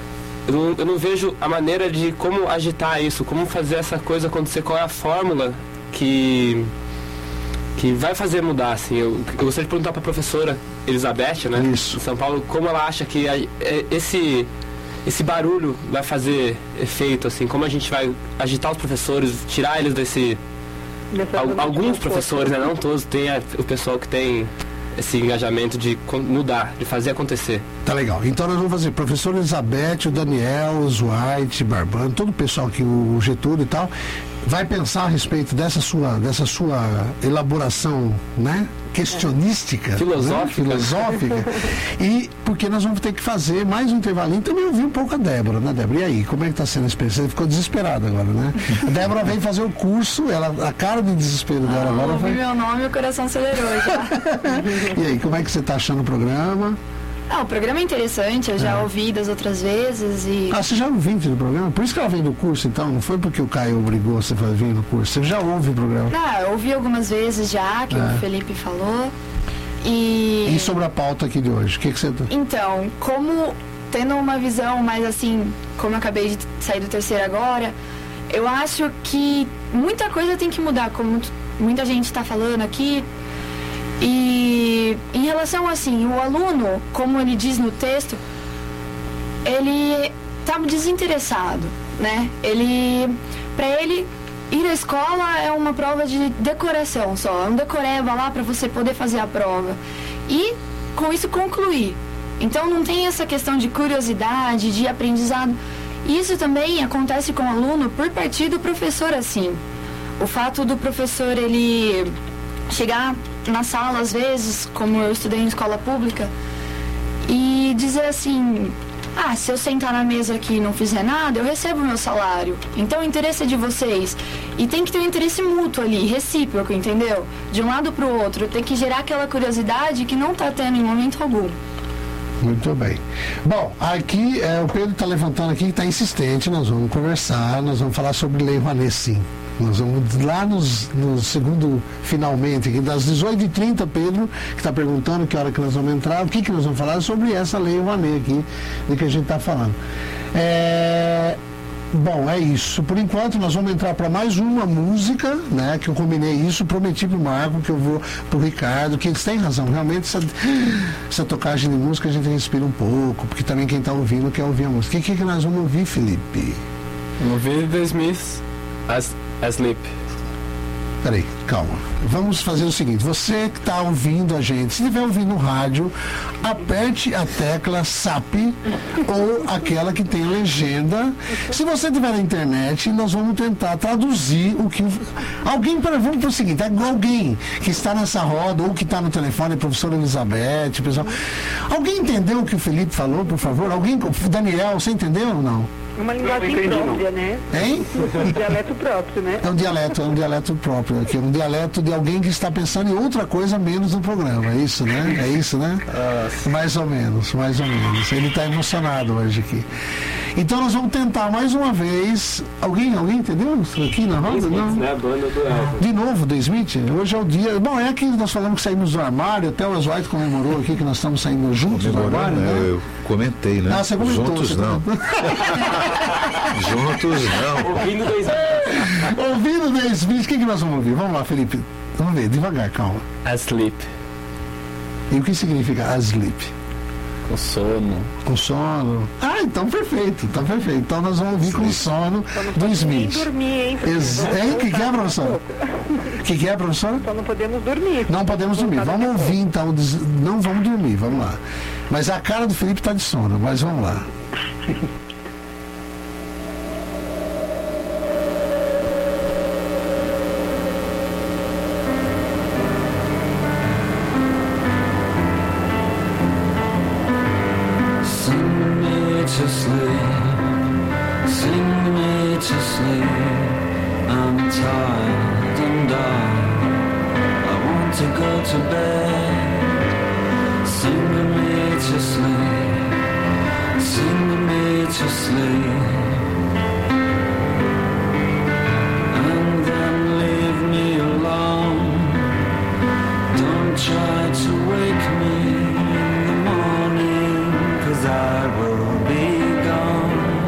Speaker 12: eu não vejo a maneira de como agitar isso, como fazer essa coisa acontecer, qual é a fórmula que vai fazer mudar, assim. Eu gostaria de perguntar para a professora Elizabeth, né, de São Paulo, como ela acha que esse barulho vai fazer efeito, assim, como a gente vai agitar os professores, tirar eles desse... Alguns professores, né, não todos, tem o pessoal que tem esse engajamento de mudar, de fazer acontecer.
Speaker 2: Tá legal. Então nós vamos fazer professor Elizabeth, o Daniel, o White, Barbano, todo o pessoal aqui, o Getúlio e tal, vai pensar a respeito dessa sua elaboração, né? Questionística, filosófica. E porque nós vamos ter que fazer mais um intervalinho. Também ouvi um pouco a Débora, né, Débora? E aí, como é que está sendo a experiência? Você ficou desesperada agora, né? A Débora veio fazer o curso, a cara de desespero dela agora
Speaker 13: ouvi meu nome e o coração acelerou já.
Speaker 2: E aí, como é que você está achando o programa?
Speaker 13: O programa é interessante, eu já ouvi das outras vezes e...
Speaker 2: você já ouviu o programa? Por isso que ela veio no curso, então? Não foi porque o Caio obrigou você a vir no curso? Você já ouve o programa?
Speaker 13: Eu ouvi algumas vezes já, que o Felipe falou.
Speaker 2: E sobre a pauta aqui de hoje, o que você...
Speaker 13: Então, como tendo uma visão mais assim, como eu acabei de sair do terceiro agora, eu acho que muita coisa tem que mudar, como muita gente está falando aqui. E em relação assim, o aluno, como ele diz no texto, ele está desinteressado, né? Para ele ir à escola é uma prova de decoração só, é um decoreba lá para você poder fazer a prova e com isso concluir. Então não tem essa questão de curiosidade, de aprendizado. Isso também acontece com o aluno por partir do professor, assim. O fato do professor ele chegar na sala, às vezes, como eu estudei em escola pública, e dizer assim, se eu sentar na mesa aqui e não fizer nada, eu recebo o meu salário. Então o interesse é de vocês. E tem que ter um interesse mútuo ali, recíproco, entendeu? De um lado para o outro. Tem que gerar aquela curiosidade que não está tendo em momento algum.
Speaker 2: Muito bem. Bom, aqui o Pedro está levantando aqui, está insistente, nós vamos conversar, nós vamos falar sobre Lei Rouanet, sim. Nós vamos lá no segundo, finalmente, aqui, das 18h30, Pedro, que está perguntando que hora que nós vamos entrar, o que nós vamos falar sobre essa Lei Rouanet aqui, de que a gente está falando. Bom, é isso. Por enquanto, nós vamos entrar para mais uma música, né? Que eu combinei isso, prometi pro Marco, que eu vou pro Ricardo, que eles têm razão. Realmente, essa tocagem de música a gente respira um pouco, porque também quem está ouvindo quer ouvir a música. O que nós vamos ouvir, Felipe?
Speaker 12: Vamos ouvir The Smiths, Asleep.
Speaker 2: Peraí, calma. Vamos fazer o seguinte, você que está ouvindo a gente, se estiver ouvindo no rádio, aperte a tecla SAP ou aquela que tem legenda. Se você tiver na internet, nós vamos tentar traduzir o que... Vamos para o seguinte, alguém que está nessa roda ou que está no telefone, professora Elizabeth, pessoal, alguém entendeu o que o Felipe falou, por favor? Daniel, você entendeu ou não?
Speaker 9: Uma linguagem própria, né?
Speaker 2: Hein?
Speaker 9: Um dialeto próprio, né?
Speaker 2: É um dialeto próprio aqui, um dialeto de alguém que está pensando em outra coisa menos no programa, é isso, né? É isso, né? Mais ou menos. Ele está emocionado hoje aqui. Então nós vamos tentar mais uma vez. Alguém entendeu? Aqui na roda? Não?
Speaker 12: Né? A banda do Elvis.
Speaker 2: De novo, The Smith? Hoje é o dia. Bom, é que nós falamos que saímos do armário, até o White comemorou aqui que nós estamos saindo juntos do armário, né?
Speaker 8: Eu comentei, né?
Speaker 2: Você comentou.
Speaker 8: Juntos não. Juntos não.
Speaker 12: Ouvindo The Smith.
Speaker 2: Ouvindo The Smith, o que nós vamos ouvir? Vamos lá, Felipe. Vamos ver, devagar, calma.
Speaker 12: Asleep.
Speaker 2: E o que significa asleep?
Speaker 12: Com sono.
Speaker 2: Então perfeito, tá perfeito. Então nós vamos ouvir com sono do Smith.
Speaker 9: Não dormir, hein?
Speaker 2: O que é, professor? O que é, professor?
Speaker 9: Então não podemos dormir.
Speaker 2: Não podemos dormir. Vamos ouvir, então. Não vamos dormir, vamos lá. Mas a cara do Felipe tá de sono, mas vamos lá.
Speaker 7: Try to wake me in the morning, 'cause I will be gone.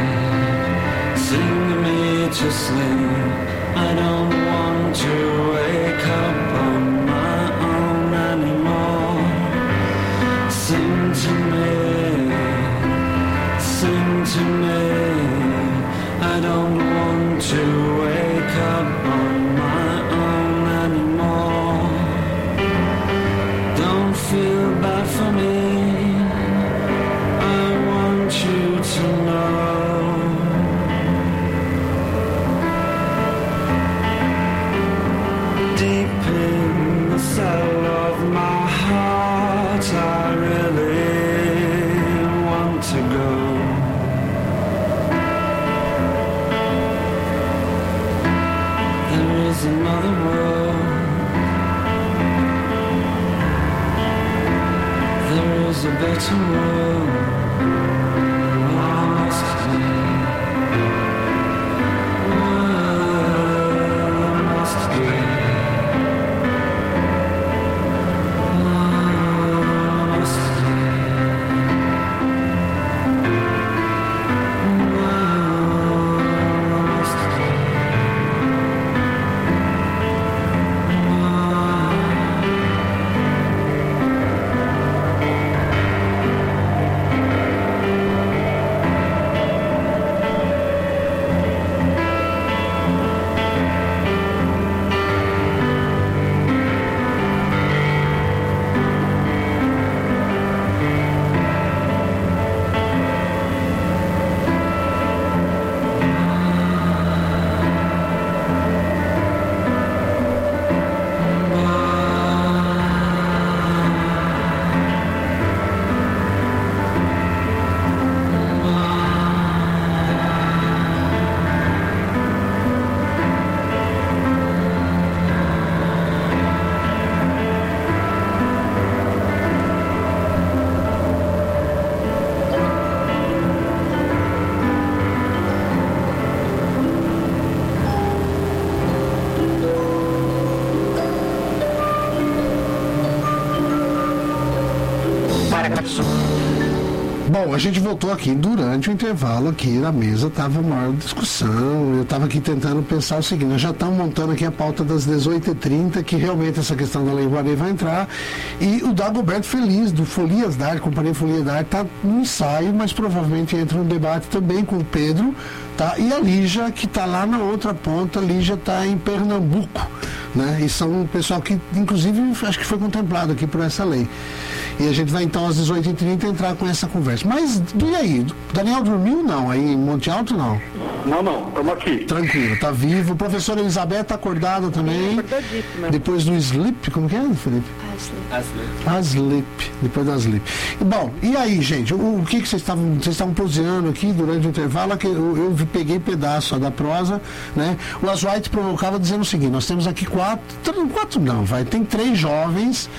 Speaker 7: sing me to sleep. I don't want to wake up on my own anymore. Sing to me, sing to me. I don't want to wake up on my own anymore. Don't feel bad for me, I want you to know. Deep in the cell of my heart, I really want to go. There is another world, there is a better world.
Speaker 2: Bom, a gente voltou aqui durante o intervalo aqui na mesa, estava uma maior discussão, eu estava aqui tentando pensar o seguinte, nós já estamos montando aqui a pauta das 18h30, que realmente essa questão da Lei Rouanet vai entrar, e o Dagoberto Feliz, do Folias da Arte, Companhia Folias da Arte, está no ensaio, mas provavelmente entra no debate também com o Pedro, tá? E a Lígia, que está lá na outra ponta, a Lígia está em Pernambuco, né? E são um pessoal que, inclusive, acho que foi contemplado aqui por essa lei. E a gente vai então às 18h30 entrar com essa conversa. Mas, e aí? Daniel dormiu não? Aí em Monte Alto não?
Speaker 11: Não, estamos aqui.
Speaker 2: Tranquilo, tá vivo. Professora Elizabeth tá acordada também.
Speaker 9: Acordadíssima.
Speaker 2: Depois do sleep, como que é, Felipe? Sleep. Depois da sleep. Bom, e aí, gente? O que vocês estavam proseando aqui durante o intervalo? Que eu peguei pedaço da prosa, né? O Azuaite provocava dizendo o seguinte: nós temos aqui tem três jovens,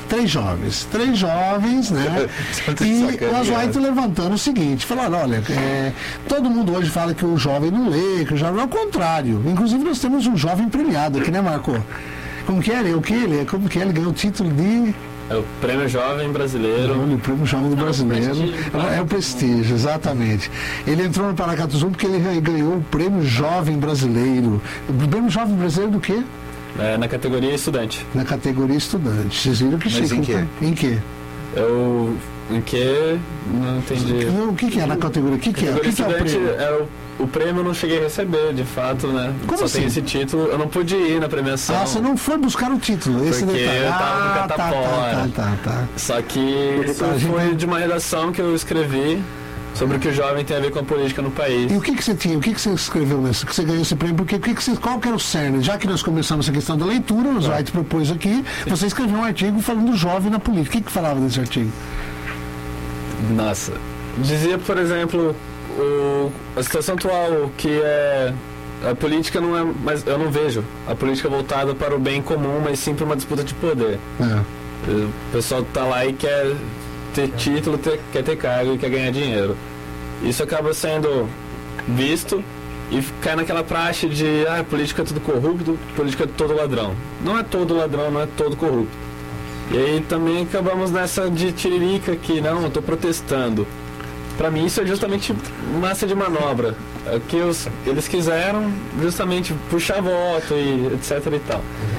Speaker 2: né? E o Azuaite levantando o seguinte, falando, olha, todo mundo hoje fala que o jovem não lê, que o jovem é o contrário. Inclusive nós temos um jovem premiado aqui, né, Marco? Como que é? Ele ganhou o título de...
Speaker 3: É o Prêmio Jovem Brasileiro.
Speaker 2: O Prêmio Jovem Brasileiro. É o prestígio, exatamente. Ele entrou no Paracatu Zoom porque ele ganhou o Prêmio Jovem Brasileiro. O Prêmio Jovem Brasileiro do quê?
Speaker 3: Na categoria estudante.
Speaker 2: Na categoria estudante. Vocês viram que
Speaker 5: Mas em quê?
Speaker 2: Em quê?
Speaker 3: Em que? Não entendi.
Speaker 2: O que é na categoria? O que é o prêmio?
Speaker 3: O prêmio eu não cheguei a receber, de fato, né?
Speaker 2: Como
Speaker 3: Só
Speaker 2: assim?
Speaker 3: tem esse título, eu não pude ir na premiação.
Speaker 2: Ah, você não foi buscar o título, esse
Speaker 3: porque
Speaker 2: detalhe.
Speaker 3: Eu tava no Catapora.
Speaker 2: Tá.
Speaker 3: Só que isso foi de uma redação que eu escrevi sobre o que o jovem tem a ver com a política no país.
Speaker 2: E o que você tinha? O que você escreveu nessa? Que você ganhou esse prêmio? Porque qual que era o cerne? Já que nós começamos essa questão da leitura, o Zweit propôs aqui, você escreveu um artigo falando do jovem na política. O que falava desse artigo?
Speaker 3: Nossa. Dizia, por exemplo, a situação atual, que é a política não é, mas eu não vejo a política voltada para o bem comum, mas sim para uma disputa de poder. O pessoal tá lá e quer ter título, quer ter cargo e quer ganhar dinheiro. Isso acaba sendo visto e cai naquela praxe de política é tudo corrupto, política é todo ladrão. Não é todo ladrão, não é todo corrupto. E aí também acabamos nessa de tiririca que não, eu tô protestando. para mim isso é justamente massa de manobra. É que eles quiseram justamente puxar voto e etc e tal.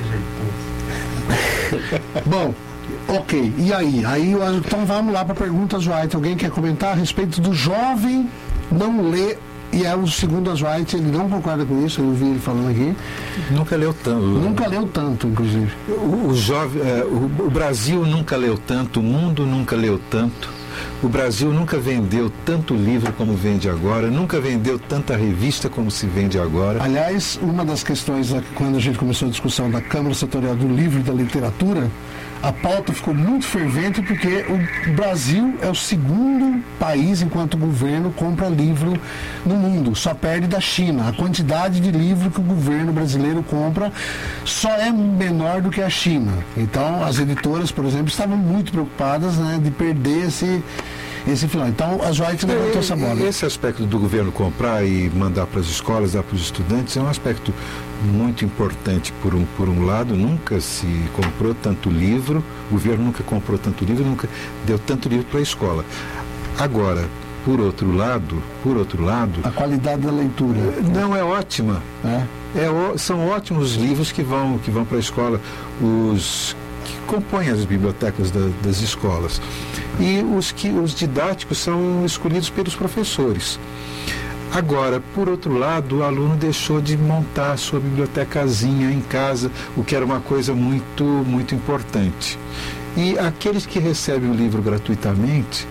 Speaker 2: Bom, ok, e aí? Então vamos lá para perguntas White. Alguém quer comentar a respeito do jovem não ler? E é o segundo as White, ele não concorda com isso, eu vi ele falando aqui.
Speaker 8: Nunca leu tanto.
Speaker 2: Nunca leu tanto, inclusive.
Speaker 8: O Brasil nunca leu tanto, o mundo nunca leu tanto. O Brasil nunca vendeu tanto livro como vende agora, nunca vendeu tanta revista como se vende agora.
Speaker 2: Aliás, uma das questões, quando a gente começou a discussão da Câmara Setorial do Livro e da Literatura, a pauta ficou muito fervente porque o Brasil é o segundo país, enquanto governo, compra livro no mundo. Só perde da China. A quantidade de livro que o governo brasileiro compra só é menor do que a China. Então, as editoras, por exemplo, estavam muito preocupadas, né, de perder esse final. Então, a White levantou essa bola.
Speaker 8: Esse aspecto do governo comprar e mandar para as escolas, dar para os estudantes, é um aspecto muito importante. Por um lado, nunca se comprou tanto livro, o governo nunca comprou tanto livro, nunca deu tanto livro para a escola. Agora, por outro lado... A
Speaker 2: qualidade da leitura.
Speaker 8: Não é ótima. São ótimos os livros que vão para a escola, os que compõem as bibliotecas das escolas. E os didáticos são escolhidos pelos professores. Agora, por outro lado, o aluno deixou de montar a sua bibliotecazinha em casa, o que era uma coisa muito, muito importante. E aqueles que recebem o livro gratuitamente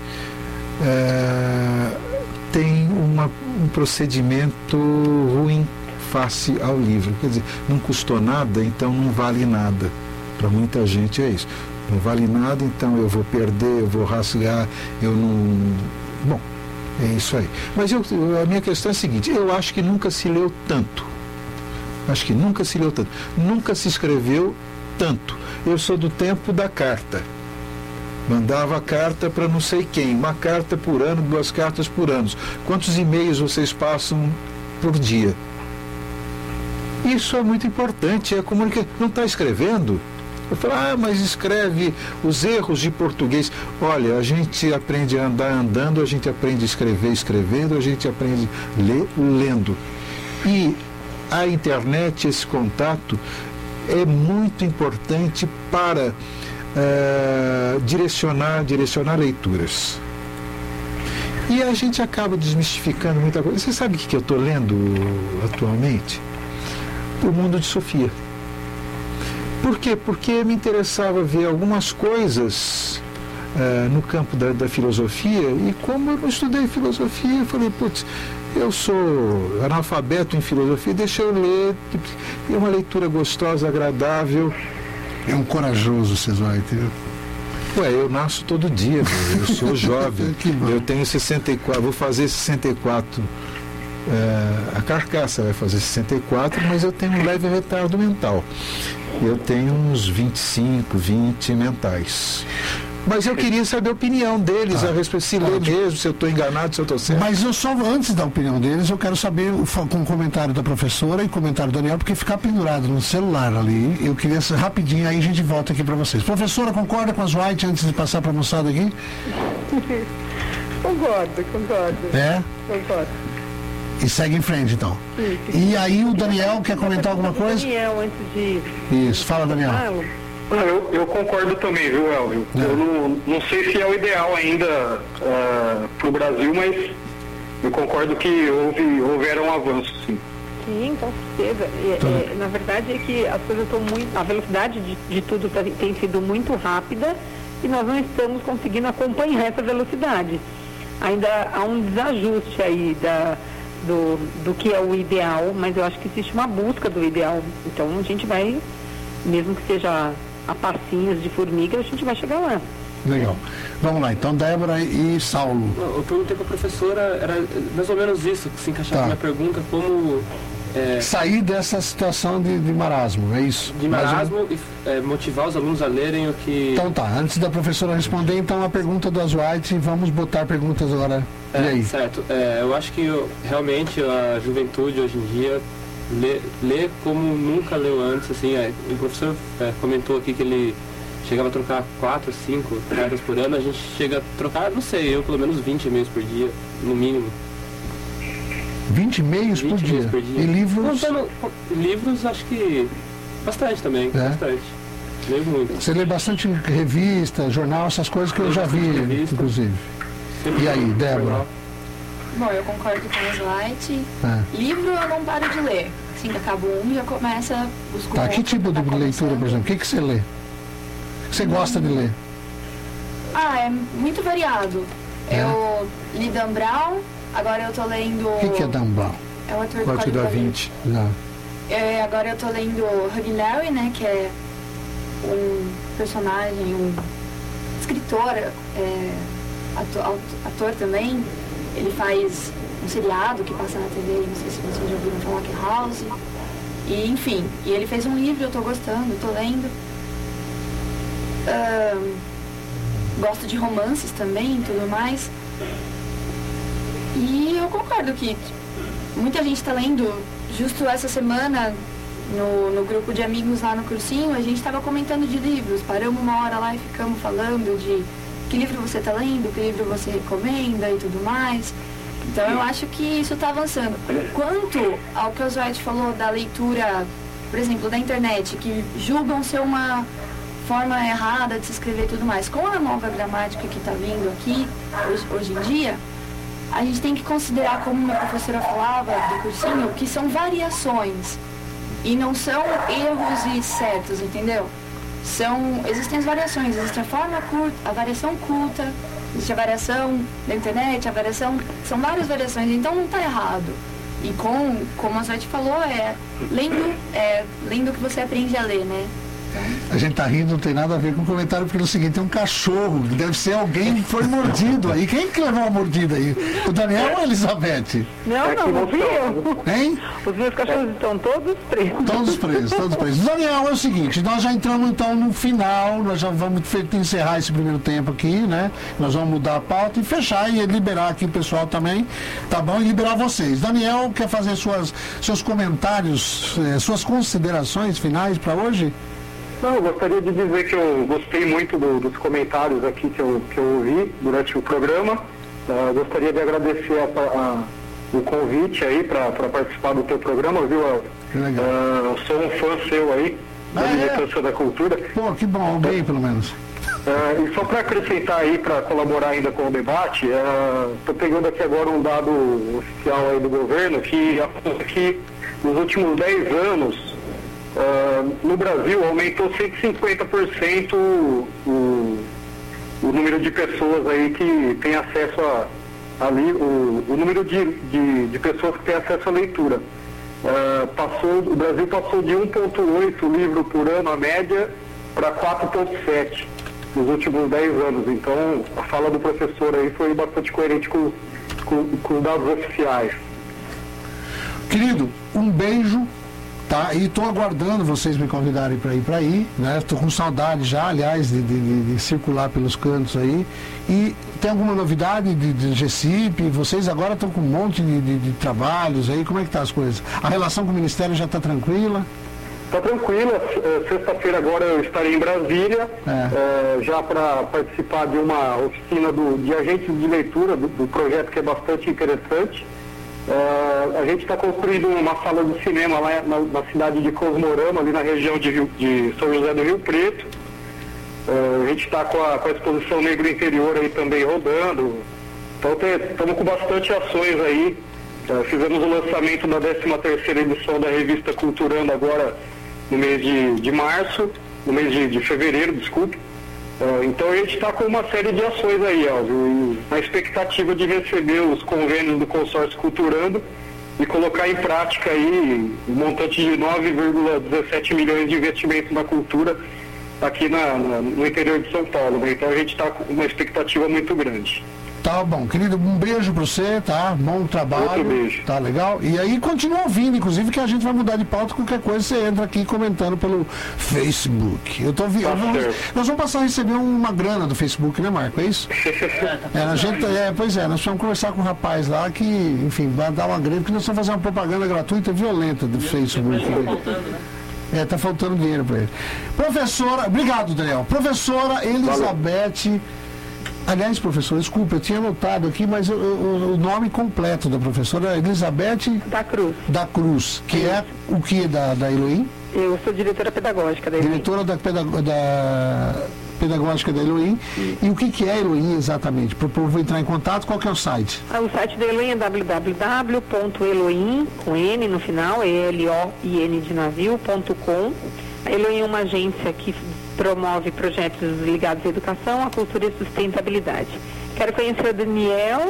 Speaker 8: têm um procedimento ruim face ao livro. Quer dizer, não custou nada, então não vale nada. Para muita gente é isso. Não vale nada, então eu vou perder, eu vou rasgar, eu não... Bom, é isso aí. Mas a minha questão é a seguinte, eu acho que nunca se leu tanto. Nunca se escreveu tanto. Eu sou do tempo da carta. Mandava carta para não sei quem, uma carta por ano, 2 cartas por ano. Quantos e-mails vocês passam por dia? Isso é muito importante, é comunicação. Não está escrevendo? Eu falo, mas escreve os erros de português. Olha, a gente aprende a andar andando, a gente aprende a escrever escrevendo, a gente aprende a ler lendo. E a internet, esse contato, é muito importante para direcionar leituras. E a gente acaba desmistificando muita coisa. Você sabe o que eu estou lendo atualmente? O Mundo de Sofia. Por quê? Porque me interessava ver algumas coisas no campo da filosofia, e como eu não estudei filosofia, eu falei, putz, eu sou analfabeto em filosofia, deixa eu ler, é uma leitura gostosa, agradável.
Speaker 2: É um corajoso, César, entendeu?
Speaker 8: Eu nasço todo dia, eu sou jovem, eu tenho 64, vou fazer 64. A carcaça vai fazer 64, mas eu tenho um leve retardo mental. Eu tenho uns 25, 20 mentais. Mas eu queria saber a opinião deles a respeito, se lê mesmo, se eu estou enganado, se eu estou certo.
Speaker 2: Mas eu só, antes da opinião deles, eu quero saber, com o comentário da professora e comentário do Daniel, porque ficar pendurado no celular ali, eu queria rapidinho, aí a gente volta aqui para vocês. Professora, concorda com as White antes de passar para a moçada aqui?
Speaker 9: Concordo. Concordo.
Speaker 2: E segue em frente, então. E aí o Daniel quer comentar alguma coisa?
Speaker 9: Daniel, antes de...
Speaker 2: Isso, fala, Daniel.
Speaker 11: Eu concordo também, viu, Elvio? Eu não sei se é o ideal ainda para o Brasil, mas eu concordo que houveram avanços, sim.
Speaker 9: Sim, com certeza. Na verdade é que as coisas estão muito... A velocidade de tudo tem sido muito rápida e nós não estamos conseguindo acompanhar essa velocidade. Ainda há um desajuste aí do que é o ideal, mas eu acho que existe uma busca do ideal. Então a gente vai, mesmo que seja a passinhos de formiga, a gente vai chegar lá.
Speaker 2: Legal. Vamos lá, então, Débora e Saulo.
Speaker 12: Eu perguntei para a professora, era mais ou menos isso, que se encaixava na minha pergunta, como...
Speaker 2: sair dessa situação de marasmo, é isso?
Speaker 12: De marasmo e motivar os alunos a lerem o que...
Speaker 2: Então tá, antes da professora responder, então a pergunta do White, vamos botar perguntas agora. E aí?
Speaker 12: Certo, eu acho que realmente a juventude hoje em dia lê como nunca leu antes, assim, o professor comentou aqui que ele chegava a trocar 4, 5 cartas por ano, a gente chega a trocar, não sei, eu pelo menos 20 e-mails por dia, no mínimo.
Speaker 2: 20 e-mails por dia? E livros?
Speaker 12: Livros, acho que bastante também, bastante. Leio muito.
Speaker 2: Você lê bastante revista, jornal, essas coisas que eu já vi, inclusive. E aí, Débora?
Speaker 13: Bom, eu concordo com o Slide. Livro eu não paro de ler. Assim que acaba um, já começa a buscar.
Speaker 2: Tá, que tipo de leitura, por exemplo? O que você lê? O que você gosta de ler?
Speaker 13: É muito variado. Eu li Dan Brown, agora eu tô lendo...
Speaker 2: O que é Dan Brown?
Speaker 13: É o ator do
Speaker 8: Código da Vinci.
Speaker 13: Agora eu tô lendo Hugh Laurie, né, que é um personagem, um escritor, ator também. Ele faz um seriado que passa na TV, não sei se vocês já ouviram falar, que é House. E, enfim, e ele fez um livro, eu tô gostando, tô lendo. Gosto de romances também e tudo mais. E eu concordo que muita gente está lendo. Justo essa semana, no grupo de amigos lá no cursinho, a gente estava comentando de livros. Paramos uma hora lá e ficamos falando de que livro você está lendo, que livro você recomenda e tudo mais. Então eu acho que isso está avançando. Quanto ao que o Oswald falou da leitura, por exemplo, da internet, que julgam ser uma forma errada de se escrever e tudo mais, com a nova gramática que está vindo aqui, hoje em dia, a gente tem que considerar, como uma professora falava do cursinho, que são variações e não são erros e certos, entendeu? Existem as variações, existe a forma curta, a variação culta, existe a variação da internet, são várias variações, então não está errado. E como a Zete falou, lendo o que você aprende a ler, né?
Speaker 2: A gente tá rindo, não tem nada a ver com o comentário, porque é o seguinte, tem um cachorro, deve ser alguém que foi mordido aí. Quem que levou a mordida aí? O Daniel ou a Elizabeth?
Speaker 9: Não fui eu.
Speaker 2: Hein?
Speaker 9: Os meus cachorros estão todos presos.
Speaker 2: Todos presos. Daniel, é o seguinte, nós já entramos então no final, nós já vamos encerrar esse primeiro tempo aqui, né? Nós vamos mudar a pauta e fechar e liberar aqui o pessoal também, tá bom? E liberar vocês. Daniel, quer fazer seus comentários, suas considerações finais para hoje?
Speaker 11: Não, eu gostaria de dizer que eu gostei muito dos comentários aqui que eu ouvi durante o programa. Gostaria de agradecer o convite aí para participar do teu programa, viu? Eu sou um fã seu aí, da Militância da Cultura.
Speaker 2: Pô, que bom, alguém pelo menos.
Speaker 11: E só para acrescentar aí, para colaborar ainda com o debate, estou pegando aqui agora um dado oficial aí do governo que aponta que nos últimos 10 anos no Brasil aumentou 150% o número de pessoas aí que tem acesso o número de pessoas que têm acesso à leitura. O Brasil passou de 1,8 livro por ano, a média, para 4,7 nos últimos 10 anos. Então, a fala do professor aí foi bastante coerente com os dados oficiais.
Speaker 2: Querido, um beijo. Tá, e estou aguardando vocês me convidarem para ir para aí, né? Estou com saudade já, aliás, de circular pelos cantos aí. E tem alguma novidade de GCIP? Vocês agora estão com um monte de trabalhos aí, como é que tá as coisas? A relação com o Ministério já está tranquila?
Speaker 11: Está tranquila. Sexta-feira agora eu estarei em Brasília, já para participar de uma oficina de agentes de leitura do projeto, que é bastante interessante. A gente está construindo uma sala de cinema lá na cidade de Cosmorama, ali na região de São José do Rio Preto. A gente está com a exposição Negro Interior aí também rodando. Então estamos com bastante ações aí. Fizemos o lançamento da 13ª edição da revista Culturando agora no mês de março, no mês de fevereiro, desculpe. Então a gente está com uma série de ações aí, Elvio, na expectativa de receber os convênios do consórcio Culturando e colocar em prática aí um montante de 9,17 milhões de investimento na cultura aqui no interior de São Paulo, né? Então a gente está com uma expectativa muito grande.
Speaker 2: Tá bom, querido, um beijo para você, tá? Bom trabalho.
Speaker 11: Outro beijo.
Speaker 2: Tá legal? E aí continua ouvindo, inclusive, que a gente vai mudar de pauta, qualquer coisa você entra aqui comentando pelo Facebook. Eu tô vendo. Nós vamos passar a receber uma grana do Facebook, né, Marco? É isso? Pois é, nós vamos conversar com o rapaz lá que, enfim, vai dar uma grana, porque nós vamos fazer uma propaganda gratuita violenta do Facebook. Tá faltando dinheiro para ele. Professora, obrigado, Daniel. Professora Elizabeth. Aliás, professor, desculpa, eu tinha anotado aqui, mas o nome completo da professora Elizabeth da Cruz, que é o que da Elohim?
Speaker 9: Eu sou diretora pedagógica da Elohim.
Speaker 2: Diretora da pedagógica da Elohim. E o que é Elohim exatamente? Para o povo entrar em contato, qual que é o site?
Speaker 9: O site da Elohim é www.elohim, com N no final, ELOIN de navio.com. A Elohim é uma agência que promove projetos ligados à educação, à cultura e sustentabilidade. Quero conhecer o Daniel,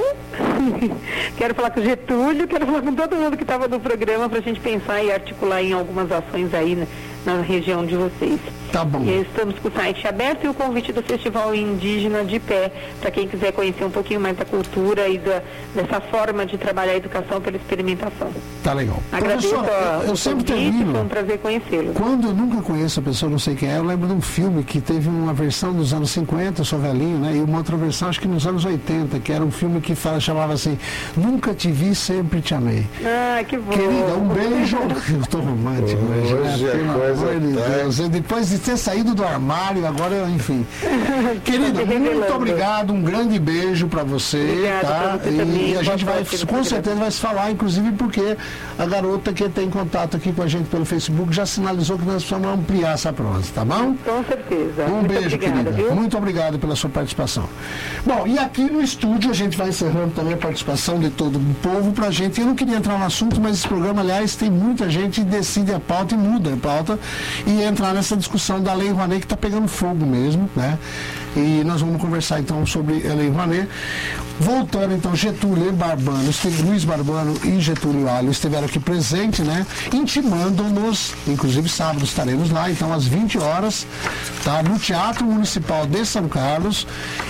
Speaker 9: quero falar com o Getúlio, quero falar com todo mundo que estava no programa para a gente pensar e articular em algumas ações aí na região de vocês.
Speaker 2: Tá bom.
Speaker 9: E estamos com o site aberto e o convite do Festival Indígena de Pé, para quem quiser conhecer um pouquinho mais da cultura e dessa forma de trabalhar a educação pela experimentação.
Speaker 2: Tá legal.
Speaker 9: Agradeço
Speaker 2: eu sempre termino.
Speaker 9: Foi um prazer conhecê-lo.
Speaker 2: Quando eu nunca conheço a pessoa, não sei quem é, eu lembro de um filme que teve uma versão dos anos 50, eu sou velhinho, né? E uma outra versão, acho que nos anos 80, que era um filme que chamava assim, Nunca Te Vi, Sempre Te Amei.
Speaker 9: Que bom.
Speaker 2: Querida, um beijo. Eu tô romântico hoje, né? Pelo amor de Deus. Depois de ter saído do armário, agora, enfim. Querida, muito obrigado, um grande beijo para você.
Speaker 9: Obrigada,
Speaker 2: tá?
Speaker 9: Pra você também.
Speaker 2: E a gente vai, com certeza, vai se falar, inclusive porque a garota que tem contato aqui com a gente pelo Facebook já sinalizou que nós precisamos ampliar essa prosa, tá bom?
Speaker 9: Com certeza.
Speaker 2: Um beijo,
Speaker 9: obrigada,
Speaker 2: querida.
Speaker 9: Viu?
Speaker 2: Muito obrigado pela sua participação. Bom, e aqui no estúdio a gente vai encerrando também a participação de todo o povo pra gente. Eu não queria entrar no assunto, mas esse programa, aliás, tem muita gente que decide a pauta e muda a pauta e entrar nessa discussão da Lei Rouanet que está pegando fogo mesmo, né? E nós vamos conversar então sobre a Lei Rouanet. Voltando então, Getúlio Barbano, Luiz Barbano e Getúlio Alho estiveram aqui presentes, né? Intimando-nos, inclusive sábado estaremos lá, então às 20 horas, tá? No Teatro Municipal de São Carlos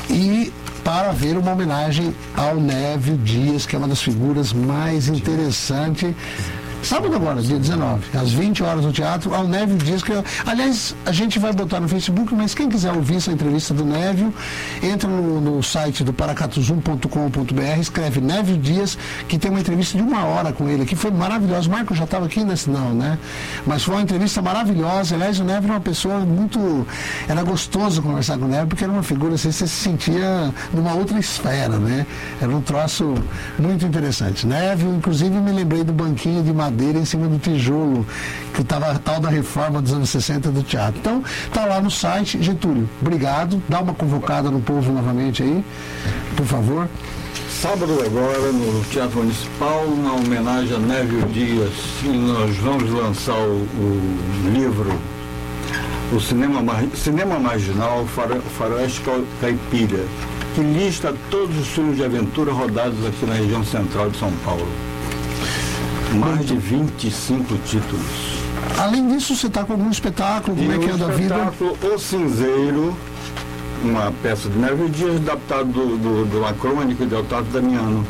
Speaker 2: e para ver uma homenagem ao Névio Dias, que é uma das figuras mais interessantes. Sábado agora, dia 19, às 20 horas no teatro, ao Névio Dias, que aliás, a gente vai botar no Facebook, mas quem quiser ouvir essa entrevista do Névio, entra no site do paracatuzum.com.br, escreve Névio Dias, que tem uma entrevista de 1 hora com ele, que foi maravilhosa. O Marco já estava aqui nesse não, né? Mas foi uma entrevista maravilhosa. Aliás, o Névio era uma pessoa muito... Era gostoso conversar com o Névio, porque era uma figura assim, você se sentia numa outra esfera, né? Era um troço muito interessante. Névio, inclusive, me lembrei do banquinho de madeira em cima do tijolo, que estava a tal da reforma dos anos 60 do teatro. Então, tá lá no site. Getúlio, obrigado. Dá uma convocada no povo novamente aí, por favor.
Speaker 5: Sábado agora, no Teatro Municipal, uma homenagem a Névio Dias, e nós vamos lançar o livro, o Cinema Marginal, Faroeste Caipira, que lista todos os filmes de aventura rodados aqui na região central de São Paulo. Mais de 25 títulos.
Speaker 2: Além disso, você está com algum espetáculo? Como é que anda a vida?
Speaker 5: O espetáculo O Cinzeiro, uma peça de Névio Dias, adaptado de uma crônica de Otávio Damiano.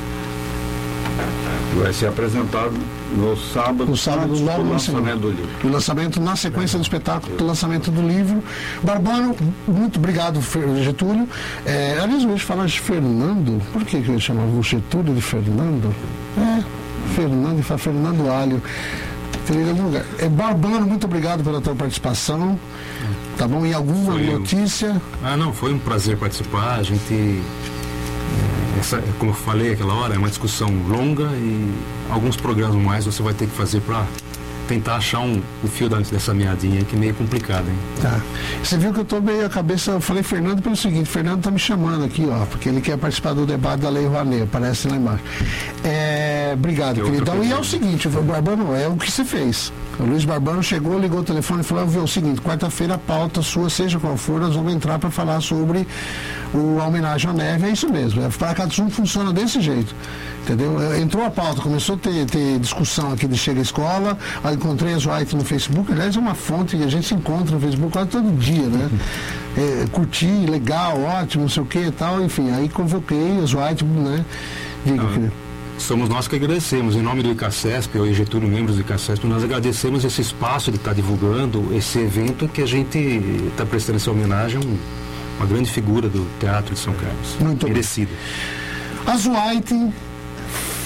Speaker 5: Vai ser apresentado no sábado
Speaker 2: logo
Speaker 5: no lançamento do livro.
Speaker 2: O lançamento, na sequência do espetáculo, do lançamento do livro. Barbano, muito obrigado, Getúlio. Aliás, eu ia falar de Fernando. Por que eu chamava o Getúlio de Fernando? Fernando Alho. Teria algum lugar. Barbano, muito obrigado pela tua participação. Tá bom? E alguma notícia?
Speaker 6: Foi um prazer participar. A gente, como eu falei aquela hora, é uma discussão longa e alguns programas mais você vai ter que fazer para tentar achar o fio dessa meadinha que é meio complicado, hein?
Speaker 2: Tá. Você viu que eu tô meio a cabeça, eu falei Fernando pelo seguinte, Fernando tá me chamando aqui, ó, porque ele quer participar do debate da Lei Rouanet, aparece lá embaixo. Obrigado, queridão. E é o seguinte, Barbano, é o que você fez. O Luiz Barbano chegou, ligou o telefone e falou, viu, é o seguinte, quarta-feira a pauta sua, seja qual for, nós vamos entrar para falar sobre a homenagem ao Névio, é isso mesmo. O Paracatuzum funciona desse jeito, entendeu? Entrou a pauta, começou a ter discussão aqui de Chega à Escola, aí encontrei as White no Facebook, aliás é uma fonte que a gente se encontra no Facebook quase todo dia, né? Curti, legal, ótimo, não sei o que e tal, enfim, aí convoquei as White, né? Diga, querido.
Speaker 6: Somos nós que agradecemos, em nome do ICACESP, eu e Getúlio, membros do ICACESP, nós agradecemos esse espaço de estar divulgando esse evento que a gente está prestando essa homenagem a uma grande figura do Teatro de São Carlos.
Speaker 2: Muito
Speaker 6: merecida.
Speaker 2: As White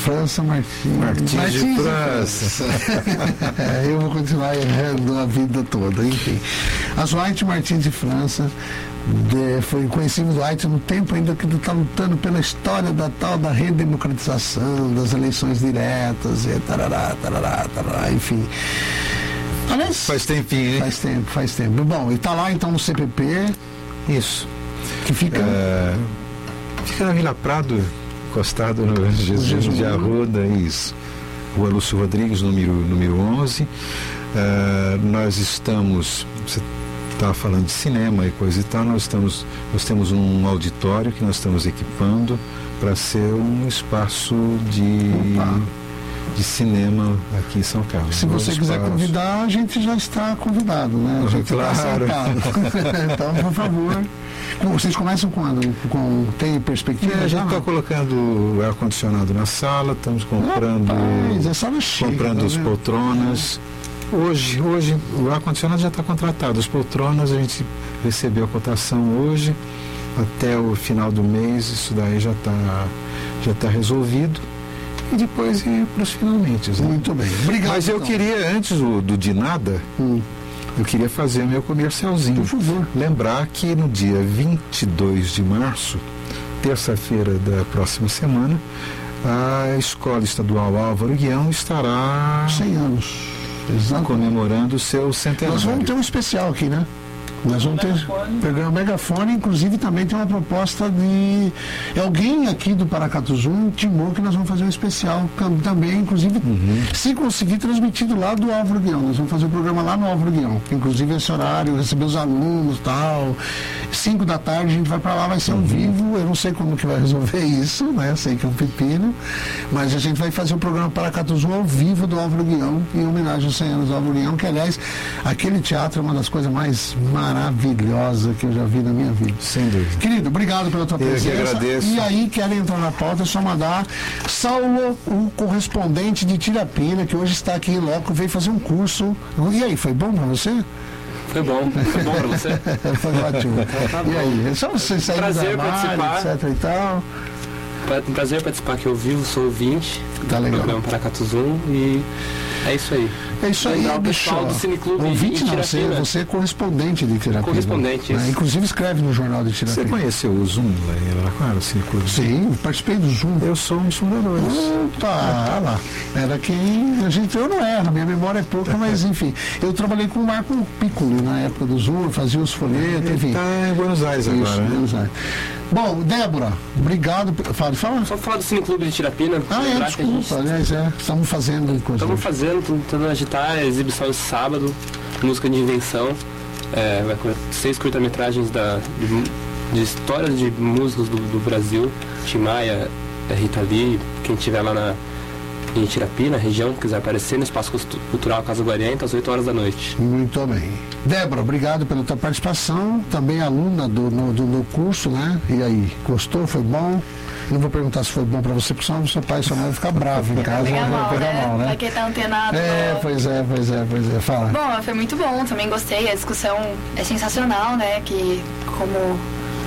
Speaker 2: França Martins
Speaker 8: de França.
Speaker 2: Eu vou continuar errando a vida toda, enfim. As White Martins de França. Foi conhecido White no tempo ainda que está lutando pela história da tal da redemocratização, das eleições diretas, e tarará, enfim. Aliás,
Speaker 8: faz tempinho, hein?
Speaker 2: Faz tempo. Bom, e está lá então no CPP.
Speaker 8: Isso.
Speaker 2: Que fica...
Speaker 8: fica na Vila Prado, encostado no Jesus de Arruda, isso. Rua Lúcio Rodrigues, número 11. Nós estamos... Estava falando de cinema e coisa e tal, nós temos um auditório que nós estamos equipando para ser um espaço de cinema aqui em São Carlos.
Speaker 2: Se você quiser convidar, a gente já está convidado, né? A gente
Speaker 8: claro.
Speaker 2: Então, por favor. Vocês começam quando? Tem perspectiva?
Speaker 8: A gente está colocando ar-condicionado na sala, estamos comprando, as poltronas. Hoje o ar-condicionado já está contratado. As poltronas a gente recebeu a cotação hoje, até o final do mês isso daí já está resolvido. E depois ir para os finalmente. Né?
Speaker 2: Muito bem. Obrigado.
Speaker 8: Mas eu queria, antes do de nada, eu queria fazer o meu comercialzinho.
Speaker 2: Por favor.
Speaker 8: Lembrar que no dia 22 de março, terça-feira da próxima semana, a Escola Estadual Álvaro Guião estará
Speaker 2: 100 anos. Exatamente.
Speaker 8: Comemorando o seu centenário.
Speaker 2: Nós vamos ter um especial aqui, né? Nós vamos ter programa Megafone, inclusive também tem uma proposta de alguém aqui do Paracatuzu intimou que nós vamos fazer um especial também, inclusive se conseguir transmitido lá do Álvaro Guião. Nós vamos fazer o programa lá no Álvaro Guião, inclusive esse horário, receber os alunos e tal. 5 da tarde a gente vai para lá, vai ser ao vivo. Eu não sei como que vai resolver isso, né? Eu sei que é um pepino, mas a gente vai fazer o programa Paracatuzu ao vivo do Álvaro Guião, em homenagem aos 100 anos do Álvaro Guião, que aliás, aquele teatro é uma das coisas mais maravilhosa que eu já vi na minha vida.
Speaker 8: Sem dúvida.
Speaker 2: Querido, obrigado pela tua presença.
Speaker 8: Eu que agradeço.
Speaker 2: E aí, querem entrar na pauta, é só mandar Saulo, o correspondente de Tirapina, que hoje está aqui em loco, veio fazer um curso. E aí, foi bom pra você?
Speaker 12: Foi bom pra você?
Speaker 2: Foi ótimo. E aí, é só você sair
Speaker 12: prazer
Speaker 2: do armário,
Speaker 12: participar.
Speaker 2: etc e tal.
Speaker 12: Um prazer participar aqui ao vivo, sou ouvinte do programa Paracatuzu e é isso aí.
Speaker 2: É isso aí,
Speaker 12: o pessoal do Cineclube
Speaker 2: ouvinte não, você é correspondente de Tirapina.
Speaker 12: Correspondente,
Speaker 2: né? Inclusive escreve no jornal de Tirapina.
Speaker 8: Você conheceu o Zoom lá em Araraquara, o Cineclube?
Speaker 2: Sim, participei do Zoom.
Speaker 8: Eu sou um dos fundadores.
Speaker 2: Opa, lá. Era quem... eu não erro, minha memória é pouca, mas enfim. Eu trabalhei com o Marco Piccolo na época do Zoom, fazia os folhetos, enfim.
Speaker 8: Está em Buenos Aires agora,
Speaker 2: isso,
Speaker 8: né?
Speaker 2: Buenos Aires. Bom, Débora, obrigado. Fala.
Speaker 12: Só falar do Cineclube de Tirapina.
Speaker 2: Desculpa, aliás, estamos fazendo coisas.
Speaker 12: Estamos fazendo, tentando agitar a exibição esse sábado, música de invenção. Vai com 6 curta-metragens de histórias de músicos do Brasil. Tim Maia, Rita Lee, quem estiver lá em Tirapina, região, que quiser aparecer no Espaço Cultural Casa Guarienta, às 8 horas da noite.
Speaker 2: Muito bem. Débora, obrigado pela tua participação, também aluna do curso, né? E aí, gostou? Foi bom? Não vou perguntar se foi bom pra você, porque senão seu pai e sua mãe vão ficar bravos em casa.
Speaker 13: Vai pegar mal, né? Vai que tá antenado.
Speaker 2: Pois é. Fala.
Speaker 13: Bom, foi muito bom, também gostei. A discussão é sensacional, né? Que como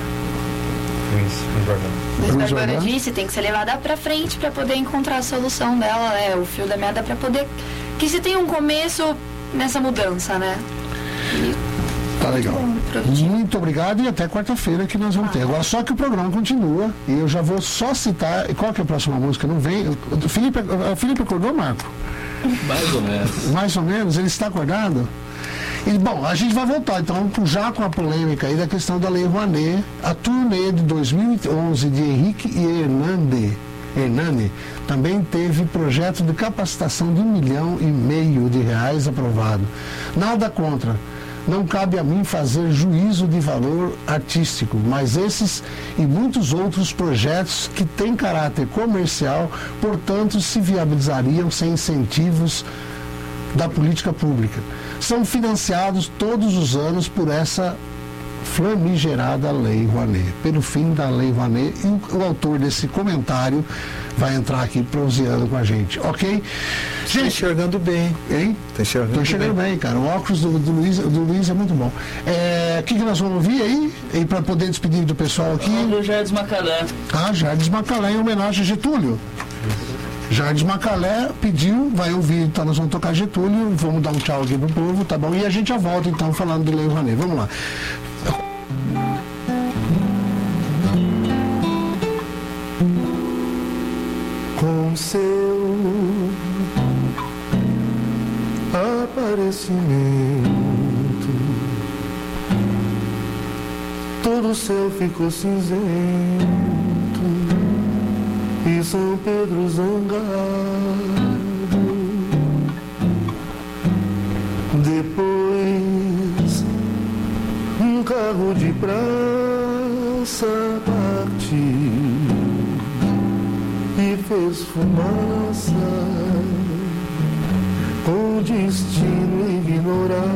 Speaker 13: Luiz Barbara disse, tem que ser levada pra frente pra poder encontrar a solução dela, né? O fio da meada pra poder que se tenha um começo nessa mudança, né?
Speaker 2: Tá legal. Muito obrigado e até quarta-feira que nós vamos ter. Agora só que o programa continua e eu já vou só citar. Qual que é a próxima música? Não vem? O Felipe acordou, Marco?
Speaker 3: Mais ou menos.
Speaker 2: Mais ou menos? Ele está acordado? E, bom, a gente vai voltar então já com a polêmica aí da questão da Lei Rouanet, a turnê de 2011 de Henrique e Hernani também teve projeto de capacitação de R$1,5 milhão aprovado. Nada contra. Não cabe a mim fazer juízo de valor artístico, mas esses e muitos outros projetos que têm caráter comercial, portanto, se viabilizariam sem incentivos da política pública. São financiados todos os anos por essa famigerada Lei Rouanet, pelo fim da Lei Rouanet, e o autor desse comentário vai entrar aqui proseando com a gente, ok? Gente,
Speaker 8: tá enxergando bem,
Speaker 2: hein?
Speaker 8: Tá enxergando
Speaker 2: bem, cara. O óculos do Luiz é muito bom. O que nós vamos ouvir aí? E para poder despedir do pessoal aqui?
Speaker 10: Do Jardim Macalé.
Speaker 2: Jardim Macalé, em homenagem a Getúlio. Jardim Macalé pediu, vai ouvir, então nós vamos tocar Getúlio, vamos dar um tchau aqui pro povo, tá bom? E a gente já volta então falando de Lei Rouanet. Vamos lá.
Speaker 14: Com seu aparecimento, todo o céu ficou cinzento e São Pedro zangado. Depois um carro de praça partiu e fez fumaça com destino ignorado.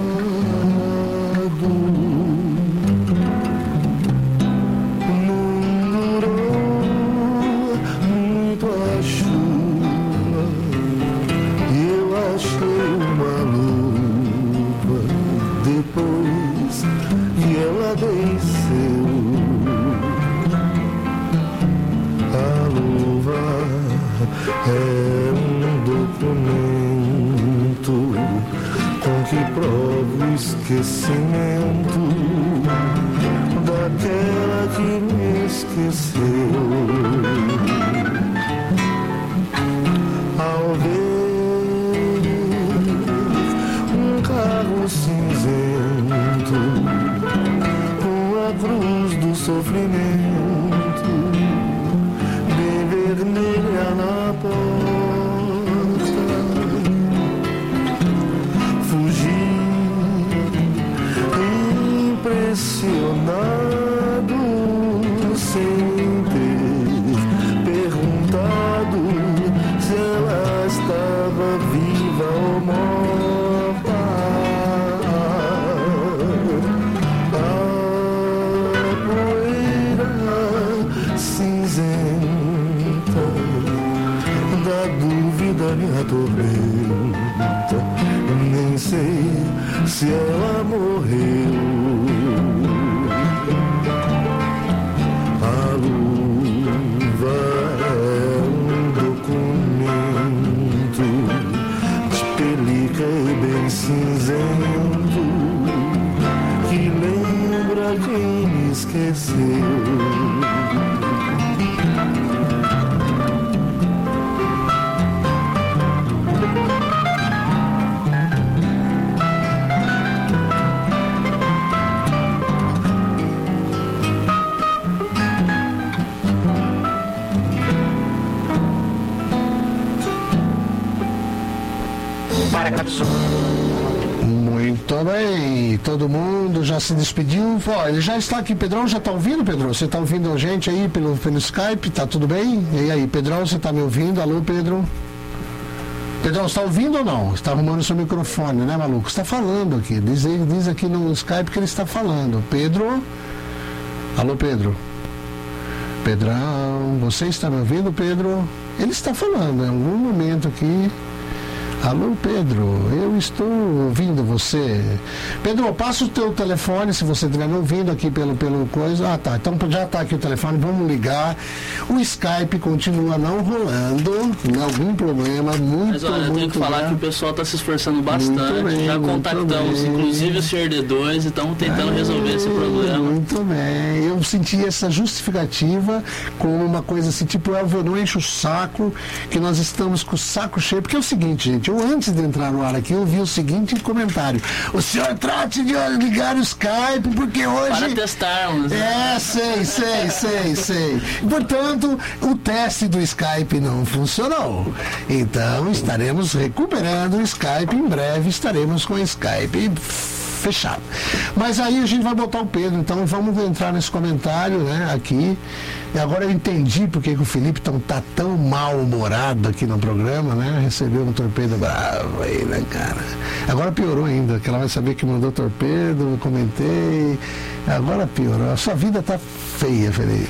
Speaker 14: Não durou muito a chuva e eu achei uma luva depois que ela desceu. A luva é um documento com que provo o esquecimento daquela que me esqueceu. Ao ver um carro cinzento com a cruz do sofrimento vermelha na porta, fugi impressionado sem ter perguntado se ela estava viva ou morta. A poeira cinzenta da dúvida me atormenta, nem sei se ela morreu. A luva é um documento de pelica e bem cinzento que lembra quem me esqueceu.
Speaker 2: Muito bem, todo mundo já se despediu. Ó, ele já está aqui, Pedrão, já está ouvindo, Pedro? Você está ouvindo a gente aí pelo Skype? Tá tudo bem? E aí, Pedrão, você está me ouvindo? Alô, Pedro? Pedrão, você está ouvindo ou não? Você está arrumando seu microfone, né, maluco? Você está falando aqui, diz aqui no Skype que ele está falando. Pedro? Alô, Pedro? Pedrão, você está me ouvindo, Pedro? Ele está falando em algum momento aqui. Alô, Pedro, eu estou ouvindo você. Pedro, passa o teu telefone, se você estiver me ouvindo aqui pelo coisa. Ah, tá, então já está aqui o telefone, vamos ligar. O Skype continua não rolando, algum problema,
Speaker 10: Mas olha, eu tenho que falar que o pessoal está se esforçando bastante, bem, já contactamos, inclusive o CRD2, e estamos tentando resolver esse problema.
Speaker 2: Muito bem, eu senti essa justificativa como uma coisa assim, tipo, Elvio, não enche o saco, que nós estamos com o saco cheio, porque é o seguinte, gente, antes de entrar no ar aqui, eu vi o seguinte comentário: o senhor trate de ligar o Skype, porque hoje...
Speaker 10: Para testarmos.
Speaker 2: É, sei. Portanto, o teste do Skype não funcionou. Então, estaremos recuperando o Skype. Em breve estaremos com o Skype fechado. Mas aí a gente vai botar o Pedro, então vamos entrar nesse comentário, né, aqui. E agora eu entendi porque que o Felipe tá tão mal-humorado aqui no programa, né? Recebeu um torpedo bravo aí, né, cara? Agora piorou ainda, que ela vai saber que mandou torpedo, eu comentei. Agora piorou. A sua vida tá feia, Felipe.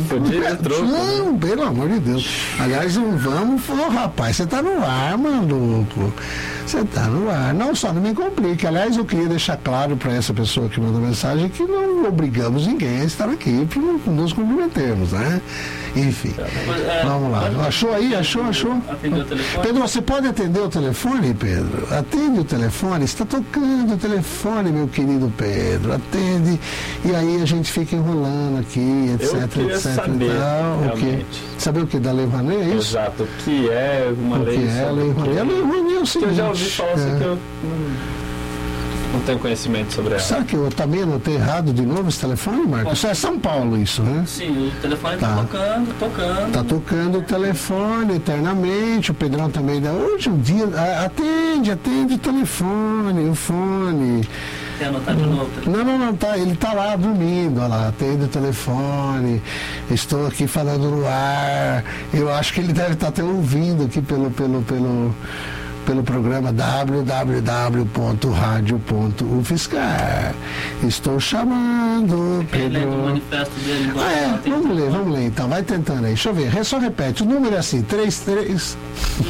Speaker 2: Não, pelo amor de Deus. Aliás, vamos, rapaz, você tá no ar, maluco. Você tá no ar. Não só não me complique. Aliás, eu queria deixar claro para essa pessoa que mandou mensagem que não obrigamos ninguém a estar aqui para nos cumprimentarmos. Deus, né? Enfim, vamos lá. Achou aí? Achou?
Speaker 10: Atendeu o telefone?
Speaker 2: Pedro, você pode atender o telefone, Pedro? Atende o telefone, está tocando o telefone, meu querido Pedro. Atende, e aí a gente fica enrolando aqui, etc, etc.
Speaker 3: Saber,
Speaker 2: o quê? Saber o que? Da Lei Rouanet, é isso?
Speaker 3: Exato, o que é uma lei.
Speaker 2: O que é a Lei Rouanet? A Lei Rouanet é o seguinte.
Speaker 3: Eu já ouvi falar assim que eu não tenho conhecimento sobre ela.
Speaker 2: Será que eu também anotei errado de novo esse telefone, Marcos? Isso é São Paulo, isso, né?
Speaker 10: Sim, o telefone está tocando.
Speaker 2: Está tocando o telefone eternamente. O Pedrão também dá. Hoje um dia. Atende o telefone, o fone.
Speaker 10: Quer anotar de novo?
Speaker 2: Não, tá. Ele está lá dormindo, olha lá, atende o telefone. Estou aqui falando no ar. Eu acho que ele deve estar até ouvindo aqui pelo programa www.radio.ufscar. Estou chamando
Speaker 10: Pedro. O manifesto dele.
Speaker 2: Vamos ler então, vai tentando aí. Deixa eu ver, só repete, o número é assim, 33.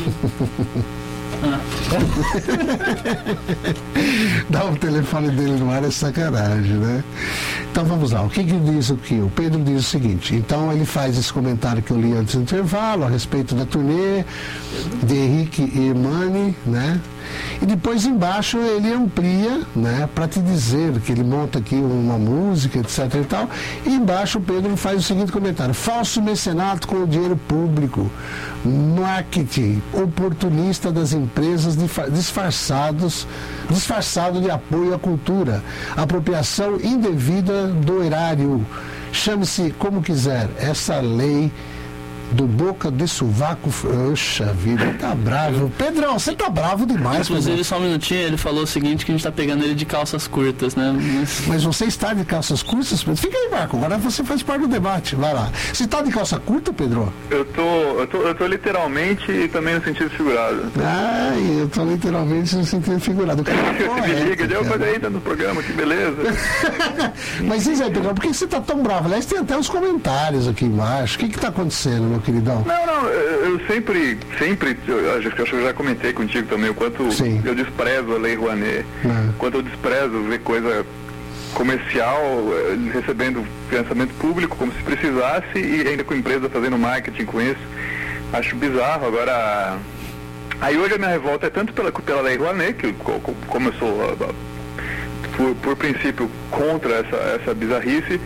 Speaker 2: Dá o telefone dele no ar é sacanagem, né? Então vamos lá, o que diz aqui? O Pedro diz o seguinte, então ele faz esse comentário que eu li antes do intervalo a respeito da turnê de Henrique e Mani, né? E depois embaixo ele amplia, né, para te dizer que ele monta aqui uma música, etc e tal. E embaixo o Pedro faz o seguinte comentário: falso mecenato com o dinheiro público, marketing oportunista das empresas disfarçado de apoio à cultura, apropriação indevida do erário. Chame-se como quiser, essa lei do boca de sovaco. Oxa vida, tá bravo. Pedrão, você tá bravo demais.
Speaker 10: Inclusive, só um minutinho, ele falou o seguinte, que a gente tá pegando ele de calças curtas, né?
Speaker 2: Mas você está de calças curtas, Pedro? Fica aí, Marco, agora você faz parte do debate, vai lá. Você está de calça curta, Pedro?
Speaker 11: Eu tô literalmente e também no sentido figurado.
Speaker 2: Eu tô literalmente no sentido figurado.
Speaker 11: Você me liga, eu falei aí no programa, que beleza.
Speaker 2: Mas diz aí, Pedro, por que você tá tão bravo? Aliás, tem até os comentários aqui embaixo. O que tá acontecendo, meu queridão?
Speaker 11: Não, eu sempre, eu acho que eu já comentei contigo também, o quanto eu desprezo a Lei Rouanet, quanto eu desprezo ver coisa comercial recebendo financiamento público como se precisasse e ainda com empresa fazendo marketing com isso. Acho bizarro. Agora, aí hoje a minha revolta é tanto pela Lei Rouanet, que como eu sou por princípio contra essa bizarrice,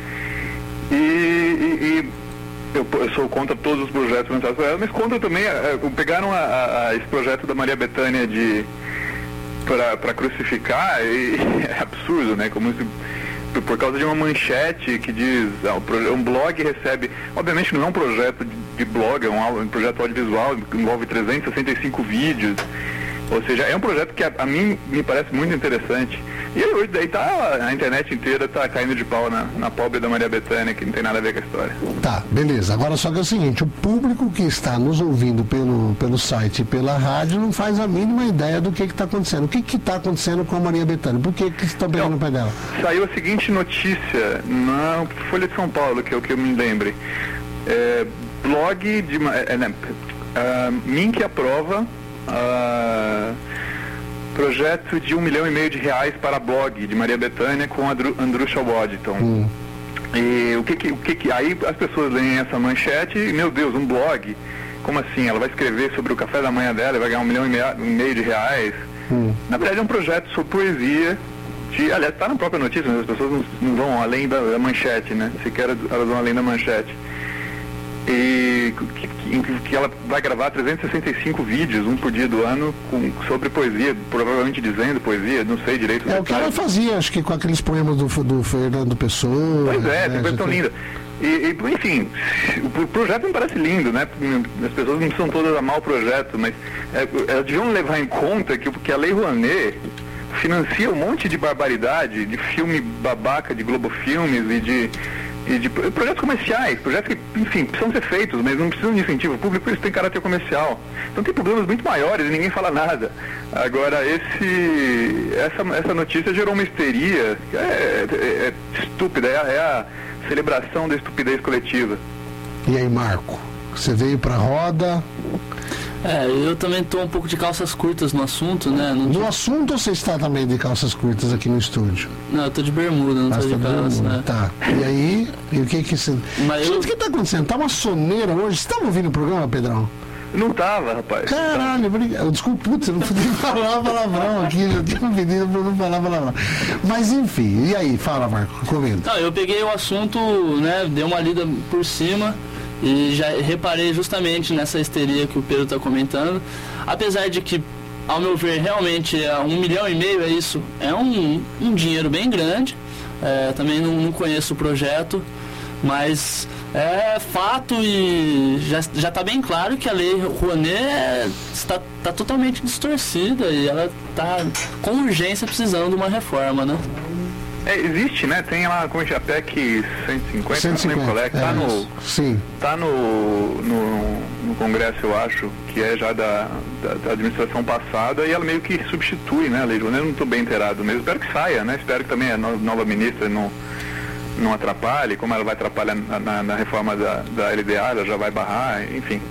Speaker 11: e eu sou contra todos os projetos financiados por ela, mas contra também, pegaram esse projeto da Maria Bethânia para crucificar, e é absurdo, né? Como se, por causa de uma manchete que diz, um blog recebe, obviamente não é um projeto de blog, é um projeto audiovisual, envolve 365 vídeos, ou seja, é um projeto que a mim me parece muito interessante. E aí, hoje daí a internet inteira tá caindo de pau na pobre da Maria Bethânia, que não tem nada a ver com a história.
Speaker 2: Tá, beleza. Agora só que é o seguinte, o público que está nos ouvindo pelo site e pela rádio não faz a mínima ideia do que está acontecendo. O que está acontecendo com a Maria Bethânia? Por que estão pegando o pé dela?
Speaker 11: Saiu a seguinte notícia na Folha de São Paulo, que é o que eu me lembre. Blog de... Mink aprova... projeto de R$1,5 milhão para blog de Maria Bethânia com Andrusha Waddington. E o que aí as pessoas leem essa manchete e, meu Deus, um blog? Como assim? Ela vai escrever sobre o café da manhã dela e vai ganhar R$1,5 milhão? Na verdade é um projeto sobre poesia. Aliás, está na própria notícia, mas as pessoas não vão além da manchete, né? Sequer elas vão além da manchete. E que ela vai gravar 365 vídeos, um por dia do ano, sobre poesia, provavelmente dizendo poesia, não sei direito.
Speaker 2: É o que ela fazia, acho que com aqueles poemas do Fernando Pessoa.
Speaker 11: Pois é, tem coisa tão linda. E, enfim, o projeto me parece lindo, né? As pessoas não são todas a amar o projeto, mas elas deviam levar em conta que a Lei Rouanet financia um monte de barbaridade, de filme babaca, de Globo Filmes e de projetos comerciais, projetos que, enfim, precisam ser feitos, mas não precisam de incentivo público, eles têm caráter comercial. Então tem problemas muito maiores e ninguém fala nada. Agora, essa notícia gerou uma histeria, é estúpida, é a celebração da estupidez coletiva.
Speaker 2: E aí, Marco, você veio pra roda,
Speaker 10: Eu também estou um pouco de calças curtas no assunto, né?
Speaker 2: No assunto ou você está também de calças curtas aqui no estúdio?
Speaker 10: Não, eu tô de bermuda, não tô de calça, né?
Speaker 2: Tá. E aí, o que você... Gente, o que tá acontecendo? Tá uma soneira hoje. Você tava ouvindo o programa, Pedrão?
Speaker 15: Não tava, rapaz.
Speaker 2: Caralho, obrigado. Desculpa, putz, eu não podia falar palavrão aqui, eu tinha um pedido pra não falar palavrão. Mas enfim, e aí? Fala, Marco, comenta.
Speaker 10: Não, eu peguei o assunto, né, dei uma lida por cima e já reparei justamente nessa histeria que o Pedro tá comentando. Apesar de que, ao meu ver, realmente R$1,5 milhão é isso, é um dinheiro bem grande. Também não conheço o projeto, mas é fato e já está bem claro que a Lei Rouanet está totalmente distorcida e ela está com urgência precisando de uma reforma, né?
Speaker 15: Existe, né? Tem lá a PEC 150, não lembro qual é, que tá no Congresso, eu acho, que é já da administração passada, e ela meio que substitui, né, a Lei Rouanet. Eu não estou bem inteirado mesmo, espero que saia, né? Espero que também a nova ministra não atrapalhe, como ela vai atrapalhar na reforma da LDA, ela já vai barrar, enfim.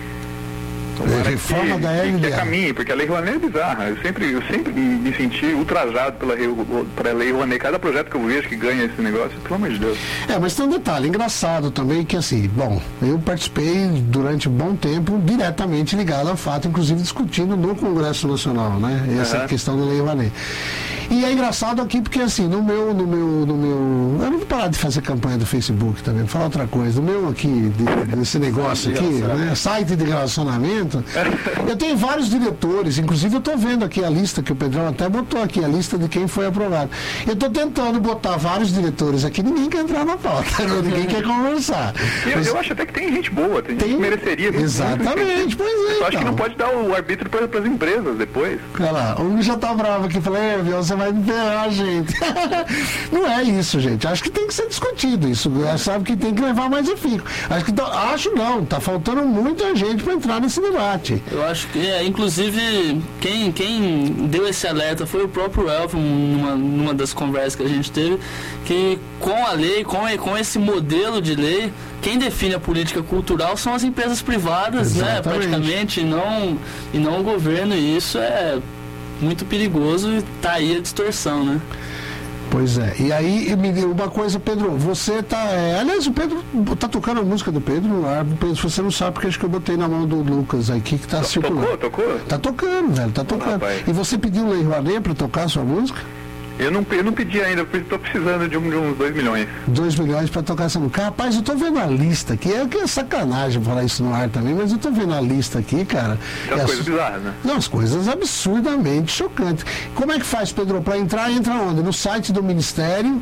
Speaker 2: A reforma da LDA.
Speaker 15: Que caminho, porque a Lei Rouanet é bizarra. Eu sempre me senti ultrajado pela Lei Rouanet. Cada projeto que eu vejo que ganha esse negócio, pelo amor de Deus.
Speaker 2: Mas tem um detalhe engraçado também, que assim, bom, eu participei durante um bom tempo diretamente ligado ao fato, inclusive discutindo no Congresso Nacional, né? Essa questão da Lei Rouanet. E é engraçado aqui porque assim, no meu, eu não vou parar de fazer campanha do Facebook também, vou falar outra coisa, no meu aqui, desse negócio aqui, né? Site de relacionamento, eu tenho vários diretores, inclusive eu estou vendo aqui a lista que o Pedrão até botou aqui, a lista de quem foi aprovado. Eu estou tentando botar vários diretores aqui, ninguém quer entrar na pauta, ninguém quer conversar.
Speaker 15: Eu acho até que tem gente boa, tem gente que mereceria.
Speaker 2: Exatamente, pois é.
Speaker 15: Eu acho que não pode dar o arbítrio para as empresas depois.
Speaker 2: Olha lá, um já tá bravo aqui, falei, você vai me ferrar, gente. Não é isso, gente. Acho que tem que ser discutido isso. Sabe que tem que levar mais a fico. Acho não, tá faltando muita gente para entrar nesse debate.
Speaker 10: Eu acho que, inclusive, quem deu esse alerta foi o próprio Elfo, numa das conversas que a gente teve, que com a lei, com esse modelo de lei, quem define a política cultural são as empresas privadas, né, praticamente, e não o governo, e isso é muito perigoso e tá aí a distorção, né?
Speaker 2: Pois é, e aí me deu uma coisa, Pedro, você tá. Aliás, o Pedro tá tocando a música do Pedro, Pedro, você não sabe, porque acho que eu botei na mão do Lucas aqui que tá circulando.
Speaker 15: Tocou?
Speaker 2: Tá tocando, velho, tá tocando. E você pediu Lei Rouanet pra tocar a sua música?
Speaker 15: Eu não pedi ainda, porque estou precisando de uns 2 milhões.
Speaker 2: 2 milhões para tocar essa música. Rapaz, eu tô vendo a lista aqui, que é sacanagem falar isso no ar também, mas eu tô vendo a lista aqui, cara.
Speaker 15: As coisas bizarras, né?
Speaker 2: Não, as coisas absurdamente chocantes. Como é que faz, Pedro, para entrar? Entra onde? No site do Ministério?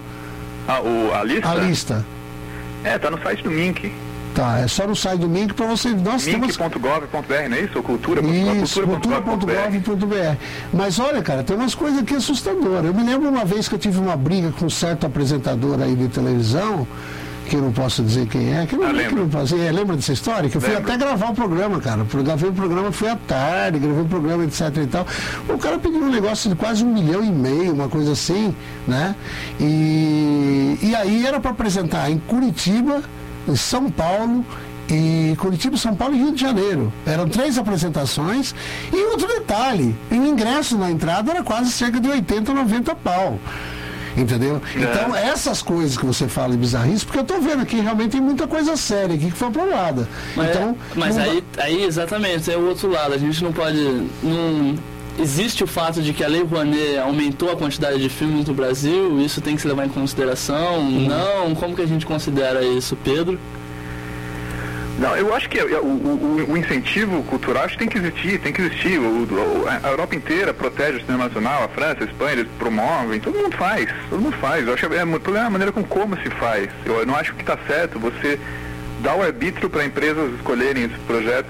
Speaker 15: A lista?
Speaker 2: A lista.
Speaker 15: Tá no site do MINC.
Speaker 2: Tá, é só no site do MINC para você...
Speaker 15: MINC.gov.br, não é isso? Ou
Speaker 2: cultura.gov.br. Mas olha, cara, tem umas coisas aqui assustadoras. Eu me lembro uma vez que eu tive uma briga com um certo apresentador aí de televisão, que eu não posso dizer quem é, que eu não posso dizer. Lembra dessa história? Que eu fui até gravar o programa, cara. Gravei o programa, fui à tarde, gravei o programa, etc e tal. O cara pediu um negócio de quase R$1,5 milhão, uma coisa assim, né? E aí era para apresentar em Curitiba, em São Paulo, e Curitiba, São Paulo e Rio de Janeiro. Eram 3 apresentações. E outro detalhe, o ingresso na entrada era quase cerca de 80, 90 pau. Entendeu? Então, essas coisas que você fala de bizarrice, porque eu tô vendo aqui, realmente tem muita coisa séria aqui que foi aprovada.
Speaker 10: Mas aí, exatamente, é o outro lado. A gente não pode... Existe o fato de que a Lei Rouanet aumentou a quantidade de filmes no Brasil, isso tem que se levar em consideração? Não? Como que a gente considera isso, Pedro?
Speaker 15: Não, eu acho que o incentivo cultural acho que tem que existir. A Europa inteira protege o cinema nacional, a França, a Espanha, eles promovem, todo mundo faz. Eu acho que o problema é a maneira como se faz. Eu não acho que está certo você dar o arbítrio para empresas escolherem esses projetos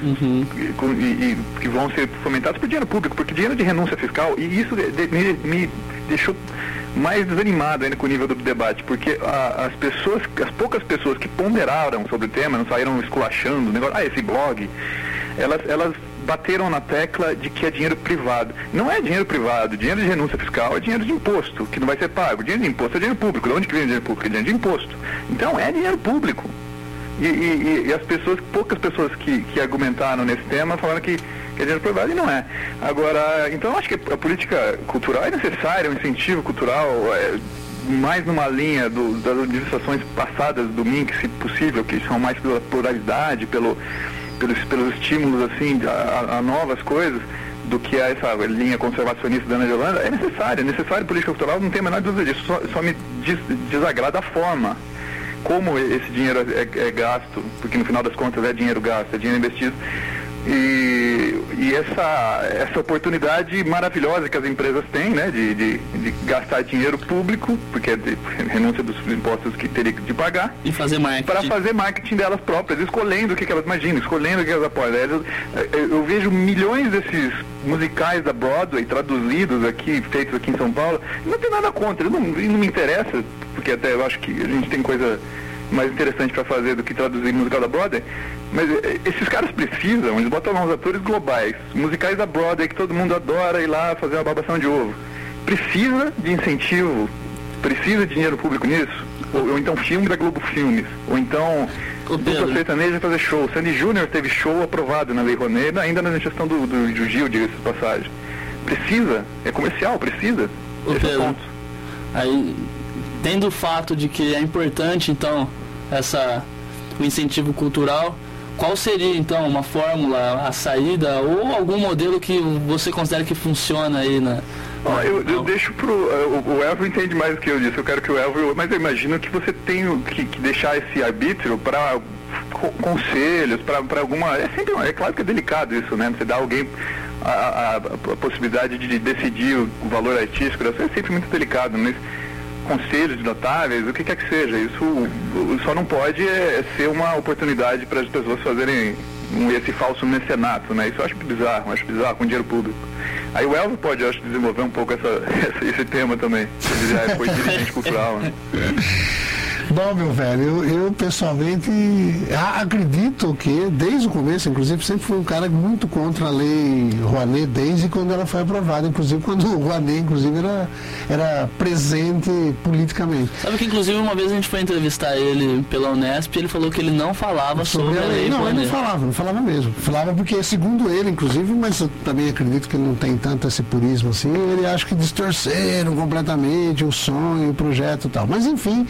Speaker 15: e que vão ser fomentados por dinheiro público, porque dinheiro de renúncia fiscal, e isso me deixou mais desanimado ainda com o nível do debate, porque as poucas pessoas que ponderaram sobre o tema, não saíram esculachando o negócio, esse blog, elas bateram na tecla de que é dinheiro privado. Não é dinheiro privado, dinheiro de renúncia fiscal é dinheiro de imposto, que não vai ser pago. Dinheiro de imposto é dinheiro público. De onde que vem o dinheiro público? É dinheiro de imposto. Então é dinheiro público. E as pessoas, poucas pessoas que argumentaram nesse tema falaram que é dinheiro privado, e não é. Agora, então eu acho que a política cultural é necessária, o incentivo cultural mais numa linha das administrações passadas do MINC, se possível, que são mais pela pluralidade, pelos estímulos assim a novas coisas, do que essa linha conservacionista da Ana Yolanda. É necessário política cultural, não tem a menor dúvida disso, só me desagrada a forma como esse dinheiro é gasto, porque no final das contas é dinheiro gasto, é dinheiro investido. E essa oportunidade maravilhosa que as empresas têm, né, de gastar dinheiro público, porque é de renúncia dos impostos que teria de pagar,
Speaker 10: e fazer marketing.
Speaker 15: Para fazer marketing delas próprias, escolhendo o que elas imaginam, escolhendo o que elas apoiam. Eu vejo milhões desses musicais da Broadway traduzidos aqui, feitos aqui em São Paulo, não tem nada contra, não me interessa, porque até eu acho que a gente tem coisa mais interessante para fazer do que traduzir musical da Broadway, mas esses caras precisam, eles botam lá uns atores globais, musicais da Broadway que todo mundo adora ir lá fazer uma babação de ovo. Precisa de incentivo, precisa de dinheiro público nisso, ou então filme da Globo Filmes, ou então dupla sertaneja fazer show. Sandy Júnior teve show aprovado na Lei Rouanet, ainda na gestão do Gil, diga-se de passagem. Precisa, é comercial, precisa. Esse é o ponto.
Speaker 10: Aí, tendo o fato de que é importante, então, o incentivo cultural, qual seria, então, uma fórmula, a saída, ou algum modelo que você considera que funciona aí na...
Speaker 15: Eu deixo o Elvio entende mais do que eu disse, eu quero que o Elvio, mas eu imagino que você tem que deixar esse arbítrio para conselhos, para alguma... É claro que é delicado isso, né? Você dá a alguém a possibilidade de decidir o valor artístico, é sempre muito delicado, mas conselhos de notáveis, o que quer que seja, isso só não pode ser uma oportunidade para as pessoas fazerem esse falso mecenato, né? Isso eu acho bizarro com dinheiro público. Aí o Elvio pode, eu acho, desenvolver um pouco esse tema também. Ele já foi dirigente cultural, né?
Speaker 2: Bom, meu velho, eu pessoalmente acredito que desde o começo, inclusive, sempre fui um cara muito contra a Lei Rouanet, desde quando ela foi aprovada, inclusive quando o Rouanet, inclusive, era presente politicamente.
Speaker 10: Sabe que, inclusive, uma vez a gente foi entrevistar ele pela Unesp e ele falou que ele não falava sobre a Lei
Speaker 2: Não,
Speaker 10: Rouanet.
Speaker 2: ele não falava mesmo. Falava porque, segundo ele, inclusive, mas eu também acredito que ele não tem tanto esse purismo assim, ele acha que distorceram completamente o sonho, o projeto e tal. Mas, enfim...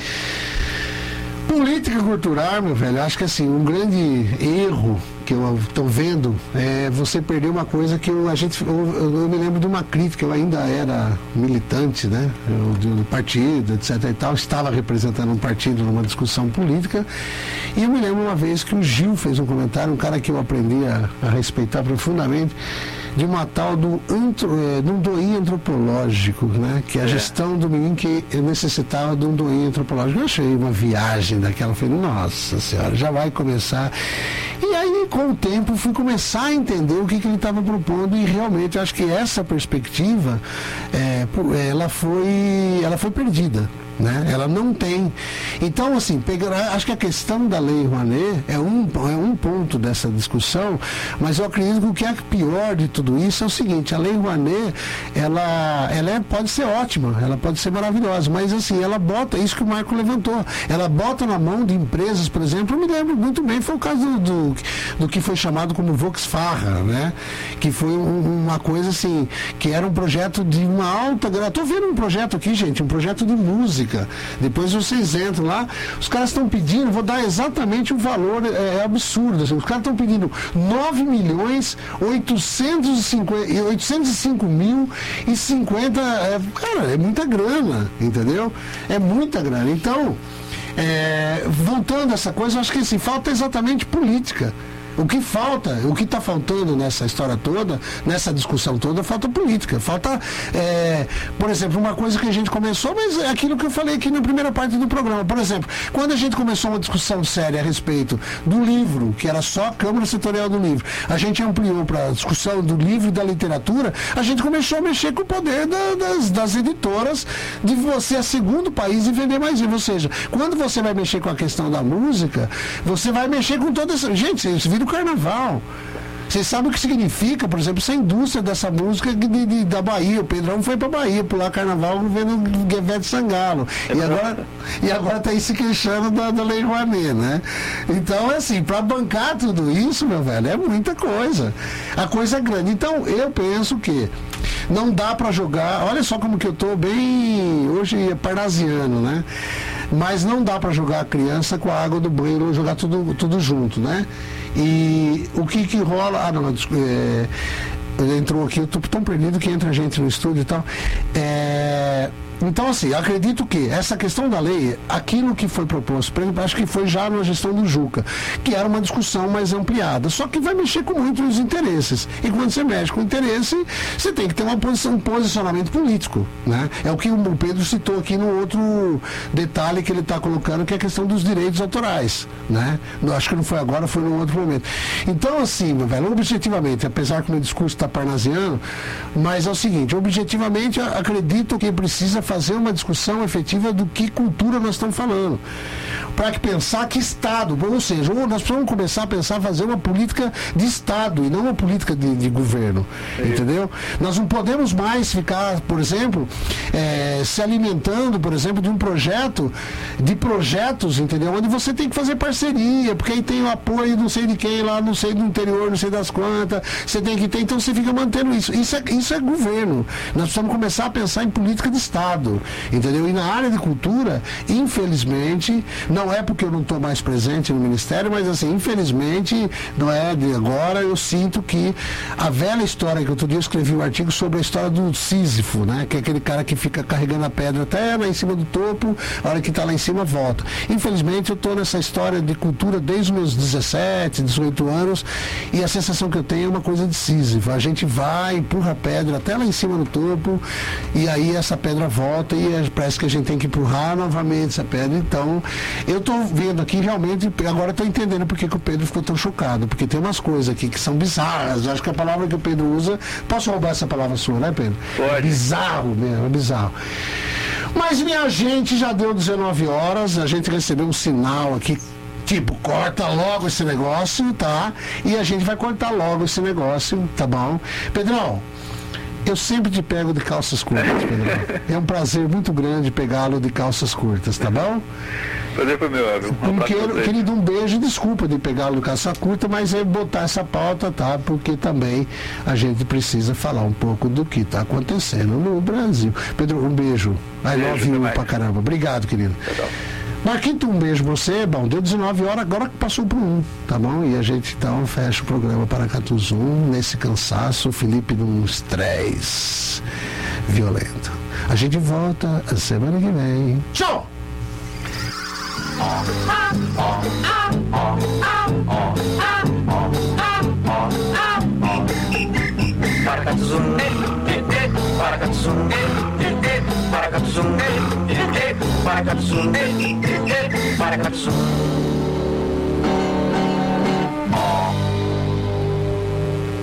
Speaker 2: Política cultural, meu velho, acho que assim, um grande erro que eu estou vendo é você perder uma coisa que eu me lembro de uma crítica, eu ainda era militante, né, do partido, etc e tal, estava representando um partido numa discussão política, e eu me lembro uma vez que o Gil fez um comentário, um cara que eu aprendi a respeitar profundamente, de uma tal de um DOI antropológico, né? Que a gestão do menino que necessitava de um DOI antropológico. Eu achei uma viagem daquela, falei, nossa senhora, já vai começar. E aí, com o tempo, fui começar a entender o que ele estava propondo, e realmente acho que essa perspectiva, ela foi perdida. Né? Ela não tem. Então, assim, acho que a questão da Lei Rouanet é um ponto dessa discussão, mas eu acredito que o que é pior de tudo isso é o seguinte: a Lei Rouanet, ela pode ser ótima, ela pode ser maravilhosa, mas assim, ela bota, isso que o Marco levantou, ela bota na mão de empresas, por exemplo, eu me lembro muito bem, foi o caso do que foi chamado como Volkswagen, né? Que foi uma coisa assim, que era um projeto de uma alta... Estou vendo um projeto aqui, gente, um projeto de música. Depois vocês entram lá, os caras estão pedindo, vou dar exatamente o valor, é absurdo, assim, os caras estão pedindo 9.805.050, cara, é muita grana, entendeu? É muita grana. Então, voltando a essa coisa, eu acho que assim, falta exatamente política. O que está faltando nessa história toda, nessa discussão toda, falta política. Falta, por exemplo, uma coisa que a gente começou, mas é aquilo que eu falei aqui na primeira parte do programa. Por exemplo, quando a gente começou uma discussão séria a respeito do livro, que era só a Câmara Setorial do Livro, a gente ampliou para a discussão do livro e da literatura, a gente começou a mexer com o poder das editoras de você ser segundo país e vender mais livros. Ou seja, quando você vai mexer com a questão da música, você vai mexer com toda essa... Gente, vocês viram o carnaval. Vocês sabem o que significa, por exemplo, essa indústria dessa música da Bahia. O Pedrão foi pra Bahia pular carnaval vendo Ivete Sangalo. E agora tá aí se queixando da Lei Rouanet, né? Então, assim, pra bancar tudo isso, meu velho, é muita coisa. A coisa é grande. Então, eu penso que não dá pra jogar. Olha só como que eu tô bem. Hoje é parnasiano, né? Mas não dá pra jogar a criança com a água do banho, jogar tudo junto, né? E o que rola. Ah, não, entrou aqui, eu tô tão perdido que entra gente no estúdio e tal. Então, assim, acredito que essa questão da lei, aquilo que foi proposto, por exemplo, acho que foi já na gestão do Juca, que era uma discussão mais ampliada, só que vai mexer com muitos interesses. E quando você mexe com interesse, você tem que ter um posicionamento político, né? É o que o Pedro citou aqui no outro detalhe que ele está colocando, que é a questão dos direitos autorais, né? Acho que não foi agora, foi num outro momento. Então, assim, meu velho, objetivamente, apesar que o meu discurso está parnasiano, mas é o seguinte, objetivamente, acredito que precisa fazer uma discussão efetiva do que cultura nós estamos falando. Para que pensar que Estado, ou seja, nós precisamos começar a pensar, fazer uma política de Estado e não uma política de governo. Entendeu? Nós não podemos mais ficar, por exemplo, se alimentando, por exemplo, de projetos, entendeu? Onde você tem que fazer parceria, porque aí tem o apoio não sei de quem lá, não sei do interior, não sei das quantas, você tem que ter, então você fica mantendo isso. Isso é governo. Nós precisamos começar a pensar em política de Estado. Entendeu? E na área de cultura, infelizmente, não é porque eu não estou mais presente no Ministério, mas assim, infelizmente, não é de agora, eu sinto que a velha história, que outro dia eu escrevi um artigo sobre a história do Sísifo, né? Que é aquele cara que fica carregando a pedra até lá em cima do topo, a hora que está lá em cima volta. Infelizmente, eu estou nessa história de cultura desde os meus 17, 18 anos, e a sensação que eu tenho é uma coisa de Sísifo. A gente vai, empurra a pedra até lá em cima do topo, e aí essa pedra volta e parece que a gente tem que empurrar novamente essa pedra. Então, eu estou vendo aqui realmente, agora estou entendendo porque que o Pedro ficou tão chocado, porque tem umas coisas aqui que são bizarras. Eu acho que a palavra que o Pedro usa, posso roubar essa palavra sua, né, Pedro? Pode. Bizarro mesmo, é bizarro. Mas, minha gente, já deu 19 horas, a gente recebeu um sinal aqui, tipo, corta logo esse negócio, tá? E a gente vai cortar logo esse negócio, tá bom? Pedrão, eu sempre te pego de calças curtas, Pedro. É um prazer muito grande pegá-lo de calças curtas, tá bom?
Speaker 15: Prazer foi meu, Abel.
Speaker 2: Querido, um beijo, desculpa de pegá-lo de calça curta, mas é botar essa pauta, tá? Porque também a gente precisa falar um pouco do que está acontecendo no Brasil. Pedro, um beijo. I love you pra caramba. Obrigado, querido. Marquito, um beijo pra você. Bom, deu 19 horas, agora que passou pro 1, tá bom? E a gente então fecha o programa Paracatu Zoom nesse cansaço, o Felipe num estresse violento. A gente volta a semana que vem. Tchau!
Speaker 7: Paracatu Zoom, Paracatu Zoom, Paracatu Zoom, Paracatu Zoom, Paracatu Zoom.